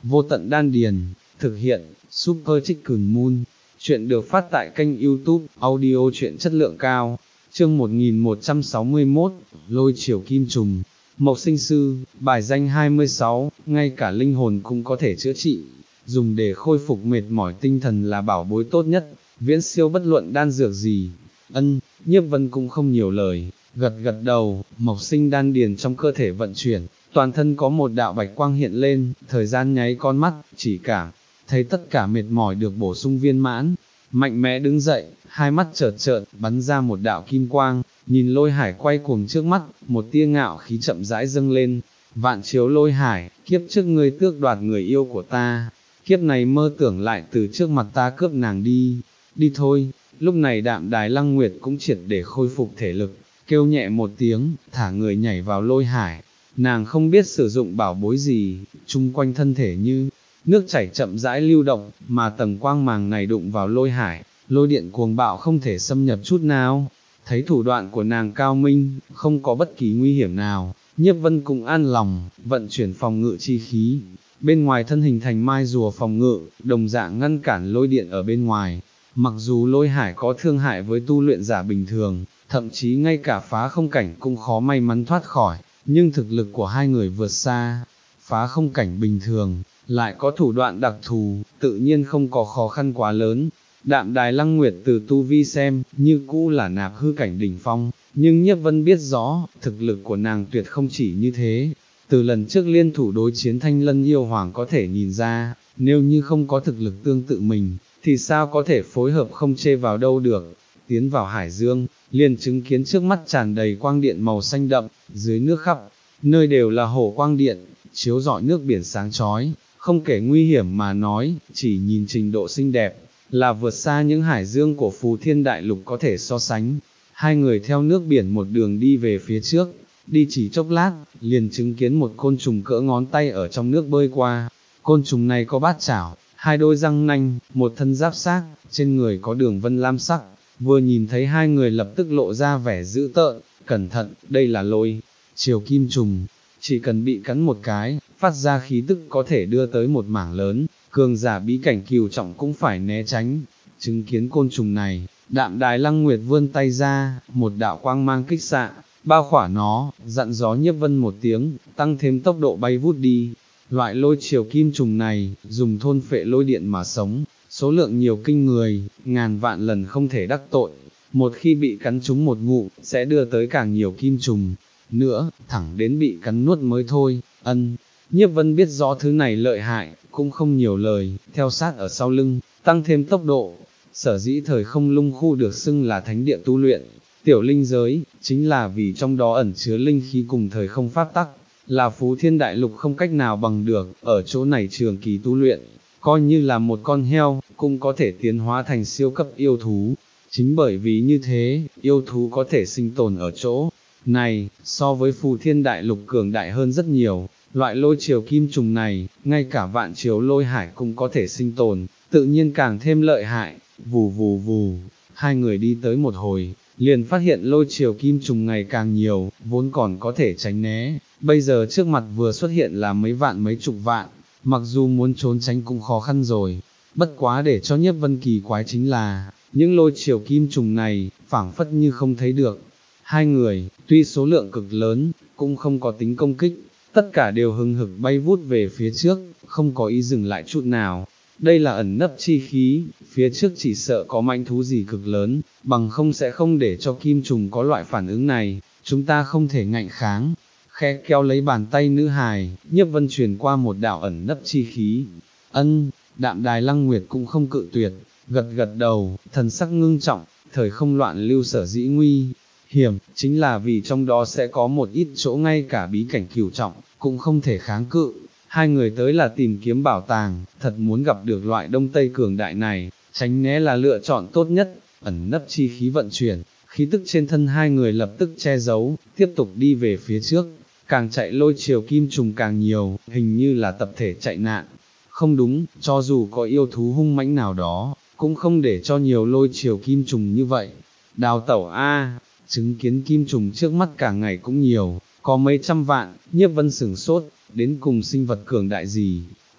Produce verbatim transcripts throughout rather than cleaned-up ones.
vô tận đan điền, thực hiện, Super Chicken Moon, chuyện được phát tại kênh YouTube, audio truyện chất lượng cao, chương một nghìn một trăm sáu mươi mốt, lôi chiều kim trùng, Mộc Sinh Sư, bài danh hai mươi sáu, ngay cả linh hồn cũng có thể chữa trị, dùng để khôi phục mệt mỏi tinh thần là bảo bối tốt nhất, viễn siêu bất luận đan dược gì. Ân, Nhiếp Vân cũng không nhiều lời, gật gật đầu, Mộc Sinh đan điền trong cơ thể vận chuyển, toàn thân có một đạo bạch quang hiện lên, thời gian nháy con mắt, chỉ cảm thấy tất cả mệt mỏi được bổ sung viên mãn, mạnh mẽ đứng dậy, hai mắt chợt trợn, bắn ra một đạo kim quang, nhìn Lôi Hải quay cuồng trước mắt, một tia ngạo khí chậm rãi dâng lên, vạn chiếu Lôi Hải, kiếp trước ngươi tước đoạt người yêu của ta, kiếp này mơ tưởng lại từ trước mặt ta cướp nàng đi, đi thôi. Lúc này Đạm Đài Lăng Nguyệt cũng triệt để khôi phục thể lực, kêu nhẹ một tiếng, thả người nhảy vào Lôi Hải, nàng không biết sử dụng bảo bối gì, chung quanh thân thể như nước chảy chậm rãi lưu động, mà tầng quang màng này đụng vào Lôi Hải, lôi điện cuồng bạo không thể xâm nhập chút nào. Thấy thủ đoạn của nàng cao minh, không có bất kỳ nguy hiểm nào, Nhiếp Vân cũng an lòng, vận chuyển phòng ngự chi khí, bên ngoài thân hình thành mai rùa phòng ngự, đồng dạng ngăn cản lôi điện ở bên ngoài. Mặc dù Lôi Hải có thương hại với tu luyện giả bình thường, thậm chí ngay cả phá không cảnh cũng khó may mắn thoát khỏi, nhưng thực lực của hai người vượt xa, phá không cảnh bình thường, lại có thủ đoạn đặc thù, tự nhiên không có khó khăn quá lớn. Đạm Đài Lăng Nguyệt từ tu vi xem, như cũ là nạp hư cảnh đỉnh phong, nhưng Nhiếp Vân biết rõ, thực lực của nàng tuyệt không chỉ như thế. Từ lần trước liên thủ đối chiến Thanh Lân Yêu Hoàng có thể nhìn ra, nếu như không có thực lực tương tự mình, thì sao có thể phối hợp không chê vào đâu được. Tiến vào Hải Dương, liền chứng kiến trước mắt tràn đầy quang điện màu xanh đậm, dưới nước khắp nơi đều là hồ quang điện, chiếu rọi nước biển sáng chói, không kể nguy hiểm mà nói, chỉ nhìn trình độ xinh đẹp, là vượt xa những hải dương của Phù Thiên Đại Lục có thể so sánh. Hai người theo nước biển một đường đi về phía trước, đi chỉ chốc lát, liền chứng kiến một côn trùng cỡ ngón tay ở trong nước bơi qua. Côn trùng này có bát chảo, hai đôi răng nanh, một thân giáp xác, trên người có đường vân lam sắc, vừa nhìn thấy hai người lập tức lộ ra vẻ dữ tợn. Cẩn thận, đây là lôi chiều kim trùng, chỉ cần bị cắn một cái, phát ra khí tức có thể đưa tới một mảng lớn, cường giả bí cảnh cửu trọng cũng phải né tránh. Chứng kiến côn trùng này, Đạm Đài Lăng Nguyệt vươn tay ra, một đạo quang mang kích xạ, bao khỏa nó, dặn gió Nhiếp Vân một tiếng, tăng thêm tốc độ bay vút đi. Loại lôi chiều kim trùng này, dùng thôn phệ lôi điện mà sống, số lượng nhiều kinh người, ngàn vạn lần không thể đắc tội. Một khi bị cắn trúng một ngụ, sẽ đưa tới càng nhiều kim trùng nữa, thẳng đến bị cắn nuốt mới thôi. Ân, Nhiếp Vân biết rõ thứ này lợi hại, cũng không nhiều lời, theo sát ở sau lưng, tăng thêm tốc độ. Sở dĩ thời không lung khu được xưng là thánh địa tu luyện, tiểu linh giới, chính là vì trong đó ẩn chứa linh khí cùng thời không pháp tắc, là Phú Thiên Đại Lục không cách nào bằng được, ở chỗ này trường kỳ tu luyện, coi như là một con heo, cũng có thể tiến hóa thành siêu cấp yêu thú. Chính bởi vì như thế, yêu thú có thể sinh tồn ở chỗ này, so với Phù Thiên Đại Lục cường đại hơn rất nhiều. Loại lôi chiều kim trùng này, ngay cả vạn chiếu Lôi Hải cũng có thể sinh tồn, tự nhiên càng thêm lợi hại. Vù vù vù, hai người đi tới một hồi, liền phát hiện lôi chiều kim trùng ngày càng nhiều, vốn còn có thể tránh né, bây giờ trước mặt vừa xuất hiện là mấy vạn mấy chục vạn, mặc dù muốn trốn tránh cũng khó khăn rồi. Bất quá để cho Nhiếp Vân kỳ quái chính là, những lôi chiều kim trùng này, phảng phất như không thấy được. Hai người, tuy số lượng cực lớn, cũng không có tính công kích, tất cả đều hừng hực bay vút về phía trước, không có ý dừng lại chút nào. Đây là ẩn nấp chi khí, phía trước chỉ sợ có mãnh thú gì cực lớn, bằng không sẽ không để cho kim trùng có loại phản ứng này, chúng ta không thể ngạnh kháng. Khe kéo lấy bàn tay nữ hài, Nhiếp Vân truyền qua một đạo ẩn nấp chi khí. Ân, Đạm Đài Lăng Nguyệt cũng không cự tuyệt, gật gật đầu, thần sắc ngưng trọng, thời không loạn lưu sở dĩ nguy hiểm, chính là vì trong đó sẽ có một ít chỗ ngay cả bí cảnh cửu trọng, cũng không thể kháng cự. Hai người tới là tìm kiếm bảo tàng, thật muốn gặp được loại đông tây cường đại này, tránh né là lựa chọn tốt nhất. Ẩn nấp chi khí vận chuyển, khí tức trên thân hai người lập tức che giấu, tiếp tục đi về phía trước, càng chạy lôi chiều kim trùng càng nhiều, hình như là tập thể chạy nạn. Không đúng, cho dù có yêu thú hung mãnh nào đó, cũng không để cho nhiều lôi chiều kim trùng như vậy. Đào tẩu A, chứng kiến kim trùng trước mắt cả ngày cũng nhiều, có mấy trăm vạn. Nhiếp Vân sửng sốt, đến cùng sinh vật cường đại gì,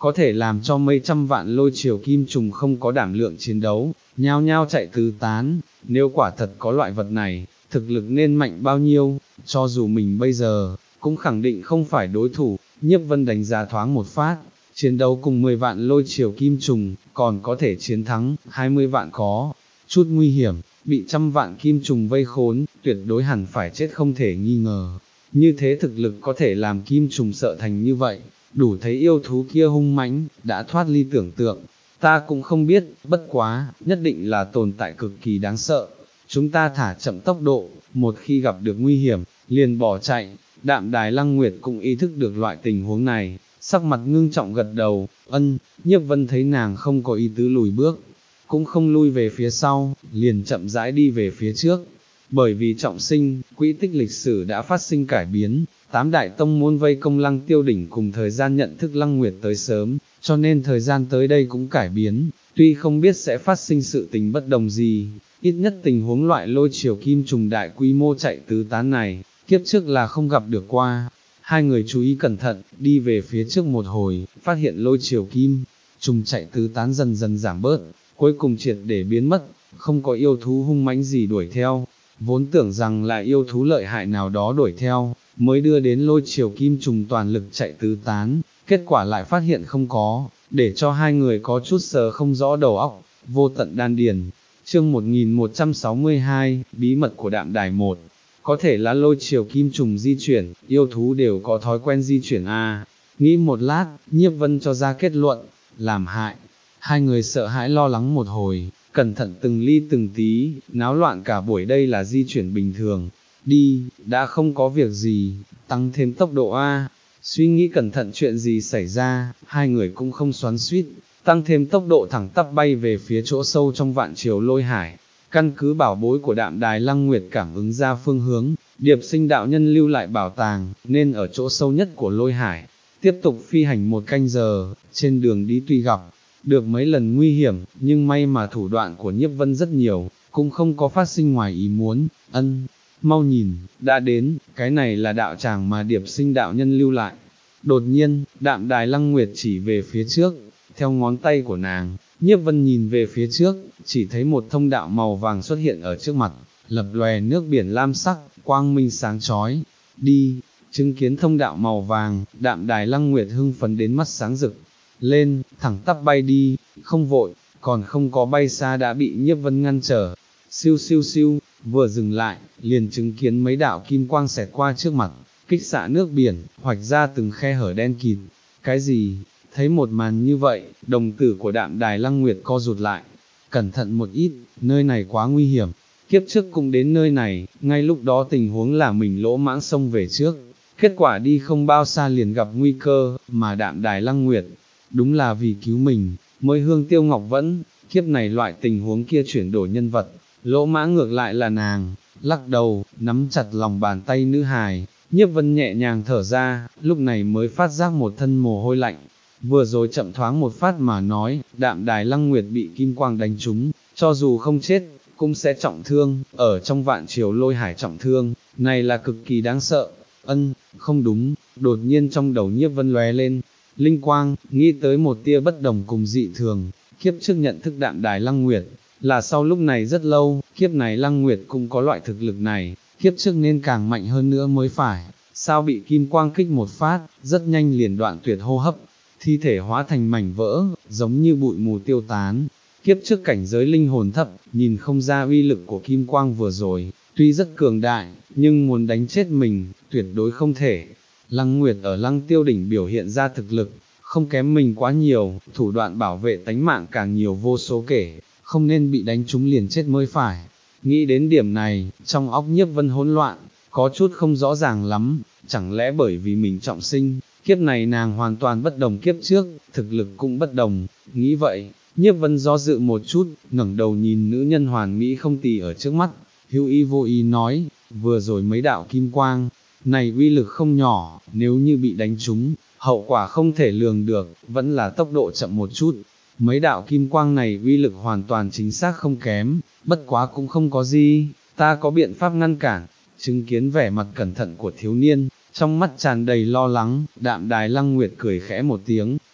có thể làm cho mấy trăm vạn lôi triều kim trùng không có đảm lượng chiến đấu, nhao nhao chạy tứ tán, nếu quả thật có loại vật này, thực lực nên mạnh bao nhiêu, cho dù mình bây giờ, cũng khẳng định không phải đối thủ. Nhiếp Vân đánh giá thoáng một phát, chiến đấu cùng mười vạn lôi triều kim trùng, còn có thể chiến thắng, hai mươi vạn có chút nguy hiểm, bị trăm vạn kim trùng vây khốn, tuyệt đối hẳn phải chết không thể nghi ngờ. Như thế thực lực có thể làm kim trùng sợ thành như vậy, đủ thấy yêu thú kia hung mãnh, đã thoát ly tưởng tượng. Ta cũng không biết, bất quá, nhất định là tồn tại cực kỳ đáng sợ. Chúng ta thả chậm tốc độ, một khi gặp được nguy hiểm, liền bỏ chạy. Đạm Đài Lăng Nguyệt cũng ý thức được loại tình huống này, sắc mặt ngưng trọng gật đầu, ân. Nhiếp Vân thấy nàng không có ý tứ lùi bước, cũng không lui về phía sau, liền chậm rãi đi về phía trước. Bởi vì trọng sinh, quỹ tích lịch sử đã phát sinh cải biến, tám đại tông môn vây công Lăng Tiêu Đỉnh cùng thời gian nhận thức Lăng Nguyệt tới sớm, cho nên thời gian tới đây cũng cải biến, tuy không biết sẽ phát sinh sự tình bất đồng gì, ít nhất tình huống loại lôi triều kim trùng đại quy mô chạy tứ tán này, kiếp trước là không gặp được qua. Hai người chú ý cẩn thận, đi về phía trước một hồi, phát hiện lôi triều kim trùng chạy tứ tán dần dần giảm bớt, cuối cùng triệt để biến mất, không có yêu thú hung mãnh gì đuổi theo. Vốn tưởng rằng là yêu thú lợi hại nào đó đuổi theo, mới đưa đến lôi triều kim trùng toàn lực chạy tứ tán, kết quả lại phát hiện không có, để cho hai người có chút sờ không rõ đầu óc. Vô tận đan điền, chương một nghìn một trăm sáu mươi hai, bí mật của Đạm Đài một. Có thể là lôi triều kim trùng di chuyển, yêu thú đều có thói quen di chuyển a. Nghĩ một lát, Nhiếp Vân cho ra kết luận, làm hại. Hai người sợ hãi lo lắng một hồi, cẩn thận từng ly từng tí, náo loạn cả buổi, đây là di chuyển bình thường. Đi, đã không có việc gì, tăng thêm tốc độ a. Suy nghĩ cẩn thận chuyện gì xảy ra, hai người cũng không xoắn xuýt, tăng thêm tốc độ thẳng tắp bay về phía chỗ sâu trong vạn triều lôi hải. Căn cứ bảo bối của Đạm Đài Lăng Nguyệt cảm ứng ra phương hướng, Điệp Sinh đạo nhân lưu lại bảo tàng, nên ở chỗ sâu nhất của lôi hải, tiếp tục phi hành một canh giờ. Trên đường đi tuy gặp được mấy lần nguy hiểm, nhưng may mà thủ đoạn của Nhiếp Vân rất nhiều, cũng không có phát sinh ngoài ý muốn. Ân, mau nhìn, đã đến, cái này là đạo tràng mà Điệp Sinh đạo nhân lưu lại. Đột nhiên, Đạm Đài Lăng Nguyệt chỉ về phía trước, theo ngón tay của nàng, Nhiếp Vân nhìn về phía trước, chỉ thấy một thông đạo màu vàng xuất hiện ở trước mặt, lập lòe nước biển lam sắc, quang minh sáng chói. Đi, chứng kiến thông đạo màu vàng, Đạm Đài Lăng Nguyệt hưng phấn đến mắt sáng rực lên, thẳng tắp bay đi, không vội, còn không có bay xa đã bị Nhiếp Vân ngăn trở. Siêu siêu siêu, vừa dừng lại, liền chứng kiến mấy đạo kim quang xẹt qua trước mặt, kích xạ nước biển, hoạch ra từng khe hở đen kịt. Cái gì? Thấy một màn như vậy, đồng tử của Đạm Đài Lăng Nguyệt co rụt lại. Cẩn thận một ít, nơi này quá nguy hiểm. Kiếp trước cũng đến nơi này, ngay lúc đó tình huống là mình lỗ mãng xông về trước. Kết quả đi không bao xa liền gặp nguy cơ, mà Đạm Đài Lăng Nguyệt, đúng là vì cứu mình, mới hương tiêu ngọc vẫn. Kiếp này loại tình huống kia chuyển đổi nhân vật, lỗ mãng ngược lại là nàng. Lắc đầu, nắm chặt lòng bàn tay nữ hài, Nhiếp Vân nhẹ nhàng thở ra, lúc này mới phát giác một thân mồ hôi lạnh. Vừa rồi chậm thoáng một phát mà nói, Đạm Đài Lăng Nguyệt bị kim quang đánh trúng, cho dù không chết, cũng sẽ trọng thương, ở trong vạn triều lôi hải trọng thương, này là cực kỳ đáng sợ. Ân, không đúng, đột nhiên trong đầu Nhiếp Vân lóe lên linh quang, nghĩ tới một tia bất đồng cùng dị thường. Kiếp trước nhận thức Đạm Đài Lăng Nguyệt, là sau lúc này rất lâu, kiếp này Lăng Nguyệt cũng có loại thực lực này, kiếp trước nên càng mạnh hơn nữa mới phải, sao bị kim quang kích một phát, rất nhanh liền đoạn tuyệt hô hấp, thi thể hóa thành mảnh vỡ, giống như bụi mù tiêu tán. Kiếp trước cảnh giới linh hồn thấp, nhìn không ra uy lực của kim quang vừa rồi, tuy rất cường đại, nhưng muốn đánh chết mình, tuyệt đối không thể. Lăng Nguyệt ở Lăng Tiêu Đỉnh biểu hiện ra thực lực, không kém mình quá nhiều, thủ đoạn bảo vệ tánh mạng càng nhiều vô số kể, không nên bị đánh trúng liền chết mới phải. Nghĩ đến điểm này, trong óc Nhiếp Vân hỗn loạn, có chút không rõ ràng lắm, chẳng lẽ bởi vì mình trọng sinh, kiếp này nàng hoàn toàn bất đồng kiếp trước, thực lực cũng bất đồng. Nghĩ vậy, Nhiếp Vân do dự một chút, ngẩng đầu nhìn nữ nhân hoàn mỹ không tì ở trước mắt, hữu ý vô ý nói, vừa rồi mấy đạo kim quang, này uy lực không nhỏ, nếu như bị đánh trúng, hậu quả không thể lường được, vẫn là tốc độ chậm một chút. Mấy đạo kim quang này uy lực hoàn toàn chính xác không kém, bất quá cũng không có gì, ta có biện pháp ngăn cản. Chứng kiến vẻ mặt cẩn thận của thiếu niên, trong mắt tràn đầy lo lắng, Đạm Đài Lăng Nguyệt cười khẽ một tiếng,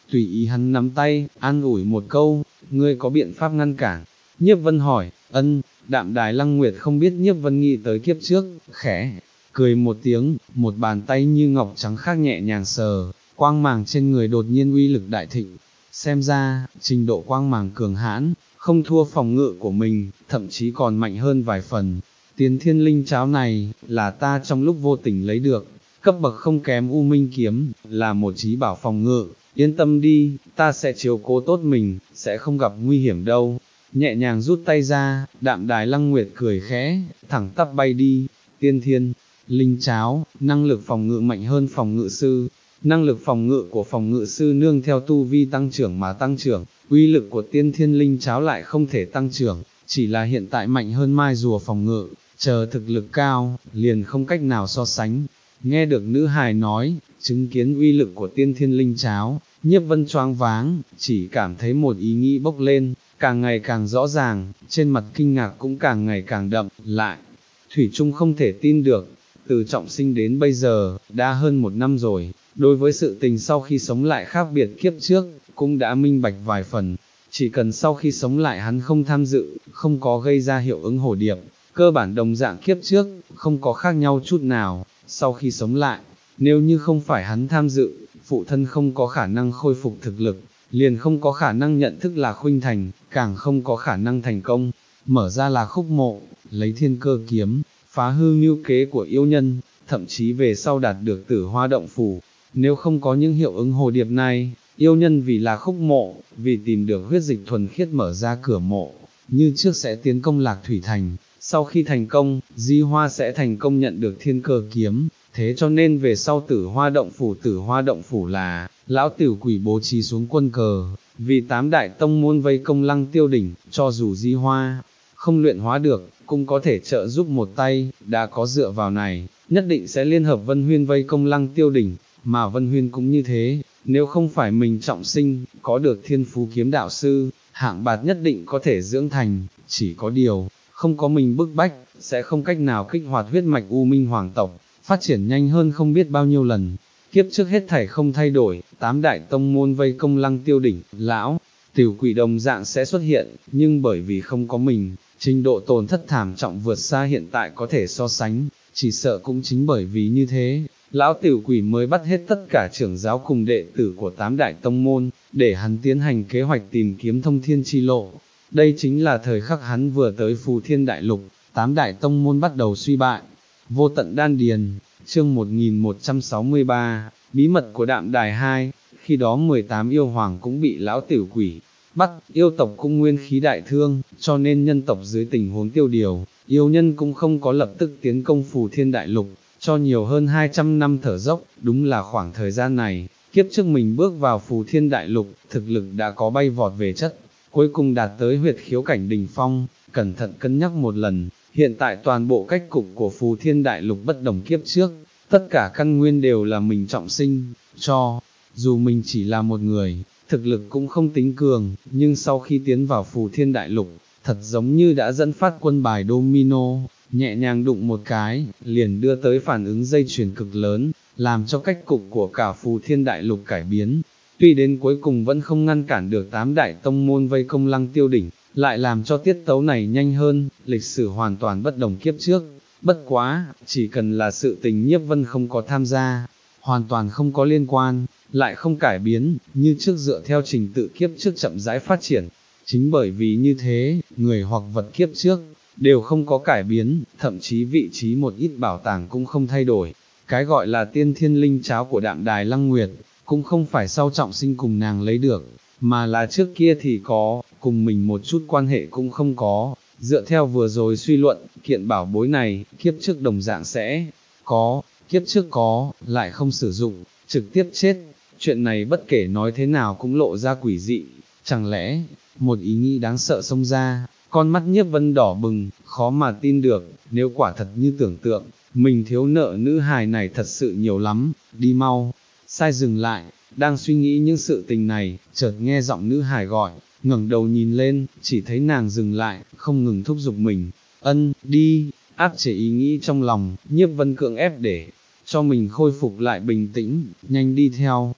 tùy ý hắn nắm tay, an ủi một câu, ngươi có biện pháp ngăn cản. Nhiếp Vân hỏi, ân, Đạm Đài Lăng Nguyệt không biết Nhiếp Vân nghĩ tới kiếp trước, khẽ, cười một tiếng, một bàn tay như ngọc trắng khác nhẹ nhàng sờ, quang màng trên người đột nhiên uy lực đại thịnh, xem ra, trình độ quang màng cường hãn, không thua phòng ngự của mình, thậm chí còn mạnh hơn vài phần. Tiên Thiên Linh Cháo này, là ta trong lúc vô tình lấy được, cấp bậc không kém U Minh Kiếm, là một chí bảo phòng ngự, yên tâm đi, ta sẽ chiếu cố tốt mình, sẽ không gặp nguy hiểm đâu. Nhẹ nhàng rút tay ra, Đạm Đài Lăng Nguyệt cười khẽ, thẳng tắp bay đi. Tiên Thiên Linh Cháo, năng lực phòng ngự mạnh hơn phòng ngự sư, năng lực phòng ngự của phòng ngự sư nương theo tu vi tăng trưởng mà tăng trưởng, uy lực của Tiên Thiên Linh Cháo lại không thể tăng trưởng, chỉ là hiện tại mạnh hơn mai rùa phòng ngự, chờ thực lực cao, liền không cách nào so sánh. Nghe được nữ hài nói, chứng kiến uy lực của Tiên Thiên Linh Cháo, Nhiếp Vân choáng váng, chỉ cảm thấy một ý nghĩ bốc lên, càng ngày càng rõ ràng, trên mặt kinh ngạc cũng càng ngày càng đậm, lại, thủy chung không thể tin được, từ trọng sinh đến bây giờ, đã hơn một năm rồi, đối với sự tình sau khi sống lại khác biệt kiếp trước, cũng đã minh bạch vài phần, chỉ cần sau khi sống lại hắn không tham dự, không có gây ra hiệu ứng hồ điệp, cơ bản đồng dạng kiếp trước, không có khác nhau chút nào, sau khi sống lại, nếu như không phải hắn tham dự, phụ thân không có khả năng khôi phục thực lực, liền không có khả năng nhận thức là khuynh thành, càng không có khả năng thành công, mở ra là khúc mộ, lấy thiên cơ kiếm, phá hư mưu kế của yêu nhân, thậm chí về sau đạt được tử hoa động phủ. Nếu không có những hiệu ứng hồ điệp này, yêu nhân vì là khúc mộ, vì tìm được huyết dịch thuần khiết mở ra cửa mộ, như trước sẽ tiến công Lạc Thủy Thành, sau khi thành công, Di Hoa sẽ thành công nhận được thiên cơ kiếm, thế cho nên về sau tử hoa động phủ tử hoa động phủ là, lão tiểu quỷ bố trí xuống quân cờ, vì tám đại tông môn vây công Lăng Tiêu Đỉnh, cho dù Di Hoa không luyện hóa được, cũng có thể trợ giúp một tay, đã có dựa vào này, nhất định sẽ liên hợp Vân Huyên vây công Lăng Tiêu Đỉnh, mà Vân Huyên cũng như thế, nếu không phải mình trọng sinh, có được thiên phú kiếm đạo sư, hạng bạt nhất định có thể dưỡng thành, chỉ có điều, không có mình bức bách, sẽ không cách nào kích hoạt huyết mạch U Minh Hoàng tộc, phát triển nhanh hơn không biết bao nhiêu lần. Kiếp trước hết thảy không thay đổi, tám đại tông môn vây công Lăng Tiêu Đỉnh, lão, tiểu quỷ đồng dạng sẽ xuất hiện, nhưng bởi vì không có mình, trình độ tổn thất thảm trọng vượt xa hiện tại có thể so sánh, chỉ sợ cũng chính bởi vì như thế, lão tiểu quỷ mới bắt hết tất cả trưởng giáo cùng đệ tử của tám đại tông môn, để hắn tiến hành kế hoạch tìm kiếm thông thiên chi lộ. Đây chính là thời khắc hắn vừa tới Phù Thiên Đại Lục, tám đại tông môn bắt đầu suy bại. Vô tận đan điền, chương một nghìn một trăm sáu mươi ba, bí mật của Đạm Đài hai, khi đó mười tám yêu hoàng cũng bị lão tiểu quỷ bắt, yêu tộc cũng nguyên khí đại thương, cho nên nhân tộc dưới tình huống tiêu điều, yêu nhân cũng không có lập tức tiến công Phù Thiên Đại Lục, cho nhiều hơn hai trăm năm thở dốc, đúng là khoảng thời gian này, kiếp trước mình bước vào Phù Thiên Đại Lục, thực lực đã có bay vọt về chất, cuối cùng đạt tới huyệt khiếu cảnh đỉnh phong, cẩn thận cân nhắc một lần, hiện tại toàn bộ cách cục của Phù Thiên Đại Lục bất đồng kiếp trước, tất cả căn nguyên đều là mình trọng sinh, cho, dù mình chỉ là một người, thực lực cũng không tính cường, nhưng sau khi tiến vào Phù Thiên Đại Lục, thật giống như đã dẫn phát quân bài domino, nhẹ nhàng đụng một cái, liền đưa tới phản ứng dây chuyền cực lớn, làm cho cách cục của cả Phù Thiên Đại Lục cải biến. Tuy đến cuối cùng vẫn không ngăn cản được tám đại tông môn vây công Lăng Tiêu Đỉnh, lại làm cho tiết tấu này nhanh hơn, lịch sử hoàn toàn bất đồng kiếp trước. Bất quá, chỉ cần là sự tình Nhiếp Vân không có tham gia, hoàn toàn không có liên quan, lại không cải biến, như trước dựa theo trình tự kiếp trước chậm rãi phát triển. Chính bởi vì như thế, người hoặc vật kiếp trước, đều không có cải biến, thậm chí vị trí một ít bảo tàng cũng không thay đổi. Cái gọi là tiên thiên linh cháo của Đạm Đài Lăng Nguyệt, cũng không phải sau trọng sinh cùng nàng lấy được, mà là trước kia thì có, cùng mình một chút quan hệ cũng không có. Dựa theo vừa rồi suy luận, kiện bảo bối này, kiếp trước đồng dạng sẽ có, kiếp trước có, lại không sử dụng, trực tiếp chết. Chuyện này bất kể nói thế nào cũng lộ ra quỷ dị, chẳng lẽ, một ý nghĩ đáng sợ xông ra, con mắt Nhiếp Vân đỏ bừng, khó mà tin được, nếu quả thật như tưởng tượng, mình thiếu nợ nữ hài này thật sự nhiều lắm, đi mau. Sai dừng lại, đang suy nghĩ những sự tình này, chợt nghe giọng nữ hài gọi, ngẩng đầu nhìn lên, chỉ thấy nàng dừng lại, không ngừng thúc giục mình, ân, đi, áp chế ý nghĩ trong lòng, Nhiếp Vân cưỡng ép để cho mình khôi phục lại bình tĩnh, nhanh đi theo,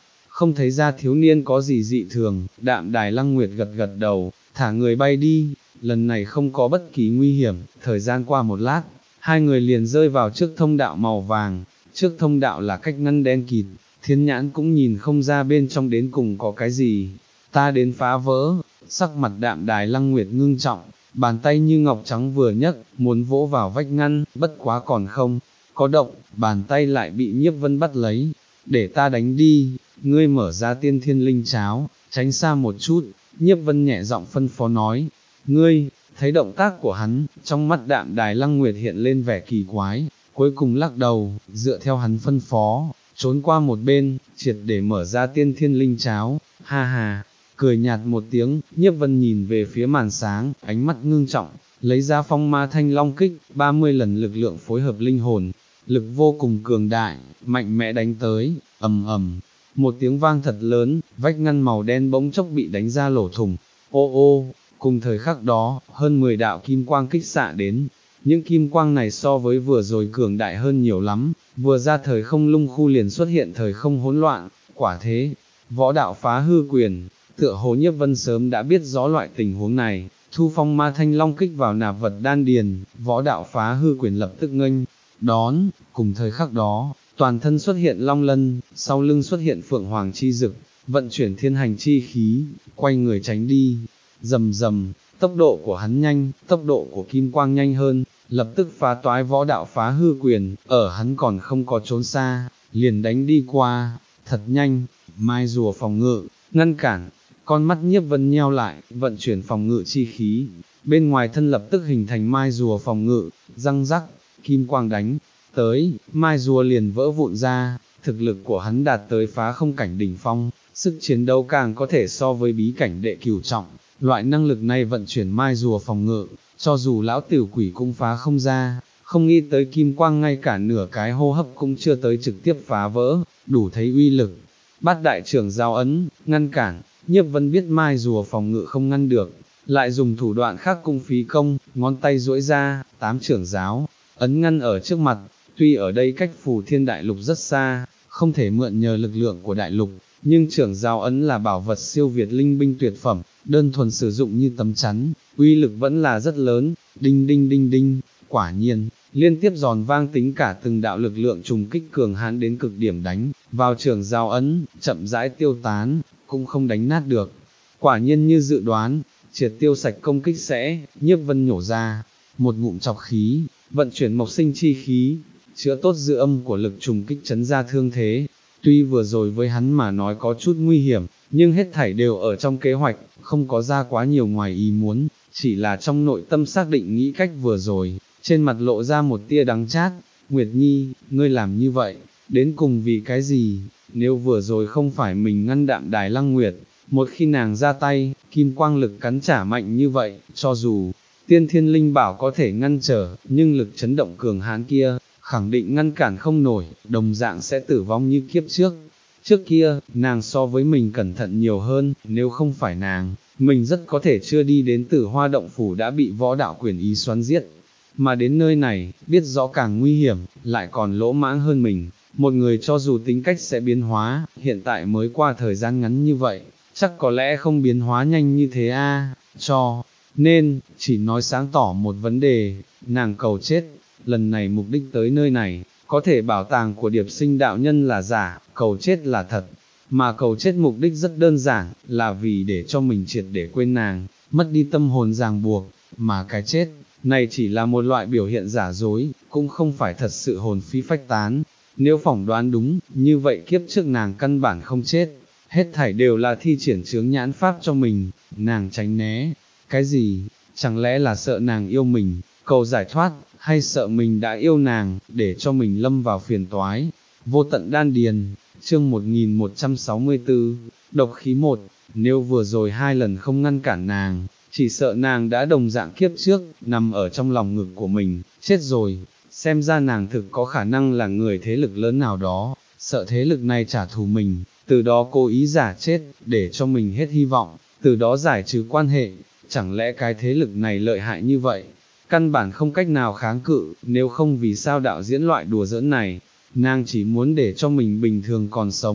không thấy ra thiếu niên có gì dị thường, Đạm Đài Lăng Nguyệt gật gật đầu, thả người bay đi, lần này không có bất kỳ nguy hiểm, thời gian qua một lát, hai người liền rơi vào trước thông đạo màu vàng, trước thông đạo là cách ngăn đen kịt, thiên nhãn cũng nhìn không ra bên trong đến cùng có cái gì, ta đến phá vỡ, sắc mặt Đạm Đài Lăng Nguyệt ngưng trọng, bàn tay như ngọc trắng vừa nhấc, muốn vỗ vào vách ngăn, bất quá còn không có động, bàn tay lại bị Nhiếp Vân bắt lấy, để ta đánh đi, ngươi mở ra tiên thiên linh cháo, tránh xa một chút, Nhiếp Vân nhẹ giọng phân phó nói, ngươi, thấy động tác của hắn, trong mắt Đạm Đài Lăng Nguyệt hiện lên vẻ kỳ quái, cuối cùng lắc đầu, dựa theo hắn phân phó, trốn qua một bên, triệt để mở ra tiên thiên linh cháo, ha ha, cười nhạt một tiếng, Nhiếp Vân nhìn về phía màn sáng, ánh mắt ngưng trọng, lấy ra phong ma thanh long kích, ba mươi lần lực lượng phối hợp linh hồn, lực vô cùng cường đại, mạnh mẽ đánh tới, ầm ầm, một tiếng vang thật lớn, vách ngăn màu đen bỗng chốc bị đánh ra lỗ thủng, ô ô, cùng thời khắc đó, hơn mười đạo kim quang kích xạ đến, những kim quang này so với vừa rồi cường đại hơn nhiều lắm, vừa ra thời không lung khu liền xuất hiện thời không hỗn loạn, quả thế, võ đạo phá hư quyền, tựa hồ Nhiếp Vân sớm đã biết rõ loại tình huống này, thu phong ma thanh long kích vào nạp vật đan điền, võ đạo phá hư quyền lập tức nghênh đón, cùng thời khắc đó, toàn thân xuất hiện long lân, sau lưng xuất hiện phượng hoàng chi dực, vận chuyển thiên hành chi khí, quay người tránh đi, rầm rầm, tốc độ của hắn nhanh, tốc độ của kim quang nhanh hơn, lập tức phá toái võ đạo phá hư quyền, ở hắn còn không có trốn xa, liền đánh đi qua, thật nhanh, mai rùa phòng ngự, ngăn cản, con mắt Nhiếp Vân nheo lại, vận chuyển phòng ngự chi khí, bên ngoài thân lập tức hình thành mai rùa phòng ngự, răng rắc, kim quang đánh tới, mai rùa liền vỡ vụn ra, thực lực của hắn đạt tới phá không cảnh đỉnh phong, sức chiến đấu càng có thể so với bí cảnh đệ cửu trọng, loại năng lực này vận chuyển mai rùa phòng ngự, cho dù lão tiểu quỷ cũng phá không ra, không nghĩ tới kim quang ngay cả nửa cái hô hấp cũng chưa tới trực tiếp phá vỡ, đủ thấy uy lực. Bát đại trưởng giao ấn, ngăn cản, Nhiếp Vân biết mai rùa phòng ngự không ngăn được, lại dùng thủ đoạn khác cung phí công, ngón tay duỗi ra, tám trưởng giáo, ấn ngăn ở trước mặt, tuy ở đây cách phù thiên đại lục rất xa, không thể mượn nhờ lực lượng của đại lục, nhưng trưởng giao ấn là bảo vật siêu việt linh binh tuyệt phẩm, đơn thuần sử dụng như tấm chắn, uy lực vẫn là rất lớn, đinh đinh đinh đinh, quả nhiên, liên tiếp giòn vang tính cả từng đạo lực lượng trùng kích cường hãn đến cực điểm đánh, vào trưởng giao ấn, chậm rãi tiêu tán, cũng không đánh nát được, quả nhiên như dự đoán, triệt tiêu sạch công kích sẽ, Nhiếp Vân nhổ ra, một ngụm chọc khí, vận chuyển mộc sinh chi khí, chữa tốt dư âm của lực trùng kích chấn ra thương thế, tuy vừa rồi với hắn mà nói có chút nguy hiểm, nhưng hết thảy đều ở trong kế hoạch, không có ra quá nhiều ngoài ý muốn, chỉ là trong nội tâm xác định nghĩ cách vừa rồi, trên mặt lộ ra một tia đắng chát, Nguyệt Nhi, ngươi làm như vậy, đến cùng vì cái gì, nếu vừa rồi không phải mình ngăn Đạm Đài Lăng Nguyệt, một khi nàng ra tay, kim quang lực cắn trả mạnh như vậy, cho dù tiên thiên linh bảo có thể ngăn trở, nhưng lực chấn động cường hãn kia, khẳng định ngăn cản không nổi, đồng dạng sẽ tử vong như kiếp trước. Trước kia, nàng so với mình cẩn thận nhiều hơn, nếu không phải nàng, mình rất có thể chưa đi đến Tử Hoa Động Phủ đã bị võ đạo quyền ý xoắn giết. Mà đến nơi này, biết rõ càng nguy hiểm, lại còn lỗ mãng hơn mình, một người cho dù tính cách sẽ biến hóa, hiện tại mới qua thời gian ngắn như vậy, chắc có lẽ không biến hóa nhanh như thế a. Cho nên, chỉ nói sáng tỏ một vấn đề, nàng cầu chết, lần này mục đích tới nơi này, có thể bảo tàng của Điệp Sinh đạo nhân là giả, cầu chết là thật, mà cầu chết mục đích rất đơn giản, là vì để cho mình triệt để quên nàng, mất đi tâm hồn ràng buộc, mà cái chết này chỉ là một loại biểu hiện giả dối, cũng không phải thật sự hồn phi phách tán. Nếu phỏng đoán đúng, như vậy kiếp trước nàng căn bản không chết, hết thảy đều là thi triển chướng nhãn pháp cho mình, nàng tránh né. Cái gì? Chẳng lẽ là sợ nàng yêu mình, cầu giải thoát, hay sợ mình đã yêu nàng, để cho mình lâm vào phiền toái? Vô tận đan điền, chương một nghìn một trăm sáu mươi tư, độc khí một, nếu vừa rồi hai lần không ngăn cản nàng, chỉ sợ nàng đã đồng dạng kiếp trước, nằm ở trong lòng ngực của mình, chết rồi. Xem ra nàng thực có khả năng là người thế lực lớn nào đó, sợ thế lực này trả thù mình, từ đó cố ý giả chết, để cho mình hết hy vọng, từ đó giải trừ quan hệ. Chẳng lẽ cái thế lực này lợi hại như vậy, căn bản không cách nào kháng cự, nếu không vì sao đạo diễn loại đùa giỡn này, nàng chỉ muốn để cho mình bình thường còn sống,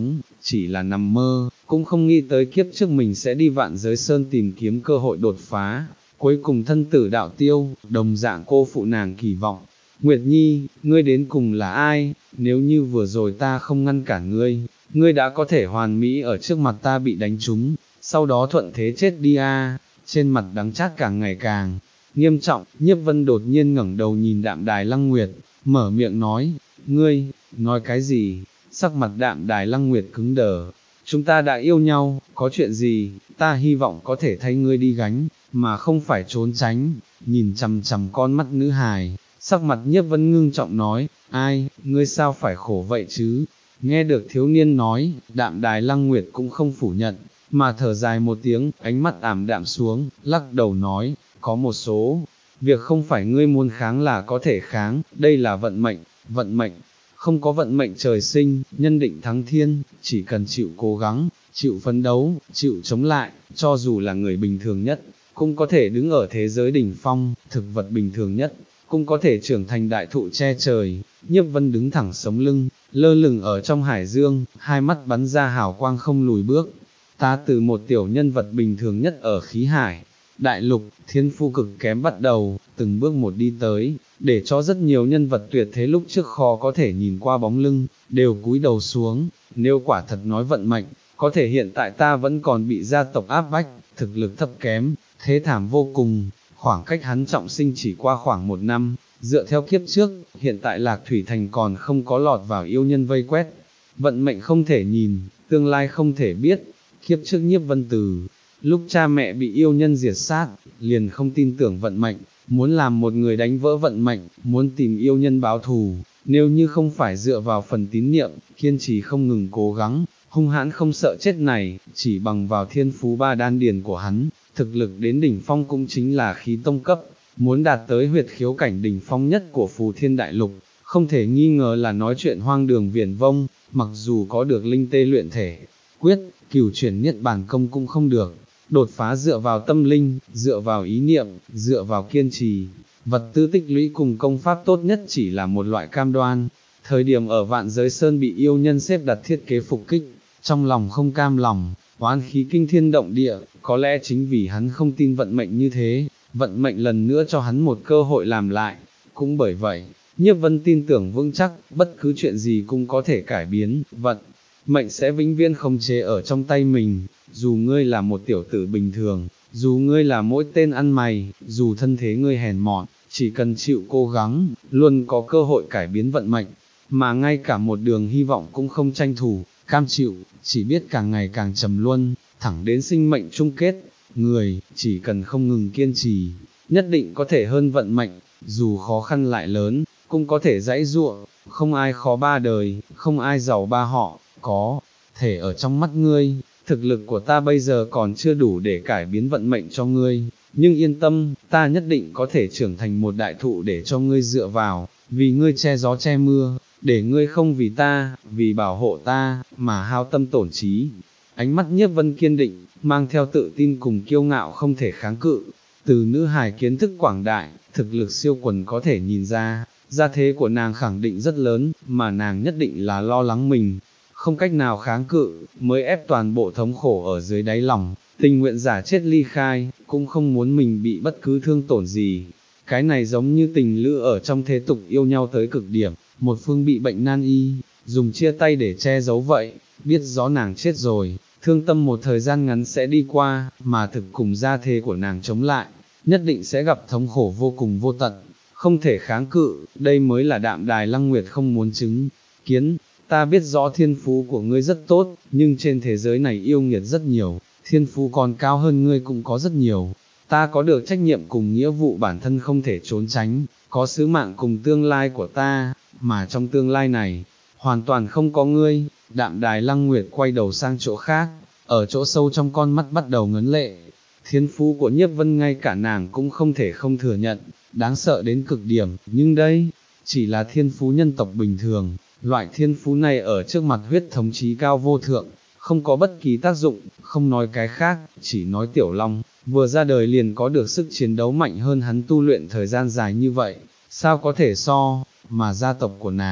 chỉ là nằm mơ, cũng không nghĩ tới kiếp trước mình sẽ đi vạn giới sơn tìm kiếm cơ hội đột phá, cuối cùng thân tử đạo tiêu, đồng dạng cô phụ nàng kỳ vọng. Nguyệt Nhi, ngươi đến cùng là ai, nếu như vừa rồi ta không ngăn cản ngươi, ngươi đã có thể hoàn mỹ ở trước mặt ta bị đánh trúng, sau đó thuận thế chết đi a. Trên mặt đắng chát càng ngày càng nghiêm trọng, Nhiếp Vân đột nhiên ngẩng đầu nhìn Đạm Đài Lăng Nguyệt, mở miệng nói, ngươi, nói cái gì? Sắc mặt Đạm Đài Lăng Nguyệt cứng đờ, chúng ta đã yêu nhau, có chuyện gì, ta hy vọng có thể thay ngươi đi gánh, mà không phải trốn tránh, nhìn chằm chằm con mắt nữ hài, sắc mặt Nhiếp Vân ngưng trọng nói, ai, ngươi sao phải khổ vậy chứ? Nghe được thiếu niên nói, Đạm Đài Lăng Nguyệt cũng không phủ nhận, mà thở dài một tiếng, ánh mắt ảm đạm xuống, lắc đầu nói, có một số việc không phải ngươi muốn kháng là có thể kháng, đây là vận mệnh, vận mệnh, không có vận mệnh trời sinh, nhân định thắng thiên, chỉ cần chịu cố gắng, chịu phấn đấu, chịu chống lại, cho dù là người bình thường nhất, cũng có thể đứng ở thế giới đỉnh phong, thực vật bình thường nhất, cũng có thể trưởng thành đại thụ che trời. Nhiếp Vân đứng thẳng sống lưng, lơ lửng ở trong hải dương, hai mắt bắn ra hào quang không lùi bước. Ta từ một tiểu nhân vật bình thường nhất ở khí hải, đại lục, thiên phu cực kém bắt đầu, từng bước một đi tới, để cho rất nhiều nhân vật tuyệt thế lúc trước khó có thể nhìn qua bóng lưng, đều cúi đầu xuống. Nếu quả thật nói vận mệnh, có thể hiện tại ta vẫn còn bị gia tộc áp bách, thực lực thấp kém, thế thảm vô cùng. Khoảng cách hắn trọng sinh chỉ qua khoảng một năm, dựa theo kiếp trước, hiện tại Lạc Thủy Thành còn không có lọt vào yêu nhân vây quét. Vận mệnh không thể nhìn, tương lai không thể biết. Kiếp trước Nhiếp Vân từ lúc cha mẹ bị yêu nhân diệt sát, liền không tin tưởng vận mệnh, muốn làm một người đánh vỡ vận mệnh, muốn tìm yêu nhân báo thù, nếu như không phải dựa vào phần tín niệm, kiên trì không ngừng cố gắng, hung hãn không sợ chết này, chỉ bằng vào thiên phú ba đan điền của hắn, thực lực đến đỉnh phong cũng chính là khí tông cấp, muốn đạt tới huyệt khiếu cảnh đỉnh phong nhất của Phù Thiên Đại Lục, không thể nghi ngờ là nói chuyện hoang đường viển vông, mặc dù có được linh tê luyện thể, quyết, cửu chuyển niết bàn công cũng không được, đột phá dựa vào tâm linh, dựa vào ý niệm, dựa vào kiên trì, vật tư tích lũy cùng công pháp tốt nhất chỉ là một loại cam đoan. Thời điểm ở Vạn Giới Sơn bị yêu nhân xếp đặt thiết kế phục kích, trong lòng không cam lòng, oán khí kinh thiên động địa, có lẽ chính vì hắn không tin vận mệnh như thế, vận mệnh lần nữa cho hắn một cơ hội làm lại, cũng bởi vậy, Nhiếp Vân tin tưởng vững chắc, bất cứ chuyện gì cũng có thể cải biến, vận mệnh sẽ vĩnh viễn không chế ở trong tay mình, dù ngươi là một tiểu tử bình thường, dù ngươi là mỗi tên ăn mày, dù thân thế ngươi hèn mọn, chỉ cần chịu cố gắng, luôn có cơ hội cải biến vận mệnh, mà ngay cả một đường hy vọng cũng không tranh thủ, cam chịu, chỉ biết càng ngày càng trầm luân, thẳng đến sinh mệnh chung kết. Người, chỉ cần không ngừng kiên trì, nhất định có thể hơn vận mệnh, dù khó khăn lại lớn, cũng có thể dãy dụa, không ai khó ba đời, không ai giàu ba họ, có thể ở trong mắt ngươi, thực lực của ta bây giờ còn chưa đủ để cải biến vận mệnh cho ngươi, nhưng yên tâm, ta nhất định có thể trưởng thành một đại thụ để cho ngươi dựa vào, vì ngươi che gió che mưa, để ngươi không vì ta, vì bảo hộ ta, mà hao tâm tổn trí. Ánh mắt Nhiếp Vân kiên định, mang theo tự tin cùng kiêu ngạo không thể kháng cự, từ nữ hài kiến thức quảng đại, thực lực siêu quần có thể nhìn ra, gia thế của nàng khẳng định rất lớn, mà nàng nhất định là lo lắng mình, không cách nào kháng cự, mới ép toàn bộ thống khổ ở dưới đáy lòng, tình nguyện giả chết ly khai, cũng không muốn mình bị bất cứ thương tổn gì. Cái này giống như tình lữ ở trong thế tục yêu nhau tới cực điểm, một phương bị bệnh nan y, dùng chia tay để che giấu vậy, biết rõ nàng chết rồi, thương tâm một thời gian ngắn sẽ đi qua, mà thực cùng gia thế của nàng chống lại, nhất định sẽ gặp thống khổ vô cùng vô tận, không thể kháng cự, đây mới là Đạm Đài Lăng Nguyệt không muốn chứng kiến. Ta biết rõ thiên phú của ngươi rất tốt, nhưng trên thế giới này yêu nghiệt rất nhiều, thiên phú còn cao hơn ngươi cũng có rất nhiều. Ta có được trách nhiệm cùng nghĩa vụ bản thân không thể trốn tránh, có sứ mạng cùng tương lai của ta, mà trong tương lai này, hoàn toàn không có ngươi. Đạm Đài Lăng Nguyệt quay đầu sang chỗ khác, ở chỗ sâu trong con mắt bắt đầu ngấn lệ. Thiên phú của Nhiếp Vân ngay cả nàng cũng không thể không thừa nhận, đáng sợ đến cực điểm, nhưng đây, chỉ là thiên phú nhân tộc bình thường. Loại thiên phú này ở trước mặt huyết thống chí cao vô thượng, không có bất kỳ tác dụng, không nói cái khác, chỉ nói Tiểu Long, vừa ra đời liền có được sức chiến đấu mạnh hơn hắn tu luyện thời gian dài như vậy, sao có thể so, mà gia tộc của nàng,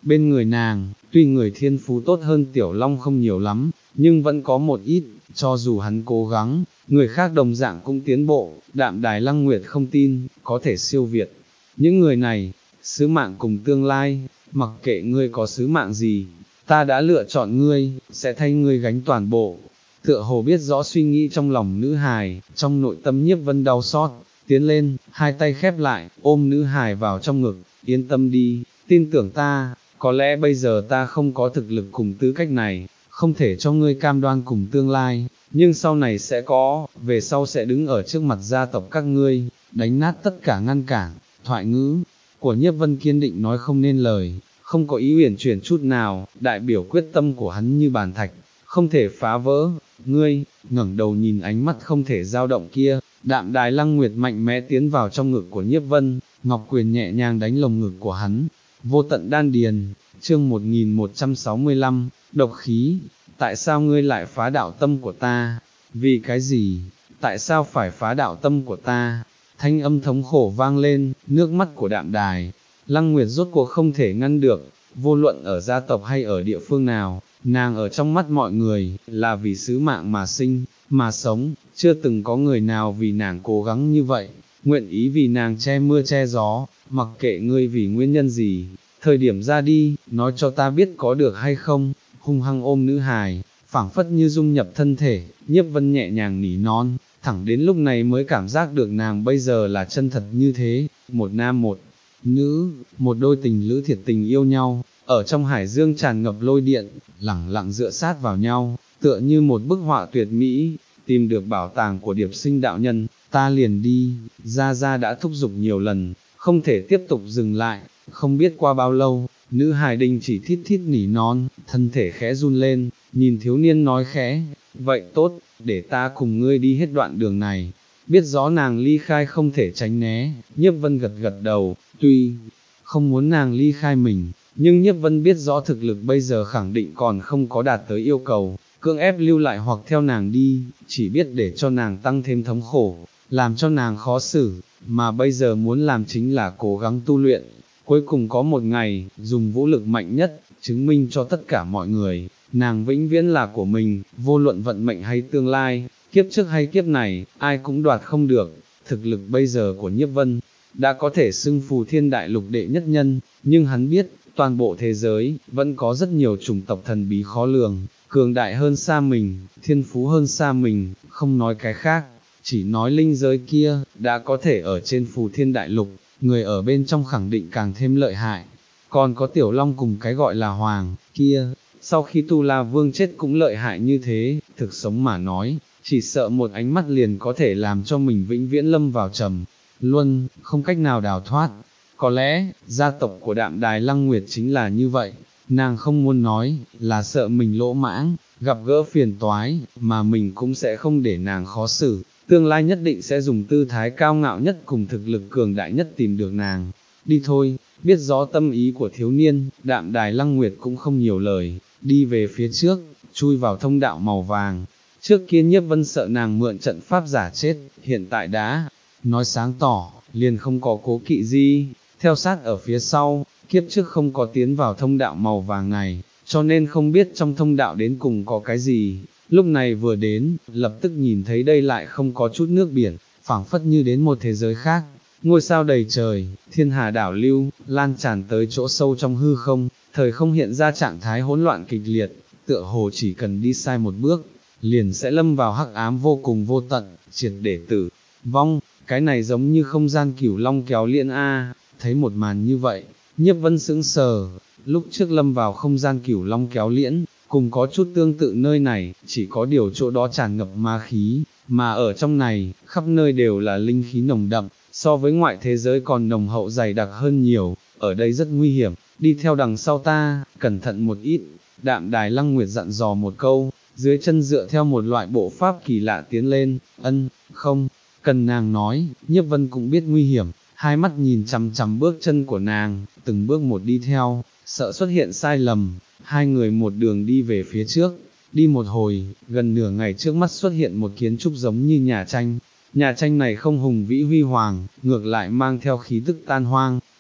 bên người nàng, tuy người thiên phú tốt hơn Tiểu Long không nhiều lắm, nhưng vẫn có một ít, cho dù hắn cố gắng, người khác đồng dạng cũng tiến bộ, Đạm Đài Lăng Nguyệt không tin, có thể siêu việt. Những người này, sứ mạng cùng tương lai, mặc kệ ngươi có sứ mạng gì, ta đã lựa chọn ngươi, sẽ thay ngươi gánh toàn bộ. Tựa hồ biết rõ suy nghĩ trong lòng nữ hài, trong nội tâm Nhiếp Vân đau xót, tiến lên, hai tay khép lại, ôm nữ hài vào trong ngực, yên tâm đi, tin tưởng ta, có lẽ bây giờ ta không có thực lực cùng tư cách này, không thể cho ngươi cam đoan cùng tương lai, nhưng sau này sẽ có, về sau sẽ đứng ở trước mặt gia tộc các ngươi, đánh nát tất cả ngăn cản. Thoại ngữ của Nhiếp Vân kiên định nói không nên lời, không có ý uyển chuyển chút nào, đại biểu quyết tâm của hắn như bàn thạch, không thể phá vỡ. Ngươi, ngẩng đầu nhìn ánh mắt không thể dao động kia, Đạm Đài Lăng Nguyệt mạnh mẽ tiến vào trong ngực của Nhiếp Vân, ngọc quyền nhẹ nhàng đánh lồng ngực của hắn. Vô tận đan điền, chương một nghìn một trăm sáu mươi lăm, độc khí, tại sao ngươi lại phá đạo tâm của ta? Vì cái gì? Tại sao phải phá đạo tâm của ta? Thanh âm thống khổ vang lên, nước mắt của Đạm Đài Lăng Nguyệt rốt cuộc không thể ngăn được, vô luận ở gia tộc hay ở địa phương nào, nàng ở trong mắt mọi người, là vì sứ mạng mà sinh, mà sống, chưa từng có người nào vì nàng cố gắng như vậy, nguyện ý vì nàng che mưa che gió, mặc kệ ngươi vì nguyên nhân gì, thời điểm ra đi, nói cho ta biết có được hay không, hung hăng ôm nữ hài, phảng phất như dung nhập thân thể, Nhiếp Vân nhẹ nhàng nỉ non, thẳng đến lúc này mới cảm giác được nàng bây giờ là chân thật như thế, một nam một nữ, một đôi tình lữ thiệt tình yêu nhau, ở trong hải dương tràn ngập lôi điện, lẳng lặng dựa sát vào nhau, tựa như một bức họa tuyệt mỹ, tìm được bảo tàng của Điệp Sinh đạo nhân, ta liền đi, Gia Gia đã thúc giục nhiều lần, không thể tiếp tục dừng lại, không biết qua bao lâu, nữ hài đình chỉ thít thít nỉ non, thân thể khẽ run lên, nhìn thiếu niên nói khẽ, vậy tốt, để ta cùng ngươi đi hết đoạn đường này. Biết rõ nàng ly khai không thể tránh né, Nhiếp Vân gật gật đầu, tuy không muốn nàng ly khai mình, nhưng Nhiếp Vân biết rõ thực lực bây giờ khẳng định còn không có đạt tới yêu cầu, cưỡng ép lưu lại hoặc theo nàng đi, chỉ biết để cho nàng tăng thêm thống khổ, làm cho nàng khó xử, mà bây giờ muốn làm chính là cố gắng tu luyện, cuối cùng có một ngày, dùng vũ lực mạnh nhất, chứng minh cho tất cả mọi người, nàng vĩnh viễn là của mình, vô luận vận mệnh hay tương lai, kiếp trước hay kiếp này, ai cũng đoạt không được. Thực lực bây giờ của Nhiếp Vân, đã có thể xưng phù thiên đại lục đệ nhất nhân, nhưng hắn biết, toàn bộ thế giới, vẫn có rất nhiều chủng tộc thần bí khó lường, cường đại hơn xa mình, thiên phú hơn xa mình, không nói cái khác, chỉ nói linh giới kia, đã có thể ở trên phù thiên đại lục, người ở bên trong khẳng định càng thêm lợi hại. Còn có Tiểu Long cùng cái gọi là Hoàng, kia, sau khi Tu La Vương chết cũng lợi hại như thế, thực sống mà nói, chỉ sợ một ánh mắt liền có thể làm cho mình vĩnh viễn lâm vào trầm luân, không cách nào đào thoát. Có lẽ, gia tộc của Đạm Đài Lăng Nguyệt chính là như vậy, nàng không muốn nói, là sợ mình lỗ mãng, gặp gỡ phiền toái, mà mình cũng sẽ không để nàng khó xử, tương lai nhất định sẽ dùng tư thái cao ngạo nhất cùng thực lực cường đại nhất tìm được nàng. Đi thôi, biết rõ tâm ý của thiếu niên, Đạm Đài Lăng Nguyệt cũng không nhiều lời, đi về phía trước, chui vào thông đạo màu vàng. Trước kia Nhiếp Vân sợ nàng mượn trận pháp giả chết, hiện tại đã nói sáng tỏ, liền không có cố kỵ gì, theo sát ở phía sau, kiếp trước không có tiến vào thông đạo màu vàng này, cho nên không biết trong thông đạo đến cùng có cái gì, lúc này vừa đến, lập tức nhìn thấy đây lại không có chút nước biển, phảng phất như đến một thế giới khác, ngôi sao đầy trời, thiên hà đảo lưu, lan tràn tới chỗ sâu trong hư không, thời không hiện ra trạng thái hỗn loạn kịch liệt, tựa hồ chỉ cần đi sai một bước, liền sẽ lâm vào hắc ám vô cùng vô tận, triệt để tử vong, cái này giống như không gian cửu long kéo liễn a. Thấy một màn như vậy, Nhiếp Vân sững sờ, lúc trước lâm vào không gian cửu long kéo liễn, cùng có chút tương tự nơi này, chỉ có điều chỗ đó tràn ngập ma khí, mà ở trong này, khắp nơi đều là linh khí nồng đậm, so với ngoại thế giới còn nồng hậu dày đặc hơn nhiều, ở đây rất nguy hiểm, đi theo đằng sau ta, cẩn thận một ít. Đạm Đài Lăng Nguyệt dặn dò một câu, dưới chân dựa theo một loại bộ pháp kỳ lạ tiến lên, ân, không, cần nàng nói, Nhiếp Vân cũng biết nguy hiểm, hai mắt nhìn chằm chằm bước chân của nàng, từng bước một đi theo, sợ xuất hiện sai lầm, hai người một đường đi về phía trước, đi một hồi, gần nửa ngày trước mắt xuất hiện một kiến trúc giống như nhà tranh, nhà tranh này không hùng vĩ huy hoàng, ngược lại mang theo khí tức tan hoang,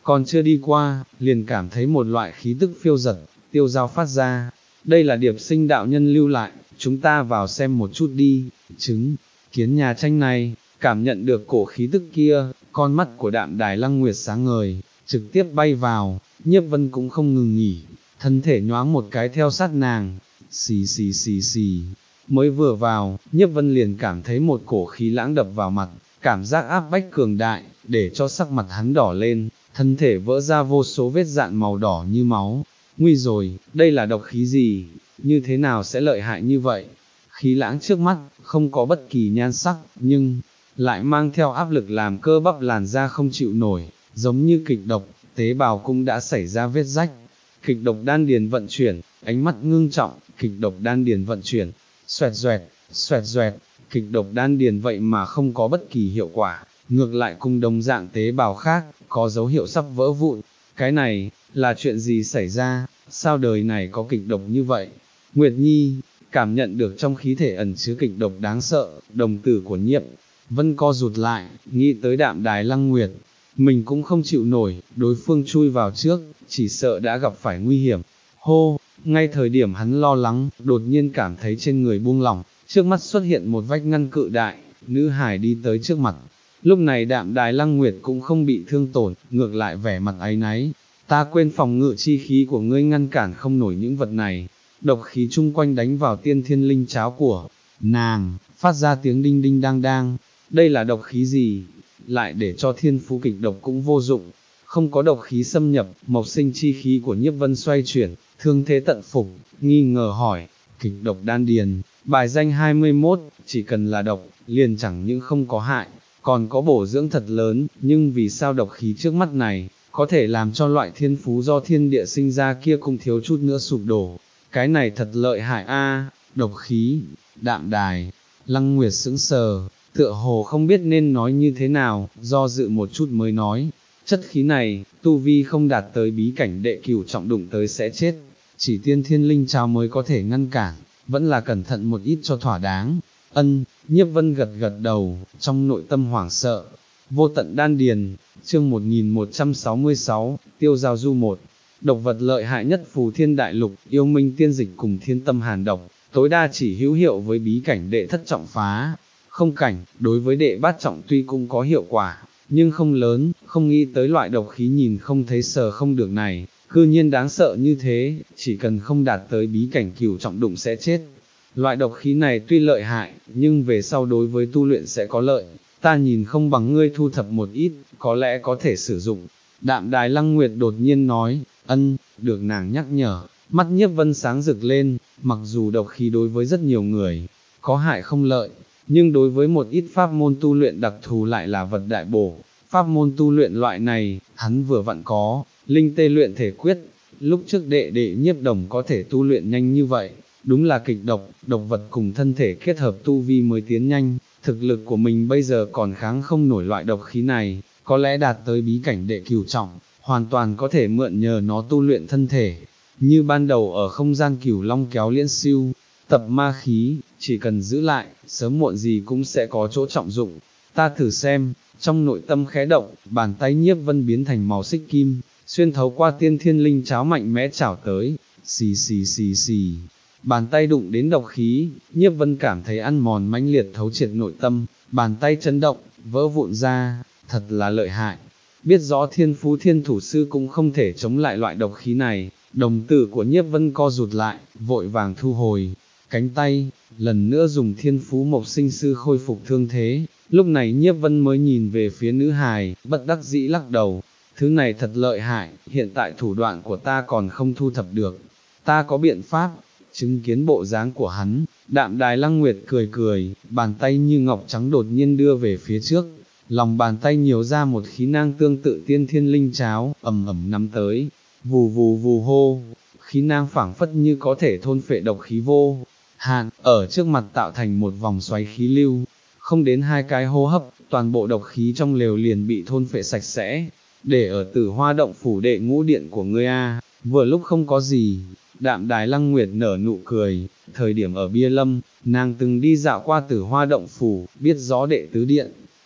còn chưa đi qua, liền cảm thấy một loại khí tức phiêu dật, tiêu dao phát ra. Đây là Điệp Sinh đạo nhân lưu lại, chúng ta vào xem một chút đi. Chứng kiến nhà tranh này, cảm nhận được cổ khí tức kia, con mắt của Đạm Đài Lăng Nguyệt sáng ngời, trực tiếp bay vào. Nhiếp Vân cũng không ngừng nghỉ, thân thể nhoáng một cái theo sát nàng, xì xì xì xì. Mới vừa vào, Nhiếp Vân liền cảm thấy một cổ khí lãng đập vào mặt, cảm giác áp bách cường đại, để cho sắc mặt hắn đỏ lên, thân thể vỡ ra vô số vết dạn màu đỏ như máu. Nguy rồi, đây là độc khí gì, như thế nào sẽ lợi hại như vậy? Khí lãng trước mắt, không có bất kỳ nhan sắc, nhưng lại mang theo áp lực làm cơ bắp làn da không chịu nổi, giống như kịch độc, tế bào cũng đã xảy ra vết rách. Kịch độc đan điền vận chuyển, ánh mắt ngưng trọng, kịch độc đan điền vận chuyển, xoẹt xoẹt, xoẹt xoẹt, kịch độc đan điền vậy mà không có bất kỳ hiệu quả, ngược lại cùng đồng dạng tế bào khác, có dấu hiệu sắp vỡ vụn. Cái này, là chuyện gì xảy ra, sao đời này có kịch độc như vậy? Nguyệt Nhi, cảm nhận được trong khí thể ẩn chứa kịch độc đáng sợ, đồng tử của Nhiếp Vân co rụt lại, nghĩ tới Đạm Đài Lăng Nguyệt, mình cũng không chịu nổi, đối phương chui vào trước, chỉ sợ đã gặp phải nguy hiểm. Hô, ngay thời điểm hắn lo lắng, đột nhiên cảm thấy trên người buông lỏng, trước mắt xuất hiện một vách ngăn cự đại, nữ hải đi tới trước mặt. Lúc này Đạm Đài Lăng Nguyệt cũng không bị thương tổn, ngược lại vẻ mặt áy náy. Ta quên phòng ngự chi khí của ngươi ngăn cản không nổi những vật này. Độc khí chung quanh đánh vào tiên thiên linh cháo của nàng, phát ra tiếng đinh đinh đang đang. Đây là độc khí gì? Lại để cho thiên phú kịch độc cũng vô dụng. Không có độc khí xâm nhập, mộc sinh chi khí của Nhiếp Vân xoay chuyển, thương thế tận phục, nghi ngờ hỏi, kịch độc đan điền, bài danh hai mươi mốt, chỉ cần là độc, liền chẳng những không có hại, còn có bổ dưỡng thật lớn, nhưng vì sao độc khí trước mắt này, có thể làm cho loại thiên phú do thiên địa sinh ra kia cũng thiếu chút nữa sụp đổ, cái này thật lợi hại a. Độc khí. Đạm Đài Lăng Nguyệt sững sờ, tựa hồ không biết nên nói như thế nào, do dự một chút mới nói, chất khí này, tu vi không đạt tới bí cảnh đệ cửu trọng đụng tới sẽ chết, chỉ tiên thiên linh cháo mới có thể ngăn cản, vẫn là cẩn thận một ít cho thỏa đáng. Ân, Nhiếp Vân gật gật đầu, trong nội tâm hoảng sợ. Vô tận đan điền, chương một nghìn một trăm sáu mươi sáu, tiêu giao du một. Độc vật lợi hại nhất Phù Thiên Đại Lục, yêu minh tiên dịch cùng thiên tâm hàn độc, tối đa chỉ hữu hiệu với bí cảnh đệ thất trọng phá. Không cảnh, đối với đệ bát trọng tuy cũng có hiệu quả, nhưng không lớn, không nghĩ tới loại độc khí nhìn không thấy sờ không được này, cư nhiên đáng sợ như thế, chỉ cần không đạt tới bí cảnh cửu trọng đụng sẽ chết. Loại độc khí này tuy lợi hại, nhưng về sau đối với tu luyện sẽ có lợi, ta nhìn không bằng ngươi thu thập một ít, có lẽ có thể sử dụng. Đạm Đài Lăng Nguyệt đột nhiên nói, ân, được nàng nhắc nhở, mắt Nhiếp Vân sáng rực lên, mặc dù độc khí đối với rất nhiều người, có hại không lợi, nhưng đối với một ít pháp môn tu luyện đặc thù lại là vật đại bổ. Pháp môn tu luyện loại này, hắn vừa vặn có, linh tê luyện thể quyết, lúc trước đệ đệ Nhiếp Đồng có thể tu luyện nhanh như vậy, đúng là kịch độc, độc vật cùng thân thể kết hợp tu vi mới tiến nhanh, thực lực của mình bây giờ còn kháng không nổi loại độc khí này, có lẽ đạt tới bí cảnh đệ cửu trọng, hoàn toàn có thể mượn nhờ nó tu luyện thân thể, như ban đầu ở không gian Cửu Long kéo liễn siêu, tập ma khí, chỉ cần giữ lại, sớm muộn gì cũng sẽ có chỗ trọng dụng, ta thử xem. Trong nội tâm khẽ động, bàn tay Nhiếp Vân biến thành màu xích kim, xuyên thấu qua tiên thiên linh cháo mạnh mẽ chảo tới, xì xì xì xì. Bàn tay đụng đến độc khí, Nhiếp Vân cảm thấy ăn mòn mãnh liệt thấu triệt nội tâm, bàn tay chấn động, vỡ vụn ra, thật là lợi hại. Biết rõ thiên phú thiên thủ sư cũng không thể chống lại loại độc khí này, đồng tử của Nhiếp Vân co rụt lại, vội vàng thu hồi cánh tay, lần nữa dùng thiên phú mộc sinh sư khôi phục thương thế. Lúc này Nhiếp Vân mới nhìn về phía nữ hài, bất đắc dĩ lắc đầu, thứ này thật lợi hại, hiện tại thủ đoạn của ta còn không thu thập được, ta có biện pháp. Chứng kiến bộ dáng của hắn, Đạm Đài Lăng Nguyệt cười cười, bàn tay như ngọc trắng đột nhiên đưa về phía trước, lòng bàn tay nhiều ra một khí nang tương tự tiên thiên linh cháo, ầm ầm nắm tới, vù vù vù hô, khí nang phảng phất như có thể thôn phệ độc khí vô hạn, ở trước mặt tạo thành một vòng xoáy khí lưu, không đến hai cái hô hấp, toàn bộ độc khí trong lều liền bị thôn phệ sạch sẽ, để ở Tử Hoa động phủ đệ ngũ điện của ngươi a, vừa lúc không có gì. Đạm Đài Lăng Nguyệt nở nụ cười, thời điểm ở Bia Lâm, nàng từng đi dạo qua Tử Hoa động phủ, biết rõ đệ tứ điện,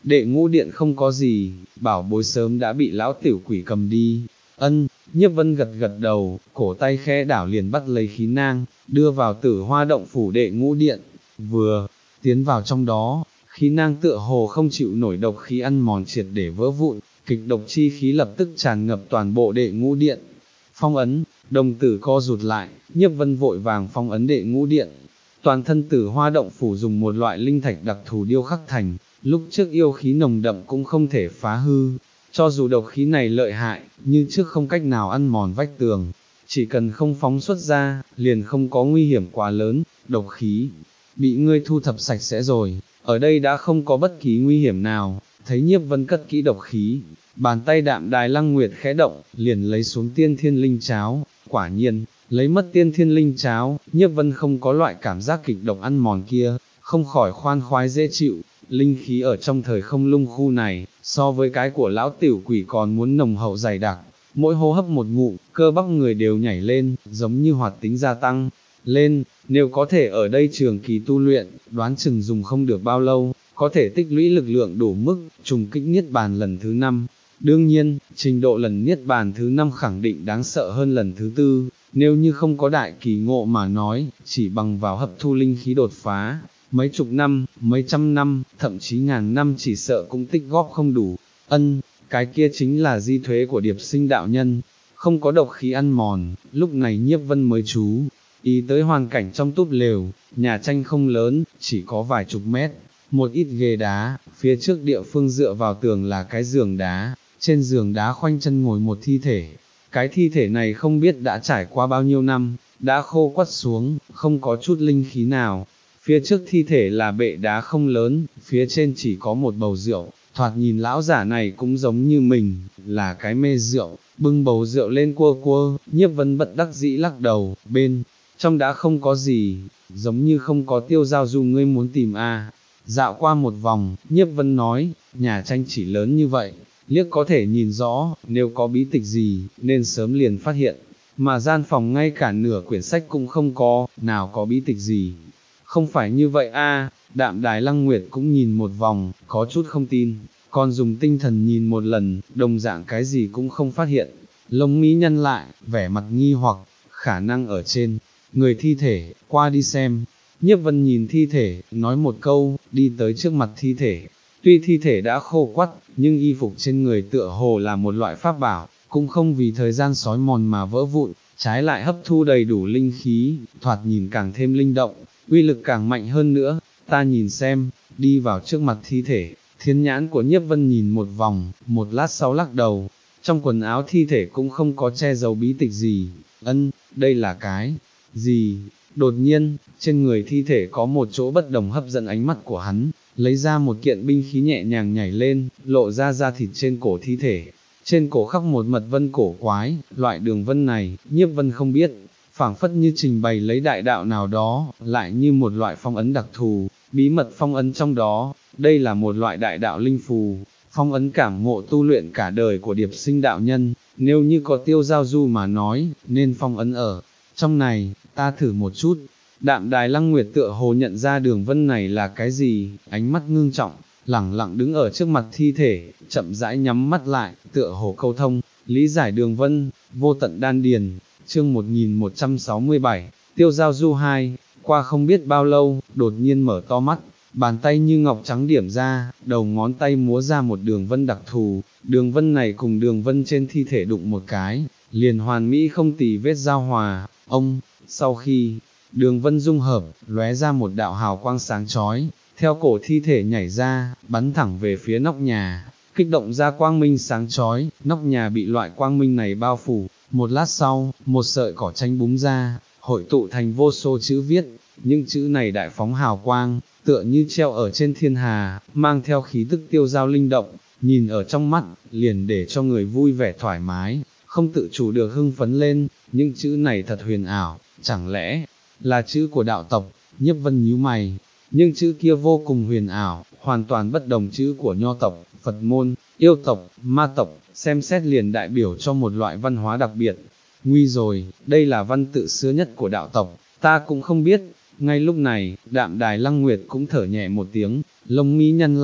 đệ ngũ điện không có gì, bảo bối sớm đã bị lão tiểu quỷ cầm đi. Ân, Nhiếp Vân gật gật đầu, cổ tay khẽ đảo liền bắt lấy khí nang, đưa vào Tử Hoa động phủ đệ ngũ điện, vừa tiến vào trong đó, khí nang tựa hồ không chịu nổi độc khí ăn mòn triệt để vỡ vụn, kịch độc chi khí lập tức tràn ngập toàn bộ đệ ngũ điện. Phong ấn, đồng tử co rụt lại, Nhiếp Vân vội vàng phong ấn đệ ngũ điện. Toàn thân Tử Hoa động phủ dùng một loại linh thạch đặc thù điêu khắc thành, lúc trước yêu khí nồng đậm cũng không thể phá hư, cho dù độc khí này lợi hại, như trước không cách nào ăn mòn vách tường, chỉ cần không phóng xuất ra, liền không có nguy hiểm quá lớn, độc khí bị ngươi thu thập sạch sẽ rồi, ở đây đã không có bất kỳ nguy hiểm nào. Thấy Nhiếp Vân cất kỹ độc khí, bàn tay Đạm Đài Lăng Nguyệt khẽ động, liền lấy xuống tiên thiên linh cháo, quả nhiên, lấy mất tiên thiên linh cháo, Nhiếp Vân không có loại cảm giác kịch độc ăn mòn kia, không khỏi khoan khoái dễ chịu, linh khí ở trong thời không lung khu này, so với cái của lão tiểu quỷ còn muốn nồng hậu dày đặc, mỗi hô hấp một ngụm, cơ bắp người đều nhảy lên, giống như hoạt tính gia tăng lên, nếu có thể ở đây trường kỳ tu luyện, đoán chừng dùng không được bao lâu, có thể tích lũy lực lượng đủ mức, trùng kích niết bàn lần thứ năm. Đương nhiên, trình độ lần niết bàn thứ năm khẳng định đáng sợ hơn lần thứ tư, nếu như không có đại kỳ ngộ mà nói, chỉ bằng vào hấp thu linh khí đột phá, mấy chục năm, mấy trăm năm, thậm chí ngàn năm chỉ sợ cũng tích góp không đủ. Ân, cái kia chính là di thuế của Điệp Sinh đạo nhân, không có độc khí ăn mòn, lúc này Nhiếp Vân mới chú ý tới hoàn cảnh trong túp lều, nhà tranh không lớn, chỉ có vài chục mét, một ít ghế đá, phía trước địa phương dựa vào tường là cái giường đá, trên giường đá khoanh chân ngồi một thi thể, cái thi thể này không biết đã trải qua bao nhiêu năm, đã khô quắt xuống, không có chút linh khí nào. Phía trước thi thể là bệ đá không lớn, phía trên chỉ có một bầu rượu, thoạt nhìn lão giả này cũng giống như mình, là cái mê rượu, bưng bầu rượu lên cua cua, Nhiếp Vân bật đắc dĩ lắc đầu, bên trong đã không có gì, giống như không có Tiêu Giao Du ngươi muốn tìm a. À. Dạo qua một vòng, Nhiếp Vân nói, nhà tranh chỉ lớn như vậy, liếc có thể nhìn rõ, nếu có bí tịch gì, nên sớm liền phát hiện, mà gian phòng ngay cả nửa quyển sách cũng không có, nào có bí tịch gì. Không phải như vậy a. À. Đạm Đài Lăng Nguyệt cũng nhìn một vòng, có chút không tin, còn dùng tinh thần nhìn một lần, đồng dạng cái gì cũng không phát hiện, lông mí nhăn lại, vẻ mặt nghi hoặc, khả năng ở trên người thi thể, qua đi xem. Nhiếp Vân nhìn thi thể, nói một câu, đi tới trước mặt thi thể. Tuy thi thể đã khô quắt, nhưng y phục trên người tựa hồ là một loại pháp bảo, cũng không vì thời gian sói mòn mà vỡ vụn, trái lại hấp thu đầy đủ linh khí, thoạt nhìn càng thêm linh động, uy lực càng mạnh hơn nữa. Ta nhìn xem, đi vào trước mặt thi thể, thiên nhãn của Nhiếp Vân nhìn một vòng, một lát sau lắc đầu, trong quần áo thi thể cũng không có che giấu bí tịch gì. Ân, đây là cái gì? Đột nhiên, trên người thi thể có một chỗ bất đồng hấp dẫn ánh mắt của hắn, lấy ra một kiện binh khí nhẹ nhàng nhảy lên, lộ ra da thịt trên cổ thi thể. Trên cổ khắc một mật vân cổ quái, loại đường vân này, Nhiếp Vân không biết, phảng phất như trình bày lấy đại đạo nào đó, lại như một loại phong ấn đặc thù, bí mật phong ấn trong đó, đây là một loại đại đạo linh phù, phong ấn cảm ngộ tu luyện cả đời của Điệp Sinh đạo nhân, nếu như có Tiêu Giao Du mà nói, nên phong ấn ở trong này, ta thử một chút. Đạm Đài Lăng Nguyệt tựa hồ nhận ra đường vân này là cái gì, ánh mắt ngưng trọng, lẳng lặng đứng ở trước mặt thi thể, chậm rãi nhắm mắt lại, tựa hồ câu thông, lý giải đường vân, vô tận đan điền. Chương một nghìn một trăm sáu mươi bảy, Tiêu Giao Du hai. Qua không biết bao lâu, đột nhiên mở to mắt, bàn tay như ngọc trắng điểm ra, đầu ngón tay múa ra một đường vân đặc thù, đường vân này cùng đường vân trên thi thể đụng một cái, liền hoàn mỹ không tì vết giao hòa. Ông, sau khi đường vân dung hợp, lóe ra một đạo hào quang sáng chói, theo cổ thi thể nhảy ra, bắn thẳng về phía nóc nhà, kích động ra quang minh sáng chói, nóc nhà bị loại quang minh này bao phủ. Một lát sau, một sợi cỏ tranh búng ra, hội tụ thành vô số chữ viết, những chữ này đại phóng hào quang, tựa như treo ở trên thiên hà, mang theo khí tức tiêu giao linh động, nhìn ở trong mắt, liền để cho người vui vẻ thoải mái, không tự chủ được hưng phấn lên. Những chữ này thật huyền ảo, chẳng lẽ là chữ của đạo tộc? Nhiếp Vân nhíu mày, nhưng chữ kia vô cùng huyền ảo, hoàn toàn bất đồng chữ của nho tộc, Phật môn, yêu tộc, ma tộc, xem xét liền đại biểu cho một loại văn hóa đặc biệt. Nguy rồi, đây là văn tự xưa nhất của đạo tộc, ta cũng không biết. Ngay lúc này, Đạm Đài Lăng Nguyệt cũng thở nhẹ một tiếng, lông mi nhăn lại,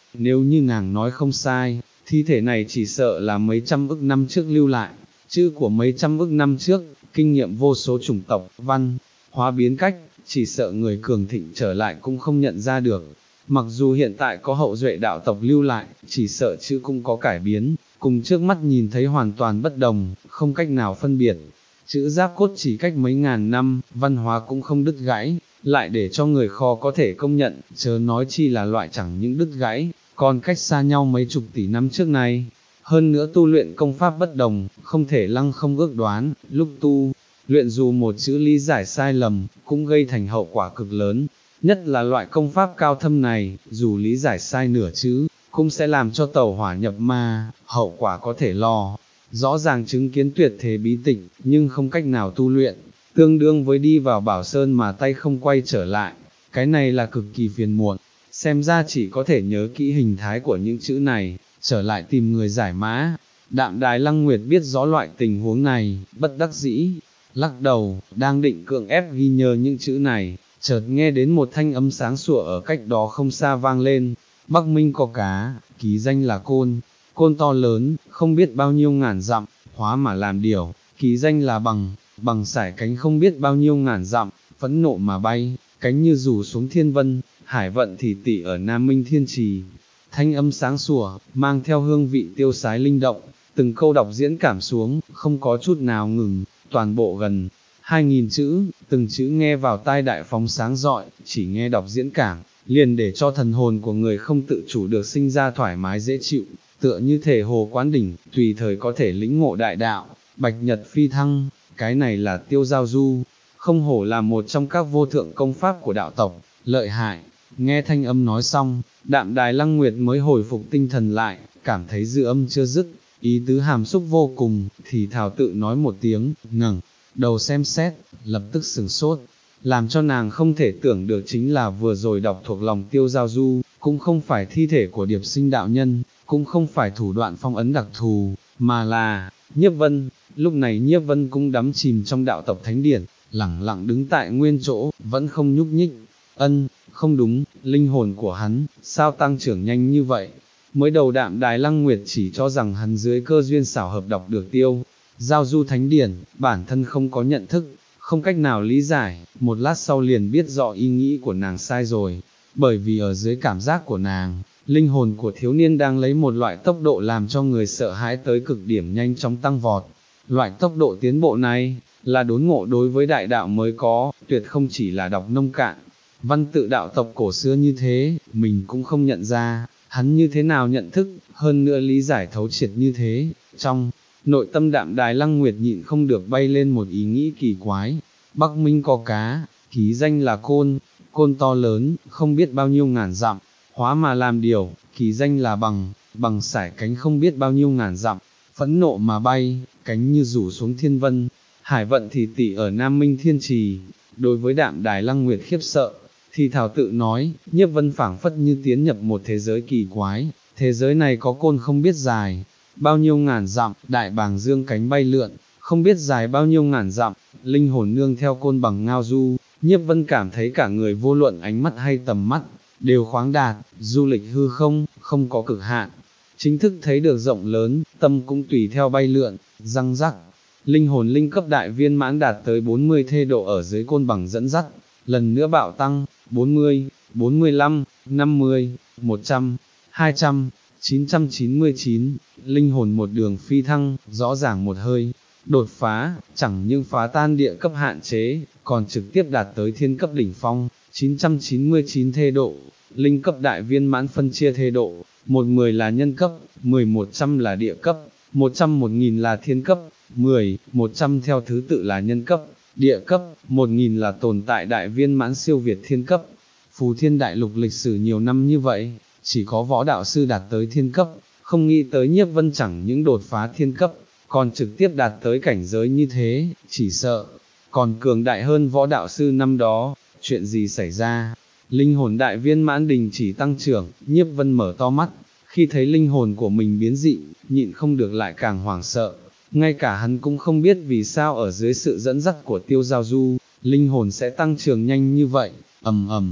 nếu như nàng nói không sai, thi thể này chỉ sợ là mấy trăm ức năm trước lưu lại, chữ của mấy trăm ức năm trước, kinh nghiệm vô số chủng tộc, văn, hóa biến cách, chỉ sợ người cường thịnh trở lại cũng không nhận ra được. Mặc dù hiện tại có hậu duệ đạo tộc lưu lại, chỉ sợ chữ cũng có cải biến, cùng trước mắt nhìn thấy hoàn toàn bất đồng, không cách nào phân biệt. Chữ giáp cốt chỉ cách mấy ngàn năm, văn hóa cũng không đứt gãy, lại để cho người khó có thể công nhận, chớ nói chi là loại chẳng những đứt gãy, còn cách xa nhau mấy chục tỷ năm trước này. Hơn nữa tu luyện công pháp bất đồng, không thể lăng không ước đoán, lúc tu, luyện dù một chữ lý giải sai lầm, cũng gây thành hậu quả cực lớn. Nhất là loại công pháp cao thâm này, dù lý giải sai nửa chữ, cũng sẽ làm cho tẩu hỏa nhập ma, hậu quả có thể lo. Rõ ràng chứng kiến tuyệt thế bí tịch, nhưng không cách nào tu luyện, tương đương với đi vào bảo sơn mà tay không quay trở lại, cái này là cực kỳ phiền muộn. Xem ra chỉ có thể nhớ kỹ hình thái của những chữ này, trở lại tìm người giải mã. Đạm Đài Lăng Nguyệt biết rõ loại tình huống này, bất đắc dĩ, lắc đầu, đang định cưỡng ép ghi nhớ những chữ này, chợt nghe đến một thanh âm sáng sủa ở cách đó không xa vang lên. Bắc Minh có cá, ký danh là côn, côn to lớn, không biết bao nhiêu ngàn dặm, hóa mà làm điều, ký danh là bằng, bằng sải cánh không biết bao nhiêu ngàn dặm, phẫn nộ mà bay, cánh như rủ xuống thiên vân, hải vận thì tỉ ở Nam Minh Thiên Trì. Thanh âm sáng sủa, mang theo hương vị tiêu sái linh động, từng câu đọc diễn cảm xuống, không có chút nào ngừng, toàn bộ gần hai nghìn chữ, từng chữ nghe vào tai đại phóng sáng rọi, chỉ nghe đọc diễn cảm, liền để cho thần hồn của người không tự chủ được sinh ra thoải mái dễ chịu, tựa như thể hồ quán đỉnh, tùy thời có thể lĩnh ngộ đại đạo, bạch nhật phi thăng, cái này là Tiêu Giao Du, không hổ là một trong các vô thượng công pháp của đạo tộc, lợi hại. Nghe thanh âm nói xong, Đạm Đài Lăng Nguyệt mới hồi phục tinh thần lại, cảm thấy dư âm chưa dứt, ý tứ hàm xúc vô cùng, thì thảo tự nói một tiếng, ngẩng đầu xem xét, lập tức sửng sốt, làm cho nàng không thể tưởng được chính là vừa rồi đọc thuộc lòng Tiêu Giao Du, cũng không phải thi thể của Điệp Sinh đạo nhân, cũng không phải thủ đoạn phong ấn đặc thù, mà là Nhiếp Vân. Lúc này Nhiếp Vân cũng đắm chìm trong đạo tộc thánh điển, lẳng lặng đứng tại nguyên chỗ, vẫn không nhúc nhích. Ân, không đúng, linh hồn của hắn, sao tăng trưởng nhanh như vậy? Mới đầu Đạm Đài Lăng Nguyệt chỉ cho rằng hắn dưới cơ duyên xảo hợp đọc được Tiêu Giao Du thánh điển, bản thân không có nhận thức, không cách nào lý giải, một lát sau liền biết rõ ý nghĩ của nàng sai rồi, bởi vì ở dưới cảm giác của nàng, linh hồn của thiếu niên đang lấy một loại tốc độ làm cho người sợ hãi tới cực điểm nhanh chóng tăng vọt. Loại tốc độ tiến bộ này, là đốn ngộ đối với đại đạo mới có, tuyệt không chỉ là đọc nông cạn. Văn tự đạo tộc cổ xưa như thế, mình cũng không nhận ra, hắn như thế nào nhận thức, hơn nữa lý giải thấu triệt như thế. Trong nội tâm Đạm Đài Lăng Nguyệt nhịn không được bay lên một ý nghĩ kỳ quái. Bắc Minh có cá, ký danh là côn, côn to lớn, không biết bao nhiêu ngàn dặm, hóa mà làm điều, ký danh là bằng, bằng sải cánh không biết bao nhiêu ngàn dặm, phẫn nộ mà bay, cánh như rủ xuống thiên vân, hải vận thì tỉ ở Nam Minh Thiên Trì. Đối với Đạm Đài Lăng Nguyệt khiếp sợ, thì thảo tự nói, Nhiếp Vân phảng phất như tiến nhập một thế giới kỳ quái, thế giới này có côn không biết dài, bao nhiêu ngàn dặm, đại bàng dương cánh bay lượn, không biết dài bao nhiêu ngàn dặm, linh hồn nương theo côn bằng ngao du. Nhiếp Vân cảm thấy cả người vô luận ánh mắt hay tầm mắt, đều khoáng đạt, du lịch hư không, không có cực hạn, chính thức thấy được rộng lớn, tâm cũng tùy theo bay lượn, răng rắc. Linh hồn linh cấp đại viên mãn đạt tới bốn mươi thê độ ở dưới côn bằng dẫn dắt, lần nữa bạo tăng, bốn mươi, bốn mươi lăm, năm mươi, một trăm, hai trăm, chín trăm chín mươi chín, linh hồn một đường phi thăng, rõ ràng một hơi, đột phá, chẳng những phá tan địa cấp hạn chế, còn trực tiếp đạt tới thiên cấp đỉnh phong, chín trăm chín mươi chín thê độ, linh cấp đại viên mãn phân chia thê độ, một mười là nhân cấp, mười một trăm là địa cấp, một trăm một nghìn là thiên cấp, mười, một trăm theo thứ tự là nhân cấp, địa cấp, một nghìn là tồn tại đại viên mãn siêu việt thiên cấp. Phù Thiên Đại Lục lịch sử nhiều năm như vậy, chỉ có võ đạo sư đạt tới thiên cấp, không nghĩ tới Nhiếp Vân chẳng những đột phá thiên cấp, còn trực tiếp đạt tới cảnh giới như thế, chỉ sợ, còn cường đại hơn võ đạo sư năm đó. Chuyện gì xảy ra? Linh hồn đại viên mãn đình chỉ tăng trưởng, Nhiếp Vân mở to mắt, khi thấy linh hồn của mình biến dị, nhịn không được lại càng hoảng sợ. Ngay cả hắn cũng không biết vì sao ở dưới sự dẫn dắt của Tiêu Giao Du, linh hồn sẽ tăng trưởng nhanh như vậy. Ầm ầm,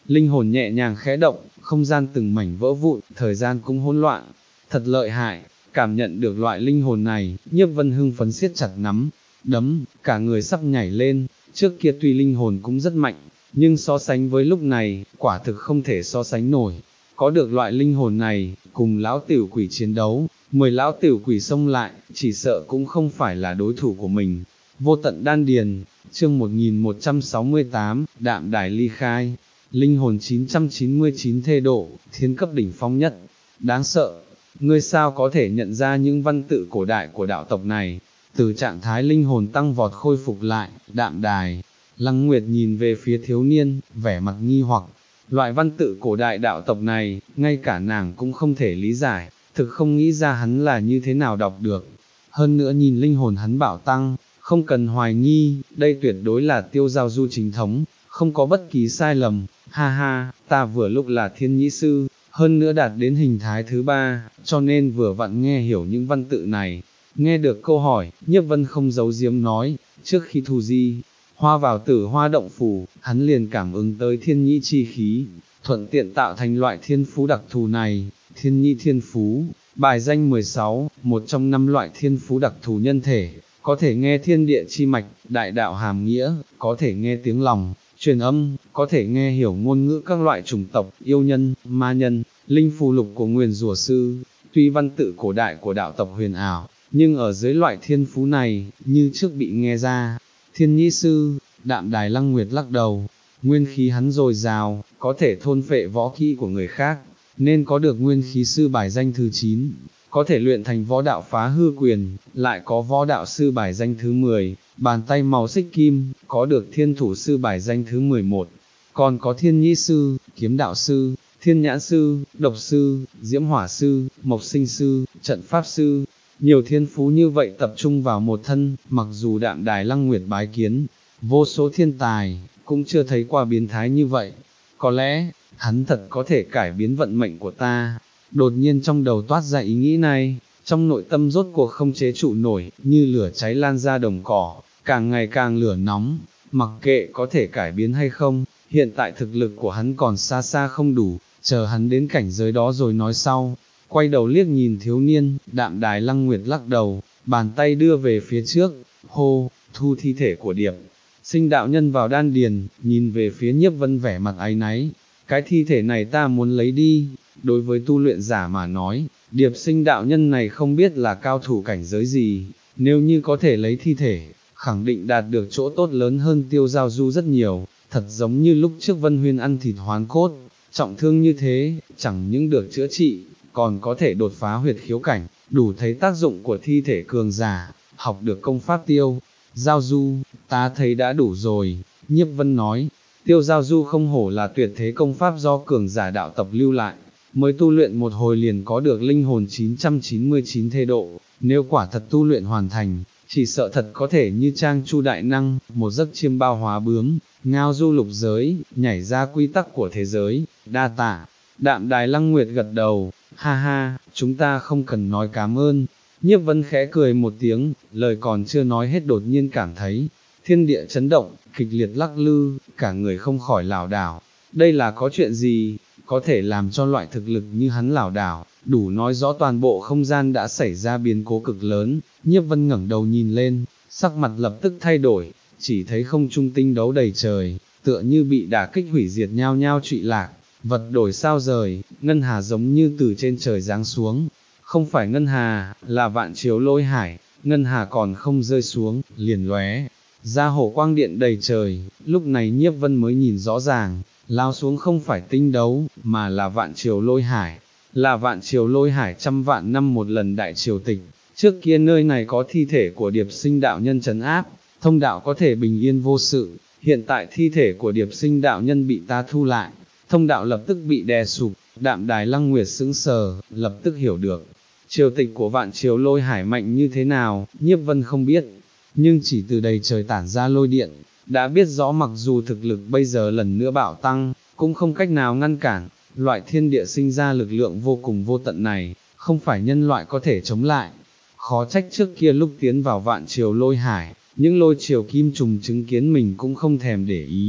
linh hồn nhẹ nhàng khẽ động, không gian từng mảnh vỡ vụn, thời gian cũng hỗn loạn, thật lợi hại, cảm nhận được loại linh hồn này, Nhiếp Vân hưng phấn siết chặt nắm, đấm, cả người sắp nhảy lên, trước kia tuy linh hồn cũng rất mạnh, nhưng so sánh với lúc này, quả thực không thể so sánh nổi. Có được loại linh hồn này, cùng lão tiểu quỷ chiến đấu, mười lão tiểu quỷ xông lại, chỉ sợ cũng không phải là đối thủ của mình. Vô tận đan điền, chương một nghìn một trăm sáu mươi tám, đạm đài ly khai, linh hồn chín trăm chín mươi chín thê độ, thiên cấp đỉnh phong nhất, đáng sợ, ngươi sao có thể nhận ra những văn tự cổ đại của đạo tộc này, từ trạng thái linh hồn tăng vọt khôi phục lại, đạm đài. Lăng Nguyệt nhìn về phía thiếu niên, vẻ mặt nghi hoặc, loại văn tự cổ đại đạo tộc này, ngay cả nàng cũng không thể lý giải, thực không nghĩ ra hắn là như thế nào đọc được. Hơn nữa nhìn linh hồn hắn bảo tăng, không cần hoài nghi, đây tuyệt đối là Tiêu Giao Du chính thống, không có bất kỳ sai lầm, ha ha, ta vừa lúc là thiên nhĩ sư, hơn nữa đạt đến hình thái thứ ba, cho nên vừa vặn nghe hiểu những văn tự này. Nghe được câu hỏi, Nhiếp Vân không giấu giếm nói, trước khi thu di, hoa vào tử hoa động phủ, hắn liền cảm ứng tới thiên nhĩ chi khí, thuận tiện tạo thành loại thiên phú đặc thù này, thiên nhĩ thiên phú, bài danh mười sáu, một trong năm loại thiên phú đặc thù nhân thể, có thể nghe thiên địa chi mạch, đại đạo hàm nghĩa, có thể nghe tiếng lòng, truyền âm, có thể nghe hiểu ngôn ngữ các loại chủng tộc, yêu nhân, ma nhân, linh phù lục của nguyền rủa sư, tuy văn tự cổ đại của đạo tộc huyền ảo, nhưng ở dưới loại thiên phú này, như trước bị nghe ra. Thiên nhĩ sư, đạm đài Lăng Nguyệt lắc đầu, nguyên khí hắn dồi dào, có thể thôn phệ võ kỹ của người khác, nên có được nguyên khí sư bài danh thứ chín, có thể luyện thành võ đạo phá hư quyền, lại có võ đạo sư bài danh thứ mười, bàn tay màu xích kim, có được thiên thủ sư bài danh thứ mười một, còn có thiên nhĩ sư, kiếm đạo sư, thiên nhãn sư, độc sư, diễm hỏa sư, mộc sinh sư, trận pháp sư. Nhiều thiên phú như vậy tập trung vào một thân, mặc dù đạm đài Lăng Nguyệt bái kiến, vô số thiên tài, cũng chưa thấy qua biến thái như vậy. Có lẽ, hắn thật có thể cải biến vận mệnh của ta. Đột nhiên trong đầu toát ra ý nghĩ này, trong nội tâm rốt cuộc không chế trụ nổi, như lửa cháy lan ra đồng cỏ, càng ngày càng lửa nóng, mặc kệ có thể cải biến hay không, hiện tại thực lực của hắn còn xa xa không đủ, chờ hắn đến cảnh giới đó rồi nói sau. Quay đầu liếc nhìn thiếu niên, đạm đài Lăng Nguyệt lắc đầu, bàn tay đưa về phía trước, hô, thu thi thể của Điệp Sinh đạo nhân vào đan điền, nhìn về phía Nhiếp Vân vẻ mặt áy náy, cái thi thể này ta muốn lấy đi. Đối với tu luyện giả mà nói, Điệp Sinh đạo nhân này không biết là cao thủ cảnh giới gì, nếu như có thể lấy thi thể, khẳng định đạt được chỗ tốt lớn hơn Tiêu Giao Du rất nhiều, thật giống như lúc trước Vân Huyên ăn thịt hoán cốt, trọng thương như thế, chẳng những được chữa trị, còn có thể đột phá huyệt khiếu cảnh, đủ thấy tác dụng của thi thể cường giả, học được công pháp Tiêu Giao Du, ta thấy đã đủ rồi. Nhiếp Vân nói, Tiêu Giao Du không hổ là tuyệt thế công pháp do cường giả đạo tộc lưu lại, mới tu luyện một hồi liền có được linh hồn chín trăm chín mươi chín thê độ, nếu quả thật tu luyện hoàn thành, chỉ sợ thật có thể như Trang Chu đại năng, một giấc chiêm bao hóa bướm, ngao du lục giới, nhảy ra quy tắc của thế giới, đa tạ. Đạm đài Lăng Nguyệt gật đầu, ha ha, chúng ta không cần nói cảm ơn. Nhiếp Vân khẽ cười một tiếng, lời còn chưa nói hết đột nhiên cảm thấy, thiên địa chấn động, kịch liệt lắc lư, cả người không khỏi lảo đảo. Đây là có chuyện gì, có thể làm cho loại thực lực như hắn lảo đảo, đủ nói rõ toàn bộ không gian đã xảy ra biến cố cực lớn. Nhiếp Vân ngẩng đầu nhìn lên, sắc mặt lập tức thay đổi, chỉ thấy không trung tinh đấu đầy trời, tựa như bị đả kích hủy diệt nhao nhao trụy lạc, vật đổi sao rời, ngân hà giống như từ trên trời giáng xuống. Không phải ngân hà, là vạn chiếu lôi hải, ngân hà còn không rơi xuống, liền lóe ra hổ quang điện đầy trời. Lúc này Nhiếp Vân mới nhìn rõ ràng, lao xuống không phải tinh đấu, mà là vạn chiếu lôi hải, là vạn chiếu lôi hải trăm vạn năm một lần đại triều tịch. Trước kia nơi này có thi thể của Điệp Sinh đạo nhân trấn áp, thông đạo có thể bình yên vô sự, hiện tại thi thể của Điệp Sinh đạo nhân bị ta thu lại, thông đạo lập tức bị đè sụp. Đạm đài Lăng Nguyệt sững sờ, lập tức hiểu được, triều tịch của vạn chiếu lôi hải mạnh như thế nào, Nhiếp Vân không biết, nhưng chỉ từ đầy trời tản ra lôi điện, đã biết rõ mặc dù thực lực bây giờ lần nữa bạo tăng, cũng không cách nào ngăn cản, loại thiên địa sinh ra lực lượng vô cùng vô tận này, không phải nhân loại có thể chống lại. Khó trách trước kia lúc tiến vào vạn chiếu lôi hải, những lôi chiều kim trùng chứng kiến mình cũng không thèm để ý,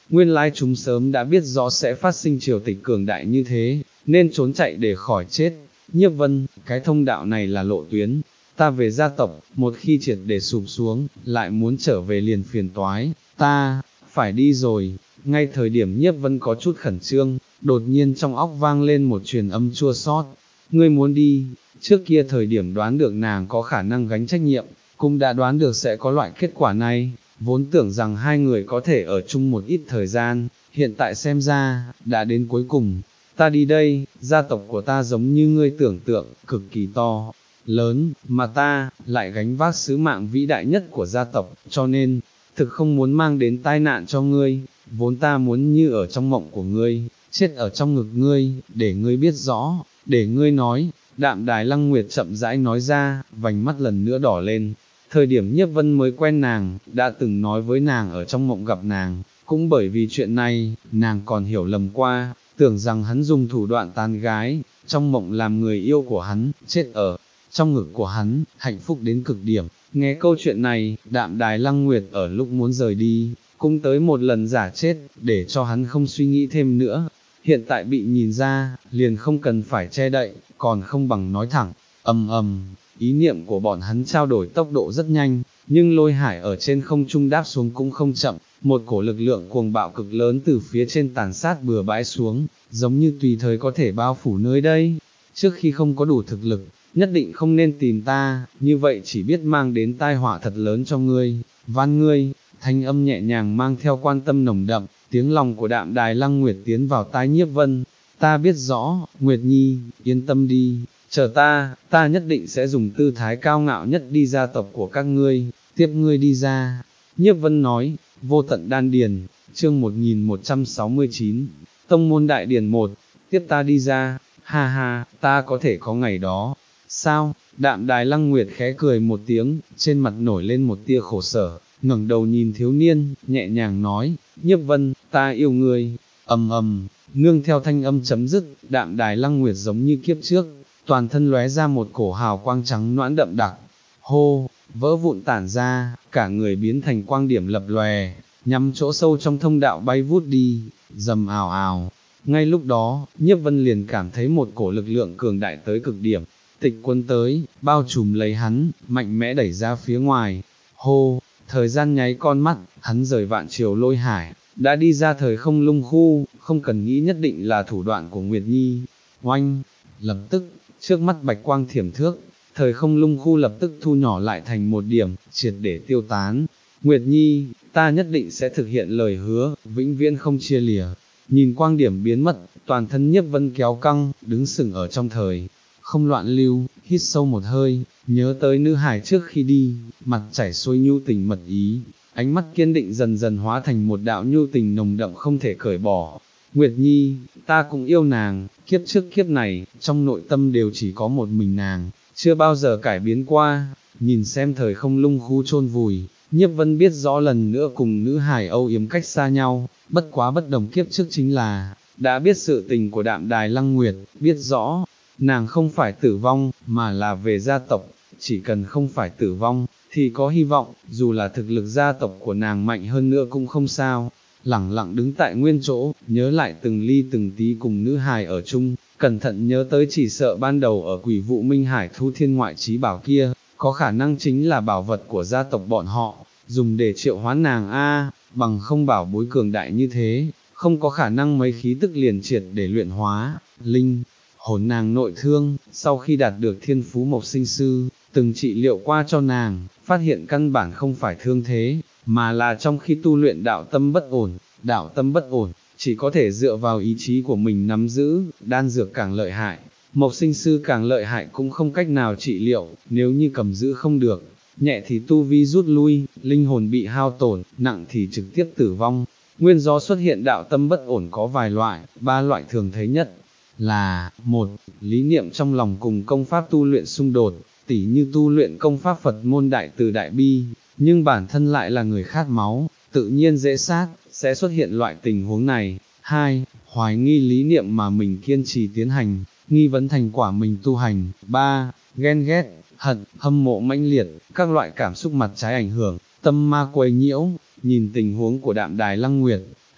Nguyên lai chúng sớm đã biết rõ sẽ phát sinh triều tịch cường đại như thế, nên trốn chạy để khỏi chết. Nhiếp Vân, cái thông đạo này là lộ tuyến, ta về gia tộc, một khi triệt để sụp xuống, lại muốn trở về liền phiền toái, ta, phải đi rồi. Ngay thời điểm Nhiếp Vân có chút khẩn trương, đột nhiên trong óc vang lên một truyền âm chua xót. Ngươi muốn đi? Trước kia thời điểm đoán được nàng có khả năng gánh trách nhiệm, cũng đã đoán được sẽ có loại kết quả này, vốn tưởng rằng hai người có thể ở chung một ít thời gian, hiện tại xem ra, đã đến cuối cùng. Ta đi đây, gia tộc của ta giống như ngươi tưởng tượng, cực kỳ to, lớn, mà ta, lại gánh vác sứ mạng vĩ đại nhất của gia tộc, cho nên, thực không muốn mang đến tai nạn cho ngươi, vốn ta muốn như ở trong mộng của ngươi, chết ở trong ngực ngươi, để ngươi biết rõ, để ngươi nói. Đạm Đài Lăng Nguyệt chậm rãi nói ra, vành mắt lần nữa đỏ lên. Thời điểm Nhiếp Vân mới quen nàng, đã từng nói với nàng ở trong mộng gặp nàng, cũng bởi vì chuyện này, nàng còn hiểu lầm qua, tưởng rằng hắn dùng thủ đoạn tán gái, trong mộng làm người yêu của hắn, chết ở trong ngực của hắn, hạnh phúc đến cực điểm. Nghe câu chuyện này, Đạm Đài Lăng Nguyệt ở lúc muốn rời đi, cũng tới một lần giả chết, để cho hắn không suy nghĩ thêm nữa. Hiện tại bị nhìn ra, liền không cần phải che đậy, còn không bằng nói thẳng, ầm ầm, ý niệm của bọn hắn trao đổi tốc độ rất nhanh, nhưng lôi hải ở trên không trung đáp xuống cũng không chậm, một cổ lực lượng cuồng bạo cực lớn từ phía trên tàn sát bừa bãi xuống, giống như tùy thời có thể bao phủ nơi đây. Trước khi không có đủ thực lực, nhất định không nên tìm ta, như vậy chỉ biết mang đến tai họa thật lớn cho ngươi, van ngươi. Thanh âm nhẹ nhàng mang theo quan tâm nồng đậm, tiếng lòng của Đạm Đài Lăng Nguyệt tiến vào tai Nhiếp Vân. Ta biết rõ, Nguyệt Nhi, yên tâm đi, chờ ta, ta nhất định sẽ dùng tư thái cao ngạo nhất đi gia tộc của các ngươi, tiếp ngươi đi ra. Nhiếp Vân nói, Vô Tận Đan Điền, chương một nghìn một trăm sáu mươi chín, Tông môn Đại Điển một, tiếp ta đi ra, ha ha, ta có thể có ngày đó. Sao? Đạm Đài Lăng Nguyệt khẽ cười một tiếng, trên mặt nổi lên một tia khổ sở, ngẩng đầu nhìn thiếu niên, nhẹ nhàng nói, Nhiếp Vân, ta yêu ngươi. Ầm ầm, nương theo thanh âm chấm dứt, Đạm Đài Lăng Nguyệt giống như kiếp trước, toàn thân lóe ra một cổ hào quang trắng noãn đậm đặc. Hô, vỡ vụn tản ra, cả người biến thành quang điểm lập lòe, nhắm chỗ sâu trong thông đạo bay vút đi, rầm ào ào. Ngay lúc đó, Nhiếp Vân liền cảm thấy một cổ lực lượng cường đại tới cực điểm, tịch quân tới, bao trùm lấy hắn, mạnh mẽ đẩy ra phía ngoài. Hô, thời gian nháy con mắt, hắn rời vạn triều lôi hải, đã đi ra thời không lung khu, không cần nghĩ nhất định là thủ đoạn của Nguyệt Nhi. Oanh, lập tức, trước mắt bạch quang thiểm thước, thời không lung khu lập tức thu nhỏ lại thành một điểm, triệt để tiêu tán. Nguyệt Nhi, ta nhất định sẽ thực hiện lời hứa, vĩnh viễn không chia lìa. Nhìn quang điểm biến mất, toàn thân Nhiếp Vân kéo căng, đứng sừng ở trong thời không loạn lưu, hít sâu một hơi, nhớ tới nữ hải trước khi đi, mặt chảy xuôi nhu tình mật ý, ánh mắt kiên định dần dần hóa thành một đạo nhu tình nồng đậm không thể cởi bỏ. Nguyệt Nhi, ta cũng yêu nàng, kiếp trước kiếp này, trong nội tâm đều chỉ có một mình nàng, chưa bao giờ cải biến qua. Nhìn xem thời không lung khu chôn vùi, Nhiếp Vân biết rõ lần nữa cùng nữ hải âu yếm cách xa nhau, bất quá bất đồng kiếp trước chính là, đã biết sự tình của Đạm Đài Lăng Nguyệt, biết rõ, nàng không phải tử vong, mà là về gia tộc, chỉ cần không phải tử vong, thì có hy vọng, dù là thực lực gia tộc của nàng mạnh hơn nữa cũng không sao. Lẳng lặng đứng tại nguyên chỗ, nhớ lại từng ly từng tí cùng nữ hài ở chung, cẩn thận nhớ tới chỉ sợ ban đầu ở quỷ vụ Minh Hải thu thiên ngoại trí bảo kia, có khả năng chính là bảo vật của gia tộc bọn họ, dùng để triệu hoán nàng a, bằng không bảo bối cường đại như thế, không có khả năng mấy khí tức liền triệt để luyện hóa. Linh hồn nàng nội thương, sau khi đạt được thiên phú mộc sinh sư, từng trị liệu qua cho nàng, phát hiện căn bản không phải thương thế, mà là trong khi tu luyện đạo tâm bất ổn, đạo tâm bất ổn, chỉ có thể dựa vào ý chí của mình nắm giữ, đan dược càng lợi hại, mộc sinh sư càng lợi hại cũng không cách nào trị liệu, nếu như cầm giữ không được, nhẹ thì tu vi rút lui, linh hồn bị hao tổn, nặng thì trực tiếp tử vong. Nguyên do xuất hiện đạo tâm bất ổn có vài loại, ba loại thường thấy nhất là, một, lý niệm trong lòng cùng công pháp tu luyện xung đột, tỉ như tu luyện công pháp Phật môn đại từ đại bi, nhưng bản thân lại là người khát máu, tự nhiên dễ sát, sẽ xuất hiện loại tình huống này. Hai, hoài nghi lý niệm mà mình kiên trì tiến hành, nghi vấn thành quả mình tu hành. Ba, ghen ghét, hận, hâm mộ mãnh liệt, các loại cảm xúc mặt trái ảnh hưởng, tâm ma quấy nhiễu. Nhìn tình huống của Đạm Đài Lăng Nguyệt,